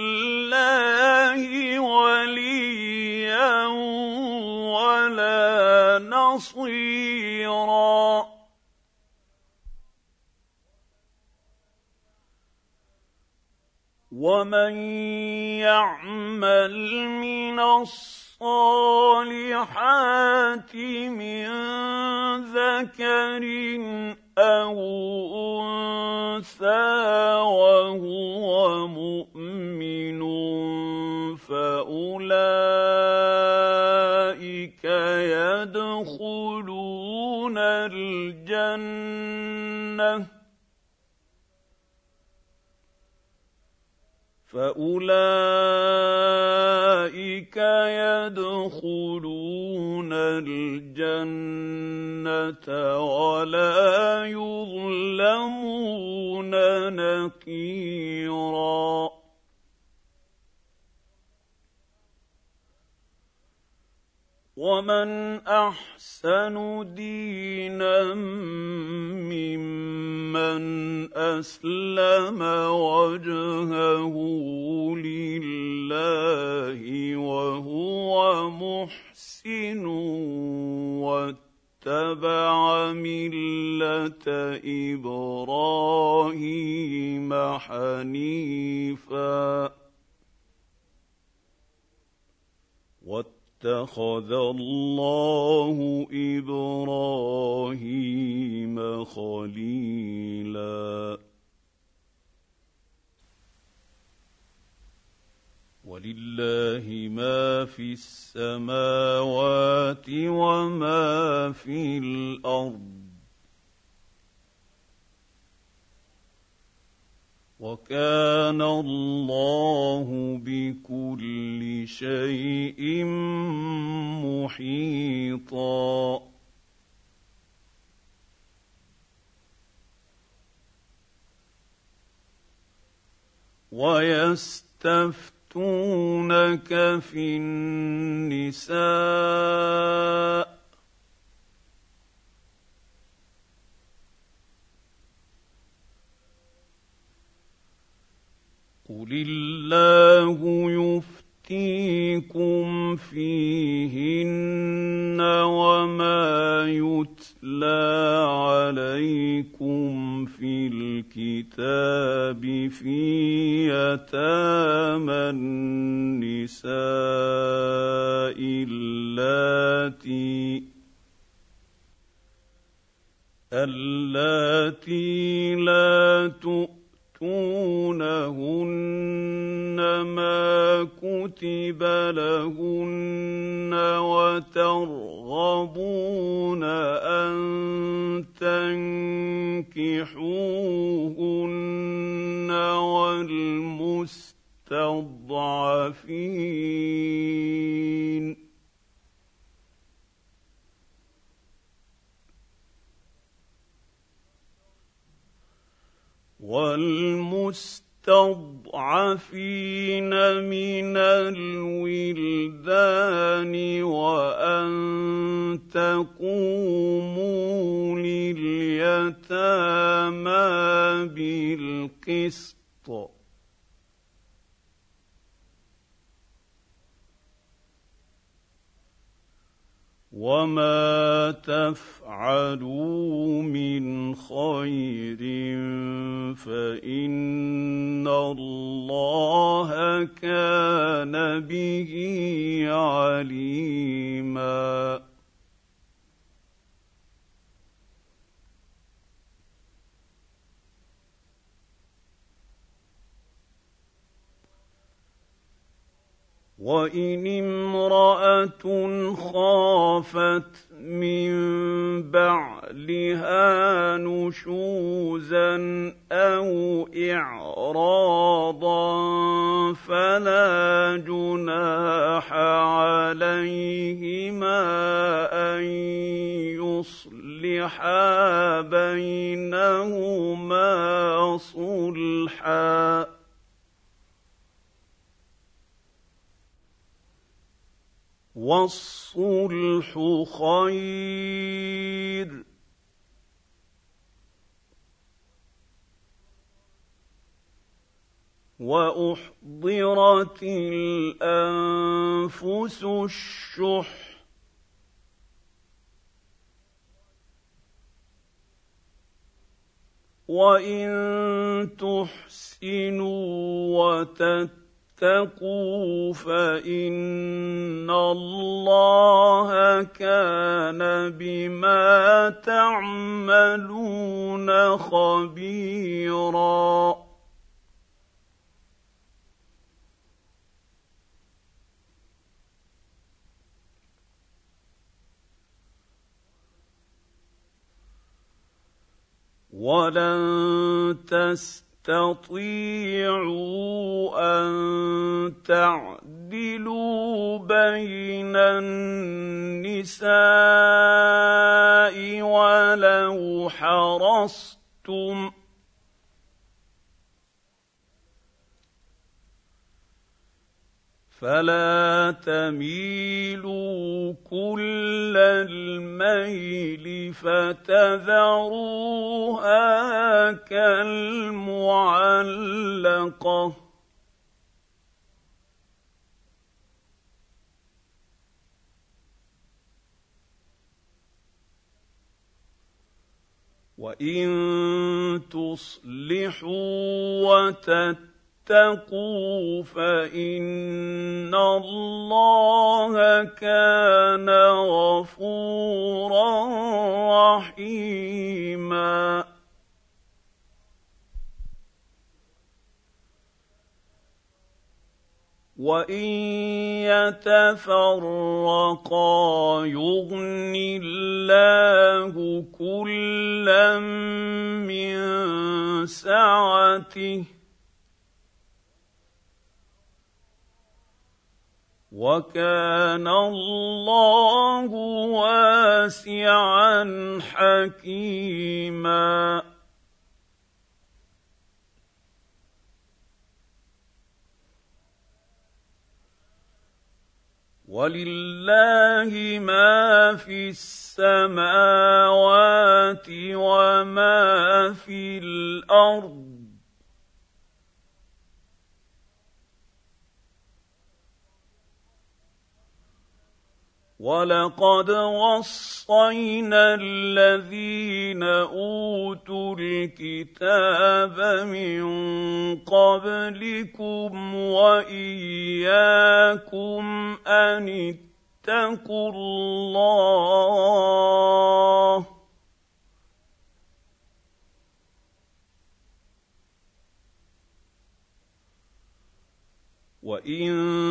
[SPEAKER 1] الله وليا ولا نصيرا ومن يعمل من الصالحات من ذكر أو أنثى وهو مؤمن فأولئك يدخلون الجنة ولا يظلمون نقيرا ومن أحسن دينا ممن أسلم وجهه لله وهو محسن واتبع ملة إبراهيم حنيفا واتخذ الله إبراهيم خليلا ولله ما في السماوات وما في الأرض وكان الله بكل شيء محيطا ويستفتونك في النساء قل الله يفتيكم فيهن وما يتلى عليكم في الكتاب في يتامى النساء اللاتي لا تؤتونهن ما كتب لهن وترغبون أن تنكحوهن والمستضعفين من الولدان وأن تقوموا لليتامى بالقسط وما تفعلوا من خير فان الله كان به عليما. وان امراه خافت من بعلها نشوزا او اعراضا فلا جناح عليهما ان يصلحا بينهما صلحا، والصلح خير. واحضرت الانفس الشح وان تحسنوا وتتقوا فان الله كان بما تعملون خبيرا. ولن تستطيعوا ان تعدلوا بين النساء ولو حرصتم، فلا تميلوا كل الميل فتذروها كالمعلقة. وإن تصلحوا وتتقوا فإن الله كان غفورا رحيما. وإن يتفرقا يغن الله كلا من سعته، وكان الله واسعا حكيما. ولله ما في السماوات وما في الأرض، ولقد وصينا الذين اوتوا الكتاب من قبلكم واياكم ان اتقوا الله، وان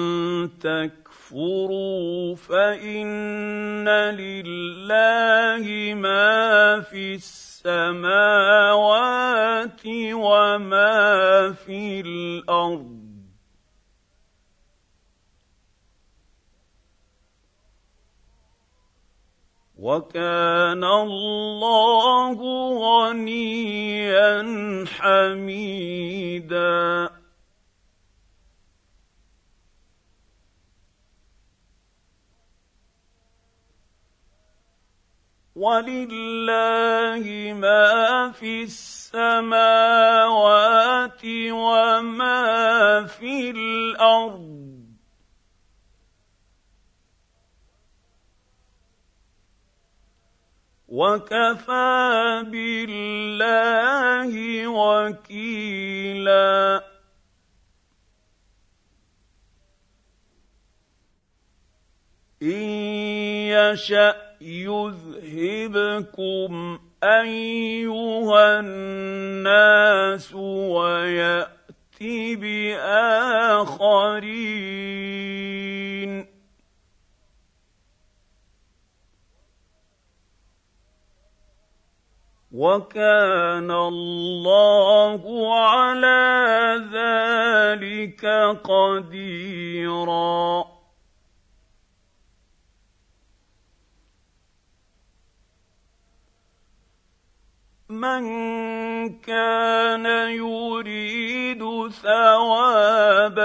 [SPEAKER 1] تكفروا فإن لله ما في السماوات وما في الأرض، وكان الله غنيا حميدا. ولله ما في السماوات وما في الأرض، وكفى بالله وكيلا إن يشأ يذهبكم أيها الناس ويأت بآخرين وكان الله على ذلك قديرا من كان يريد ثواب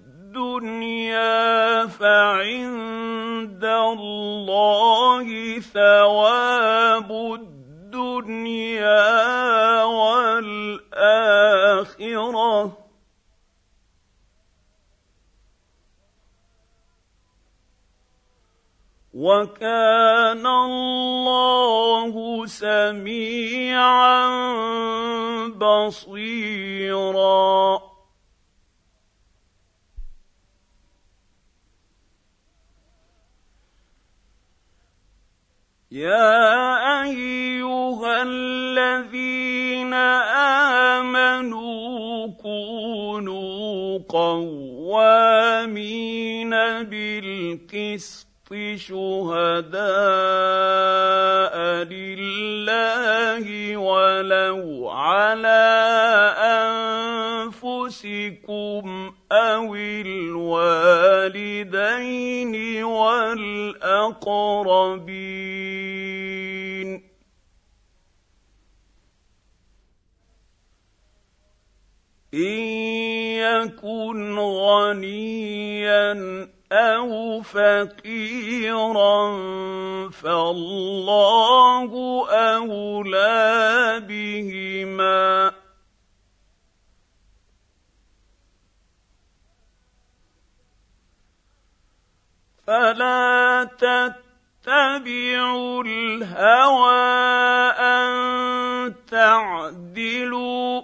[SPEAKER 1] الدنيا فعند الله ثواب الدنيا والآخرة وكان الله سميعا بصيرا يا أيها الذين آمنوا كونوا قوامين بالقسط شهداء لله ولو على أنفسكم أو الوالدين والأقربين إن يكن غنيا أو فقيرا فالله أولى بهما فلا تتبعوا الهوى أن تعدلوا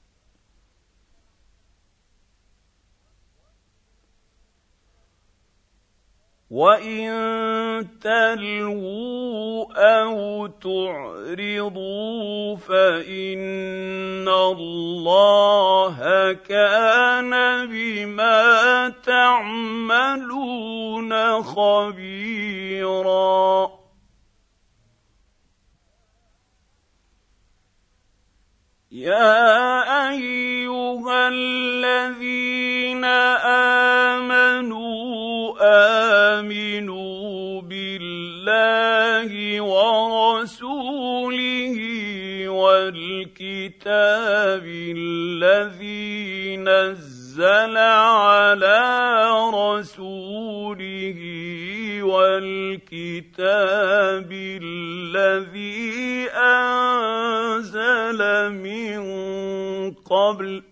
[SPEAKER 1] وإن تلووا أو تعرضوا فإن الله كان بما تعملون خبيرا يا أيها الذين آمنوا آمنوا بالله ورسوله والكتاب الذي نزل على رسوله والكتاب الذي أنزل من قبل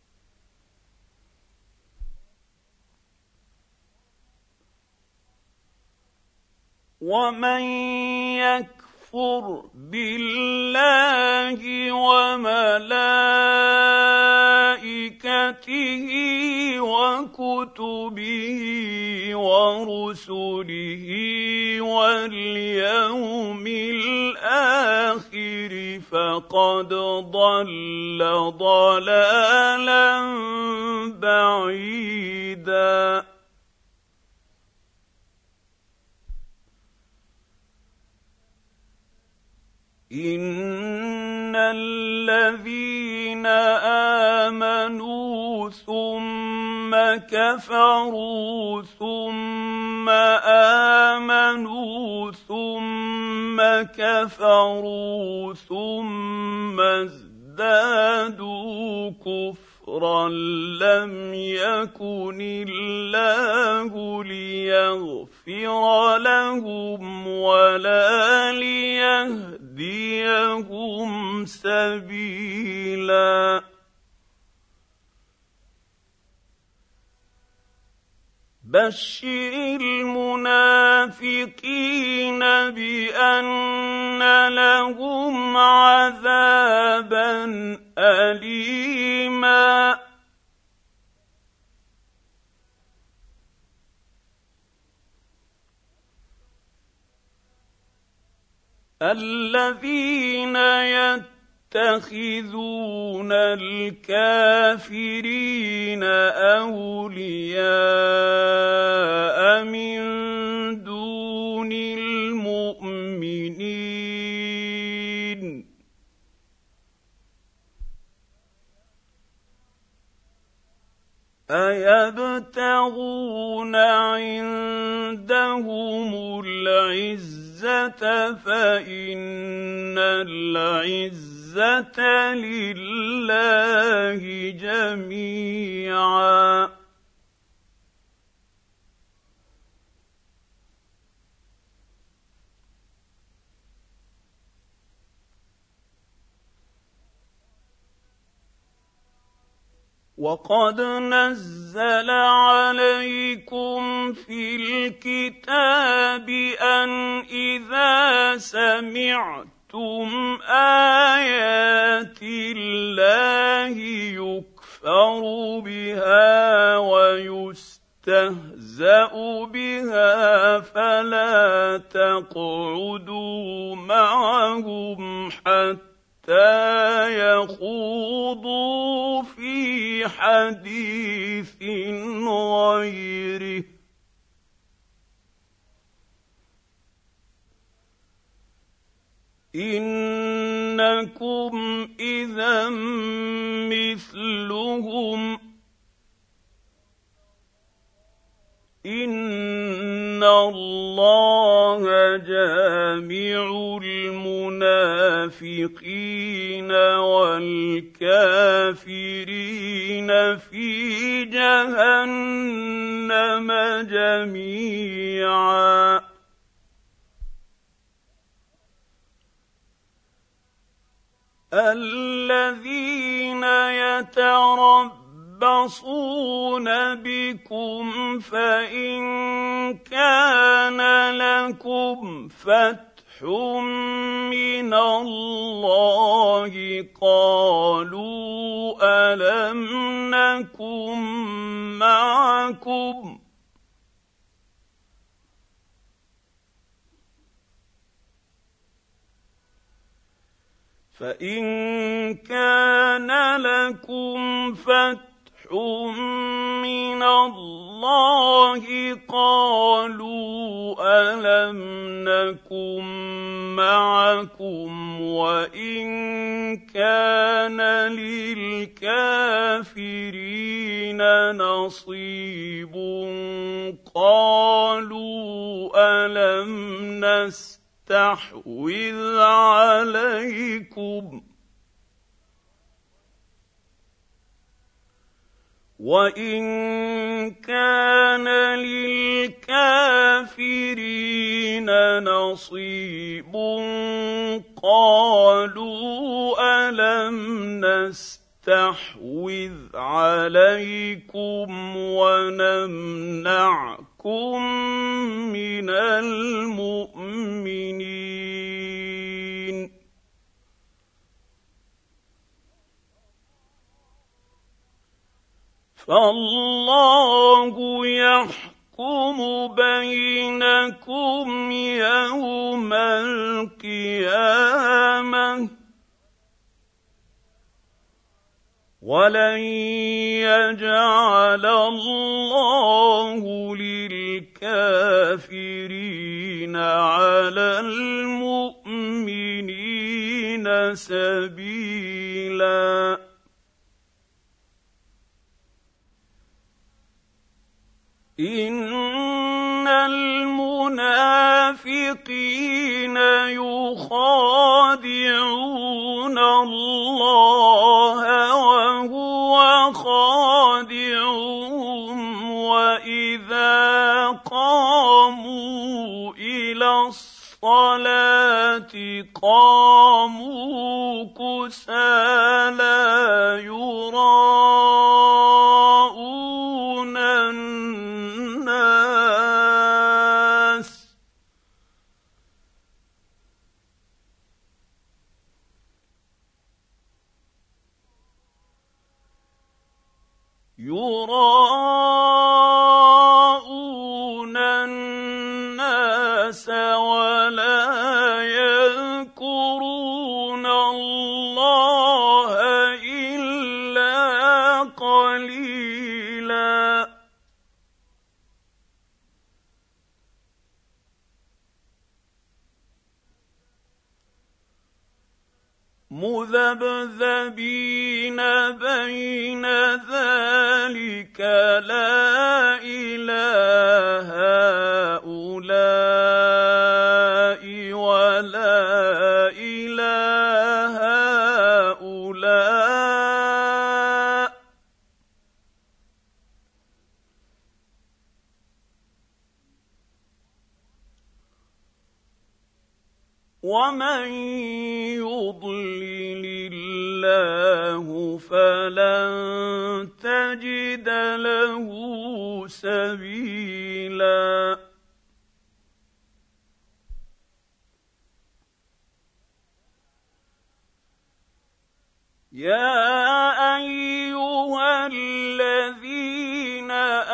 [SPEAKER 1] ومن يكفر بالله وملائكته وكتبه ورسله واليوم الآخر فقد ضل ضلالا بعيدا إن الذين آمنوا ثم كفروا ثم آمنوا ثم كفروا ثم ازدادوا كفرا لم يكن الله ليغفر لهم ولا ليهديهم سبيلا بشر المنافقين بأن لهم عذابا أليما الذين يتخذون الكافرين أولياء من دون المؤمنين أيبتغون عندهم العزة فإن العزة لله جميعا وقد نزل عليكم في الكتاب أن إذا سمعتم آيات الله يكفر بها ويستهزأ بها فلا تقعدوا معهم حتى يخوضوا في حديث غيره إنكم إذا مثلهم إن الله جامع المنافقين والكافرين في جهنم جميعا الذين يتربصون بكم فإن كان لكم فتح من الله قالوا ألم نكن معكم فإن كان لكم فتح من الله قالوا ألم نكن معكم وإن كان للكافرين نصيب قالوا ألم نستحوذ عليكم وإن كان للكافرين نصيب قالوا ألم نستحوذ عليكم ونمنعكم من المؤمنين فالله يحكم بينكم يوم القيامة ولن يجعل الله للكافرين على المؤمنين سبيلا إن المنافقين يخادعون الله وهو خادعهم وإذا قاموا إلى الصلاة قاموا كسالى يراءون الناس يراءون الناس ولا يذكرون الله إلا قليلا مذبذبين بين ذلك لا إله هؤلاء ولا إله هؤلاء ومن يضلل الله فلن تجد له سبيلا يا أيها الذين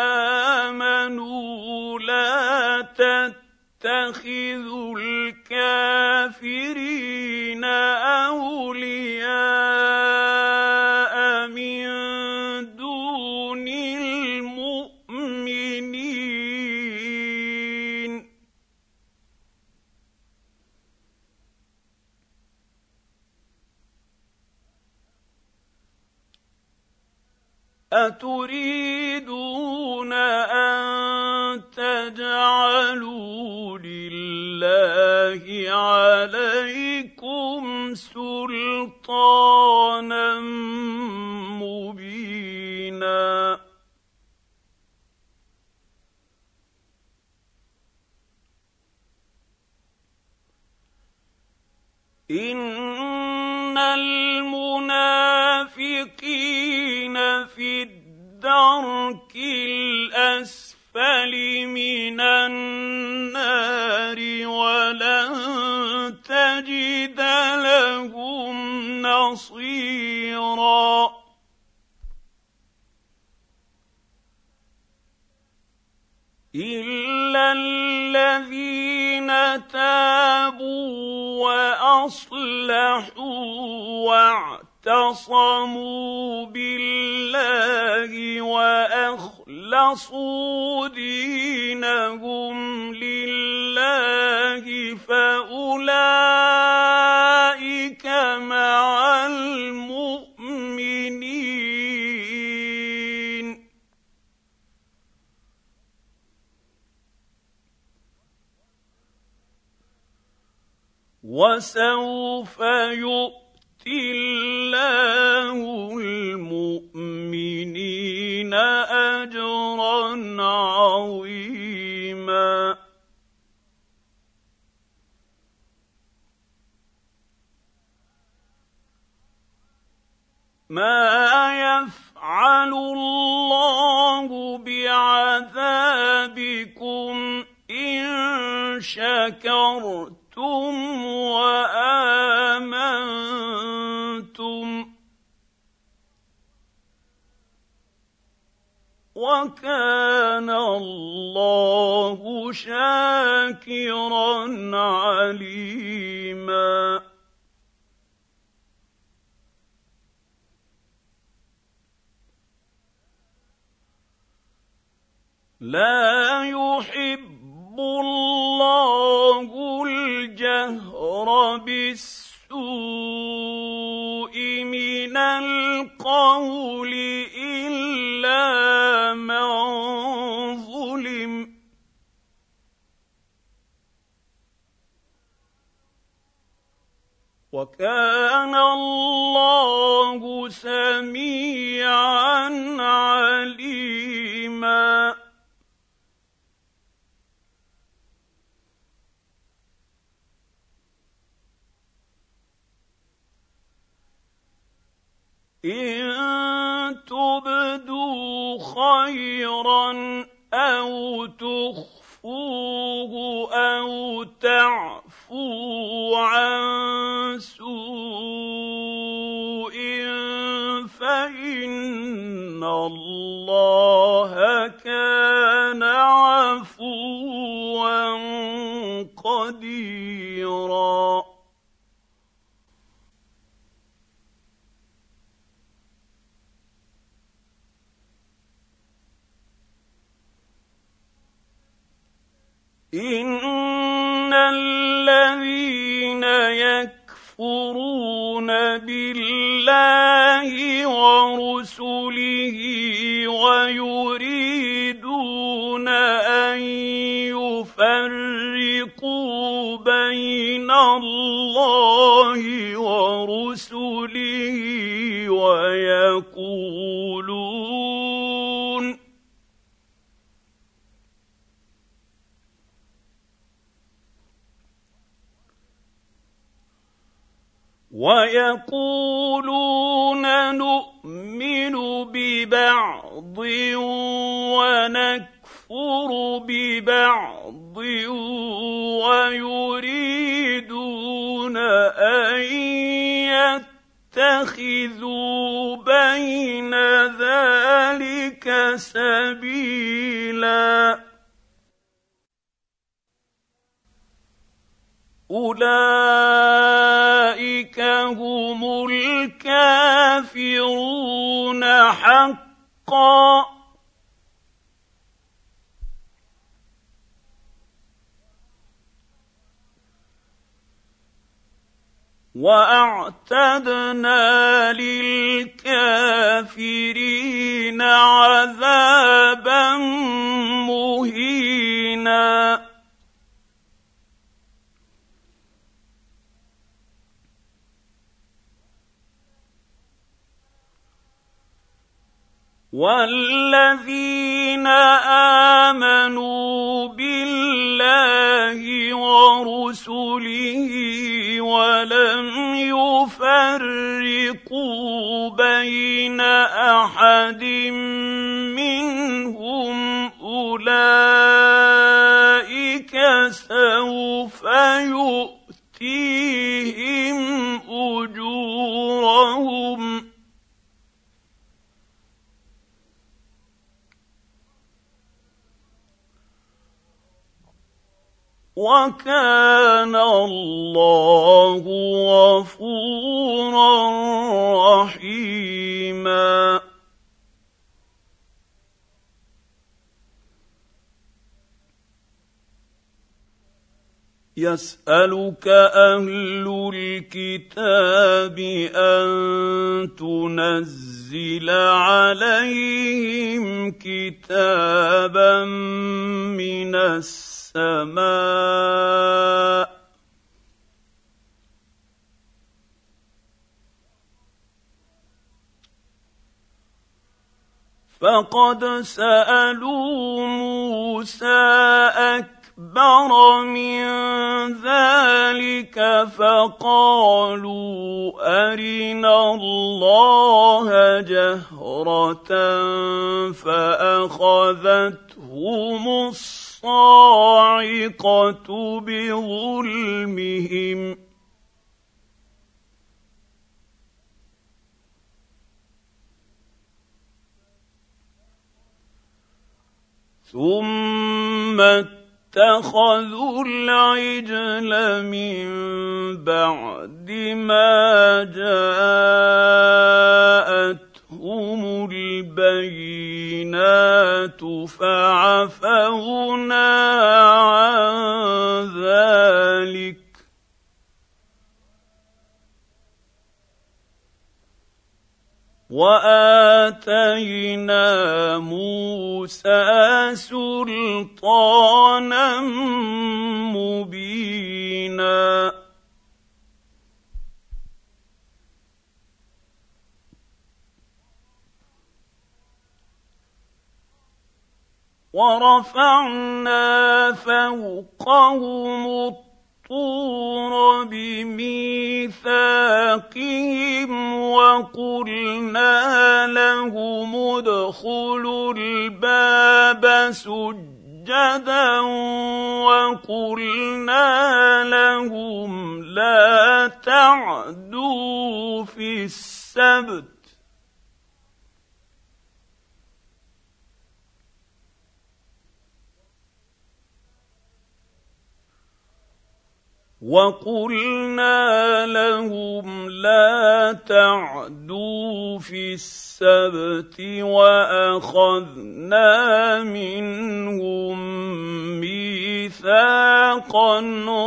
[SPEAKER 1] آمنوا لا تتخذوا الكافرين أولياء من دون المؤمنين أتريدون أن تجعلوا لله عليكم سلطانا مبينا إن المنافقين في الدرك الأسفل من النار ولن تجد لهم نصيرا إلا الذين تابوا وأصلحوا واعتصموا بالله وأخلصوا دينهم لله فأولئك مع المؤمنين وسوف يؤتي الله المؤمنين أجرا عظيما ما يفعل الله بعذابكم إن شكرتم وآمنتم وكان الله شاكرا عليما لا يحب الله الجهر بالسوء من القول إلا من ظلم وكان الله سميعا عليما إن تبدوا خيرا أو تخفوه أو تعفوا عن سوء فإن الله إن الذين يكفرون بالله ورسله ويريدون أن يفرقوا بين الله ورسله ويقولون نؤمن ببعض ونكفر ببعض ويريدون أن يتخذوا بين ذلك سبيلا أولئك هم الكافرون حقا وأعتدنا للكافرين عذابا مهينا والذين آمنوا بالله ورسله ولم يفرقوا بين أحد منهم أولئك سوف يؤتيهم أجورهم وكان الله غفورا رحيما يسألك أهل الكتاب أن تنزل عليهم كتابا من السماء فقد سألوا موسى أكبر من ذلك فقالوا أرنا الله جهرة فأخذتهم الصاعقة بظلمهم ثم اتخذوا العجل من بعد ما جاءتهم البينات فعفونا عن ذلك وآتينا موسى سلطانا مبينا ورفعنا فوقهم الطور بميثاقهم وقلنا لهم ادخلوا الباب سجدا وقلنا لهم لا تعدوا في السبت وقلنا لهم لا تعدوا في السبت واخذنا منهم ميثاقا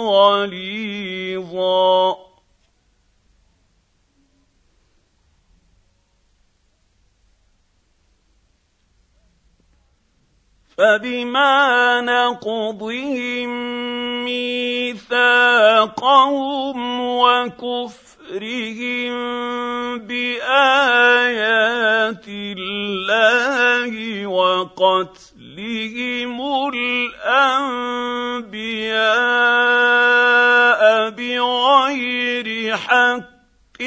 [SPEAKER 1] غليظا فبما نقضهم ميثاقهم وكفرهم بآيات الله وقتلهم الأنبياء بغير حق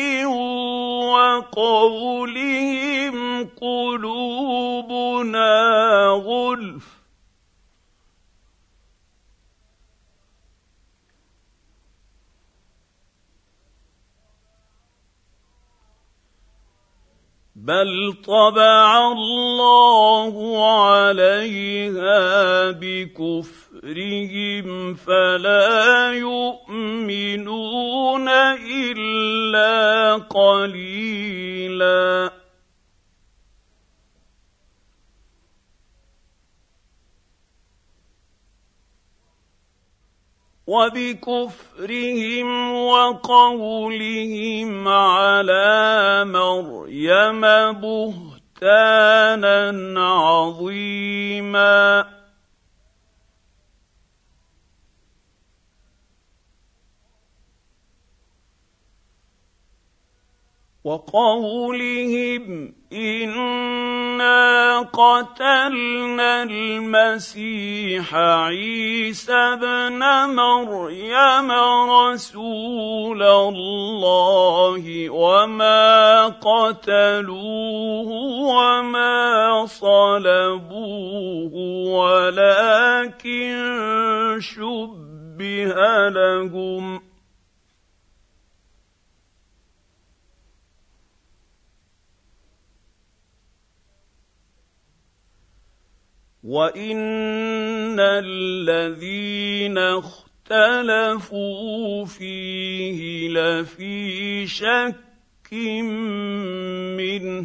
[SPEAKER 1] وقولهم قلوبنا غلف بل طبع الله عليها بكفرهم فلا يؤمنون إلا قليلا وبكفرهم وقولهم على مريم بهتانا عظيما وقولهم إنا قتلنا المسيح عيسى ابن مريم رسول الله وما قتلوه وما صلبوه ولكن شبه لهم وَإِنَّ الَّذِينَ اخْتَلَفُوا فِيهِ لَفِي شَكٍّ مِّنْهُ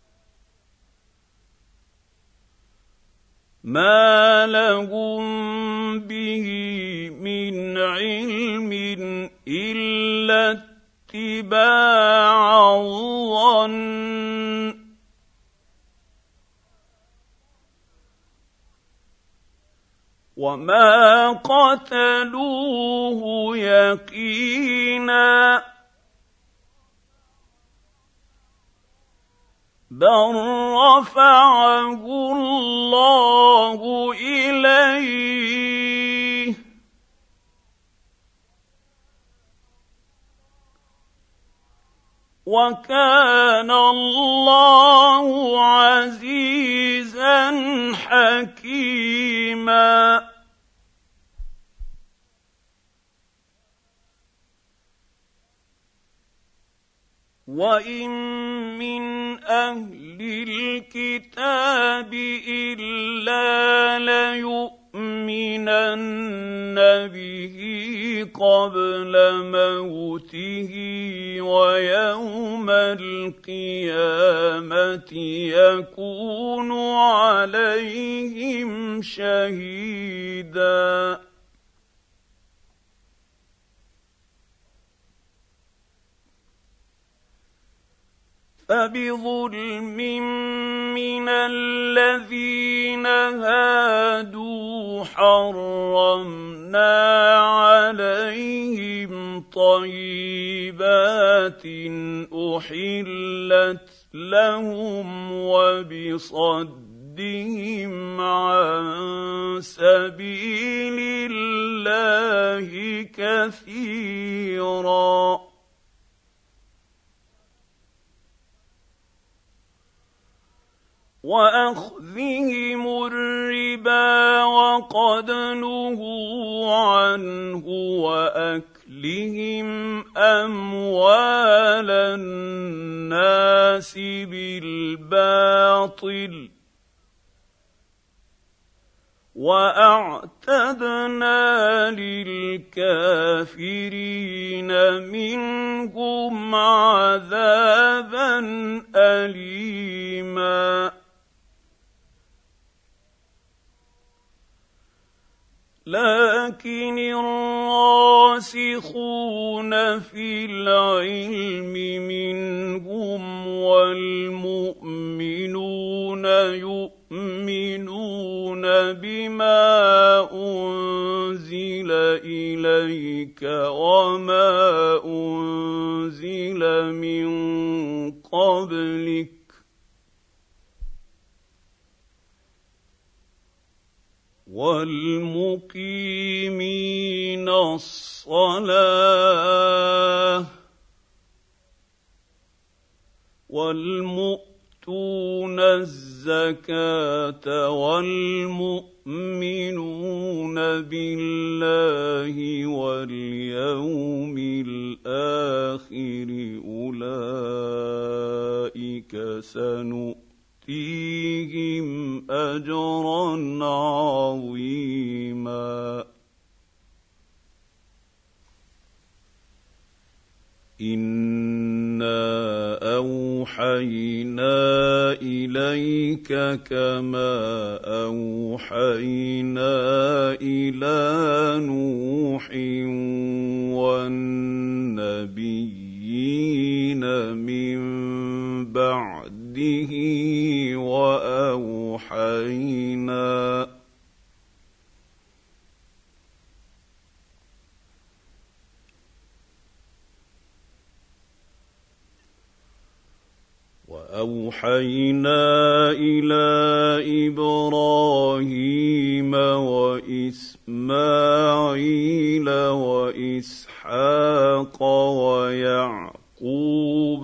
[SPEAKER 1] مَا لَهُم بِهِ مِنْ عِلْمٍ إِلَّا اتِّبَاعَ الظَّنِّ وما قتلوه يقينا بل رفعه الله إليه وكان الله عزيزا حكيما وَإِن مِّنْ أَهْلِ الْكِتَابِ إِلَّا لَيُؤْمِنَنَّ بِهِ قَبْلَ مَوْتِهِ وَيَوْمَ الْقِيَامَةِ يَكُونُ عَلَيْهِمْ شَهِيدًا فبظلم من الذين هادوا حرمنا عليهم طيبات أحلت لهم وبصدهم عن سبيل الله كثيرا وأخذهم الربا وقد نهوا عنه وأكلهم أموال الناس بالباطل واعتدنا للكافرين منهم عذابا أليما لكن الراسخون في العلم منهم والمؤمنون يؤمنون بما أنزل إليك وما أنزل من قبلك والمقيمين الصلاة والمؤتون الزكاة والمؤمنون بالله واليوم الآخر أولئك سنؤتيهم أجرا عظيما إنا أوحينا إليك كما أوحينا إلى نوح والنبيين من بعده وأوحينا إلى إبراهيم وإسماعيل وإسحاق ويعقوب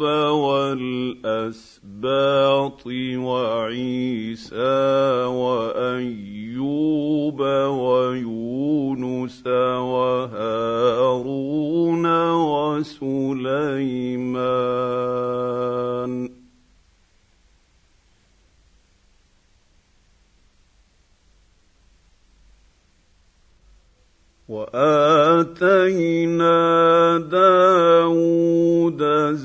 [SPEAKER 1] والأسباط وعيسى وأيوب ويونس وهارون وسليمان وآتينا داود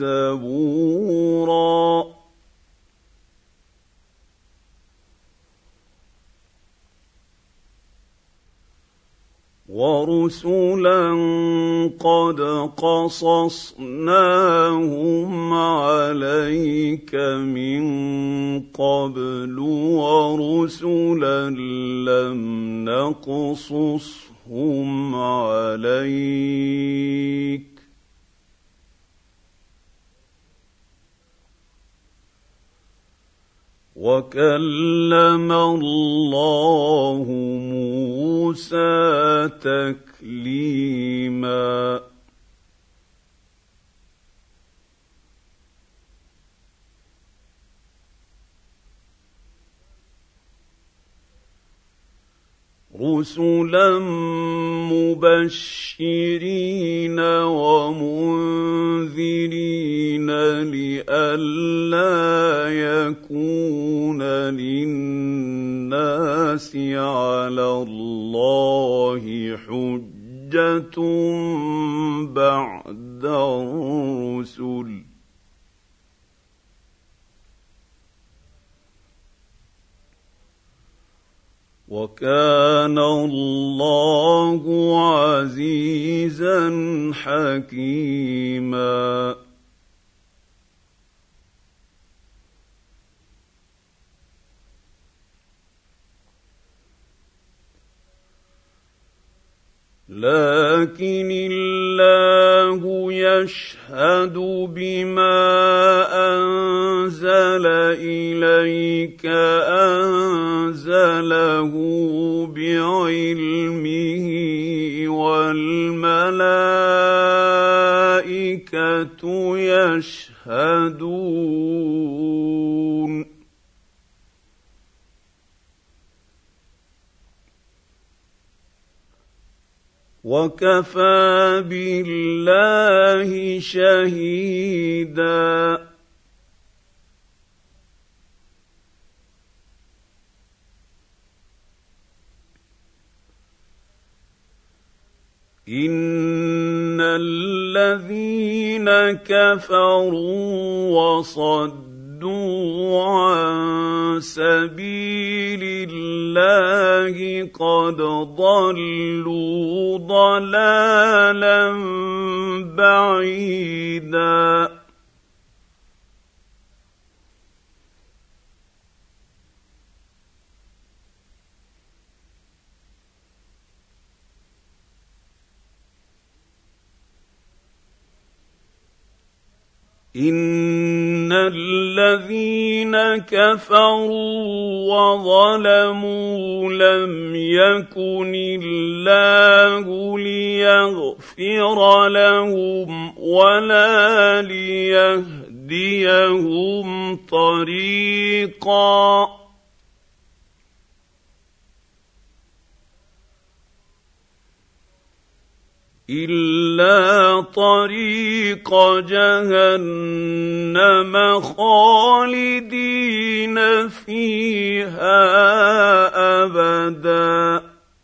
[SPEAKER 1] زبورا ورسلا قد قصصناهم عليك من قبل ورسلا لم نقصصهم عليك وكلم الله موسى تكليما رسلا مبشرين ومنذرين لئلا يكون للناس على الله حجة بعد الرسل وكان الله عزيزا حكيما لكن الله يشهد بما أنزل إليك أنزله بعلمه والملائكة يشهدون وكفى بالله شهيدا إن الذين كفروا وصدوا عن سبيل الله قد ضلوا ضلالا بعيدا إن الذين كفروا وظلموا لم يكن الله ليغفر لهم ولا ليهديهم طريقا إلا طريق جهنم خالدين فيها أبدا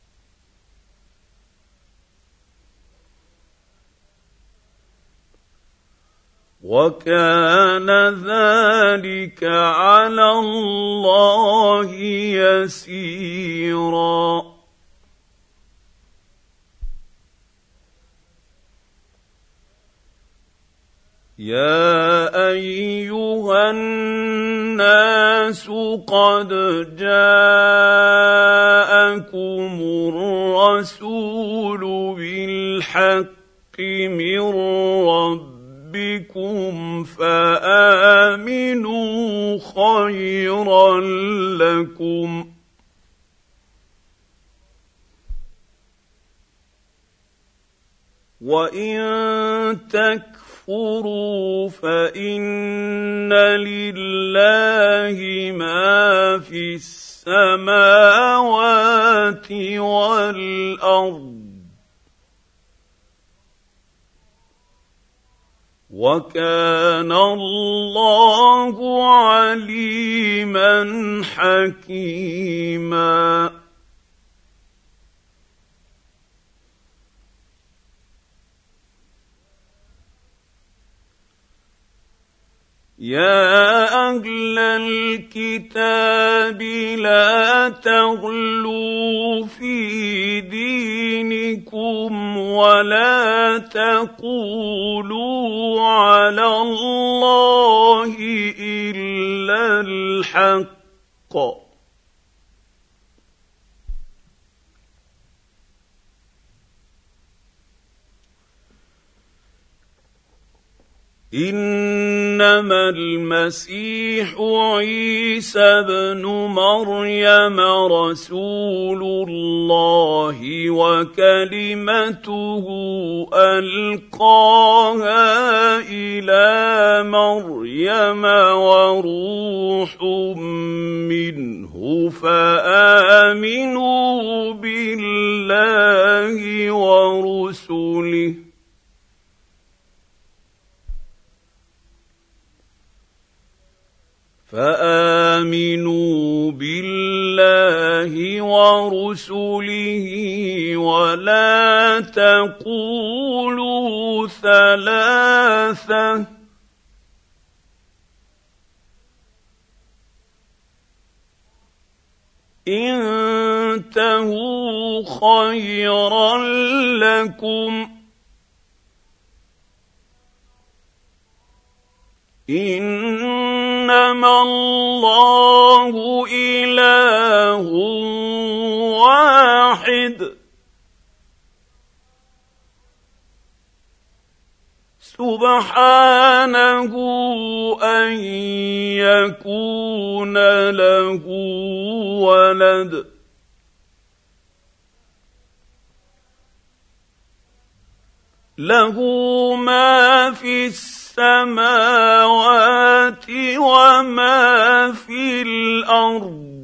[SPEAKER 1] وكان ذلك على الله يسيرا يا أيها الناس قد جاءكم الرسول بالحق من ربكم فآمنوا خيرا لكم وإن تكفروا فإن لله ما في السماوات والأرض وكان الله عليما حكيما يا أهل الكتاب لا تغلوا في دينكم ولا تقولوا على الله إلا الحق إنما المسيح عيسى ابن مريم رسول الله وكلمته ألقاها إلى مريم وروح منه فآمنوا بالله ورسله ولا تقولوا ثلاثة انتهوا خيرا لكم إنما الله إله واحد سبحانه أن يكون له ولد له ما في السماوات وما في الأرض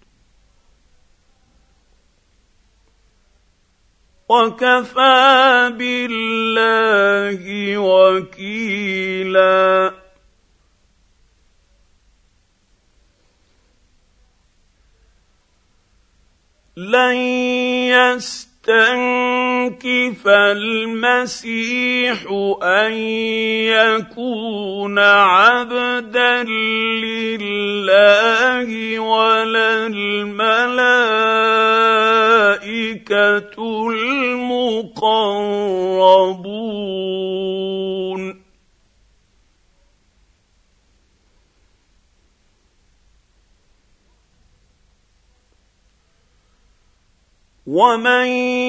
[SPEAKER 1] وكفى بالله وكيلا لن يستنكف يستنكف المسيح أن يكون عبدا لله ولا الملائكة المقربون. ومن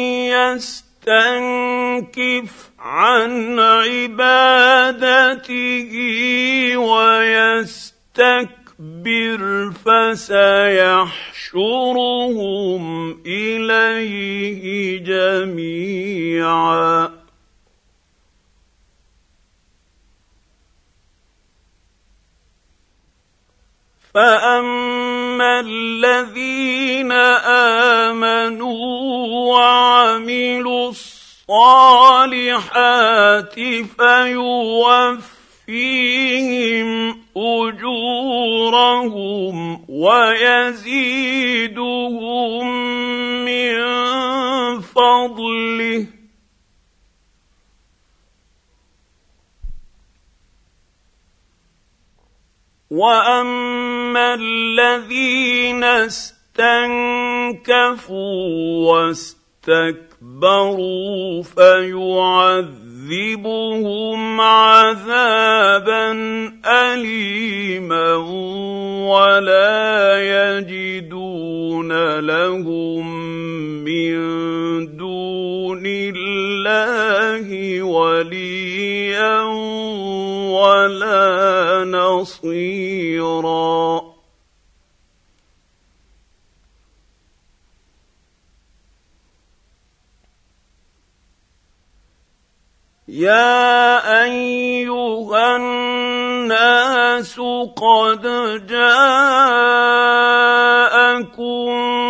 [SPEAKER 1] يستنكف عن عبادته ويستكبر فسيحشرهم إليه جميعا. فأما الذين آمنوا وعملوا الصالحات فيوفيهم أجورهم ويزيدهم من فضله. وأما الذين استنكفوا واستكبروا فيعذبهم عذابا أليما ولا يجدون لهم من دون الله وليا ولا نصيرا. يا أيها الناس قد جاءكم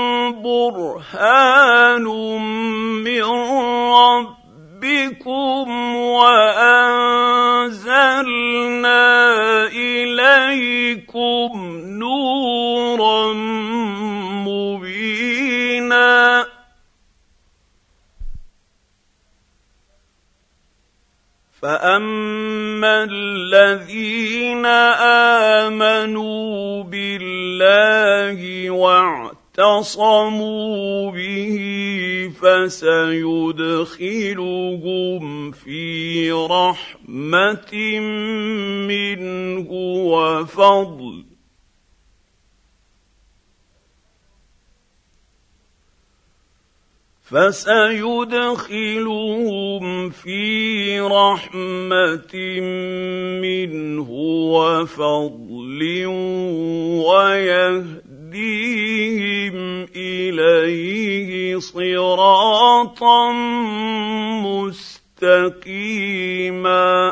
[SPEAKER 1] برهان من ربكم وأنزلنا إليكم نورا مبينا. فأما الذين آمنوا بالله واعتصموا به فسيدخلهم في رحمة منه وفضل. فسيدخلهم في رحمة منه وفضل ويهديهم إليه صراطا مستقيما.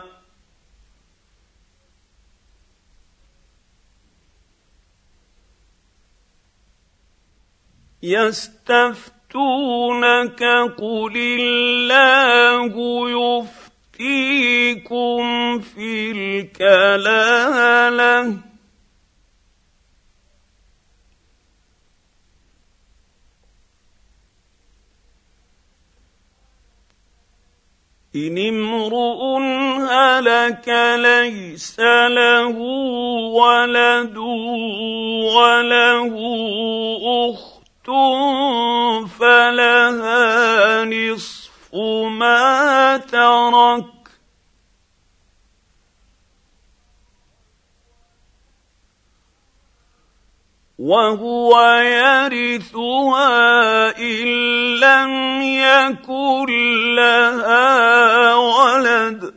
[SPEAKER 1] يستفتونك قل الله يفتيكم في الكلالة إن امرؤ هلك ليس له ولد وله أخت فلها نصف ما ترك وهو يرثها إن لم يكن لها ولد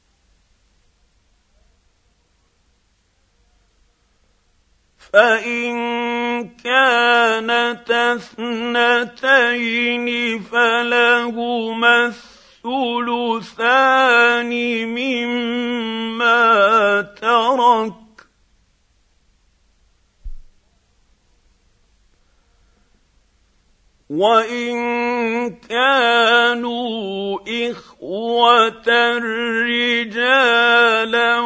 [SPEAKER 1] فإن كانتا اثنتين فلهما الثلثان مما ترك وإن كانوا إخوة رجالا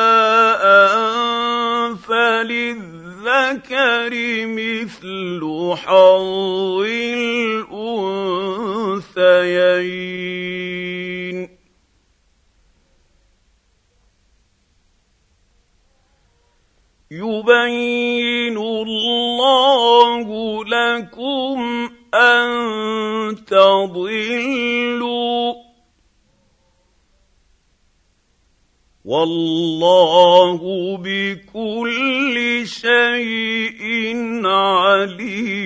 [SPEAKER 1] ونساء فللذكر مثل حظ الأنثيين يبين الله لكم أن تضلوا والله بكل شيء عليم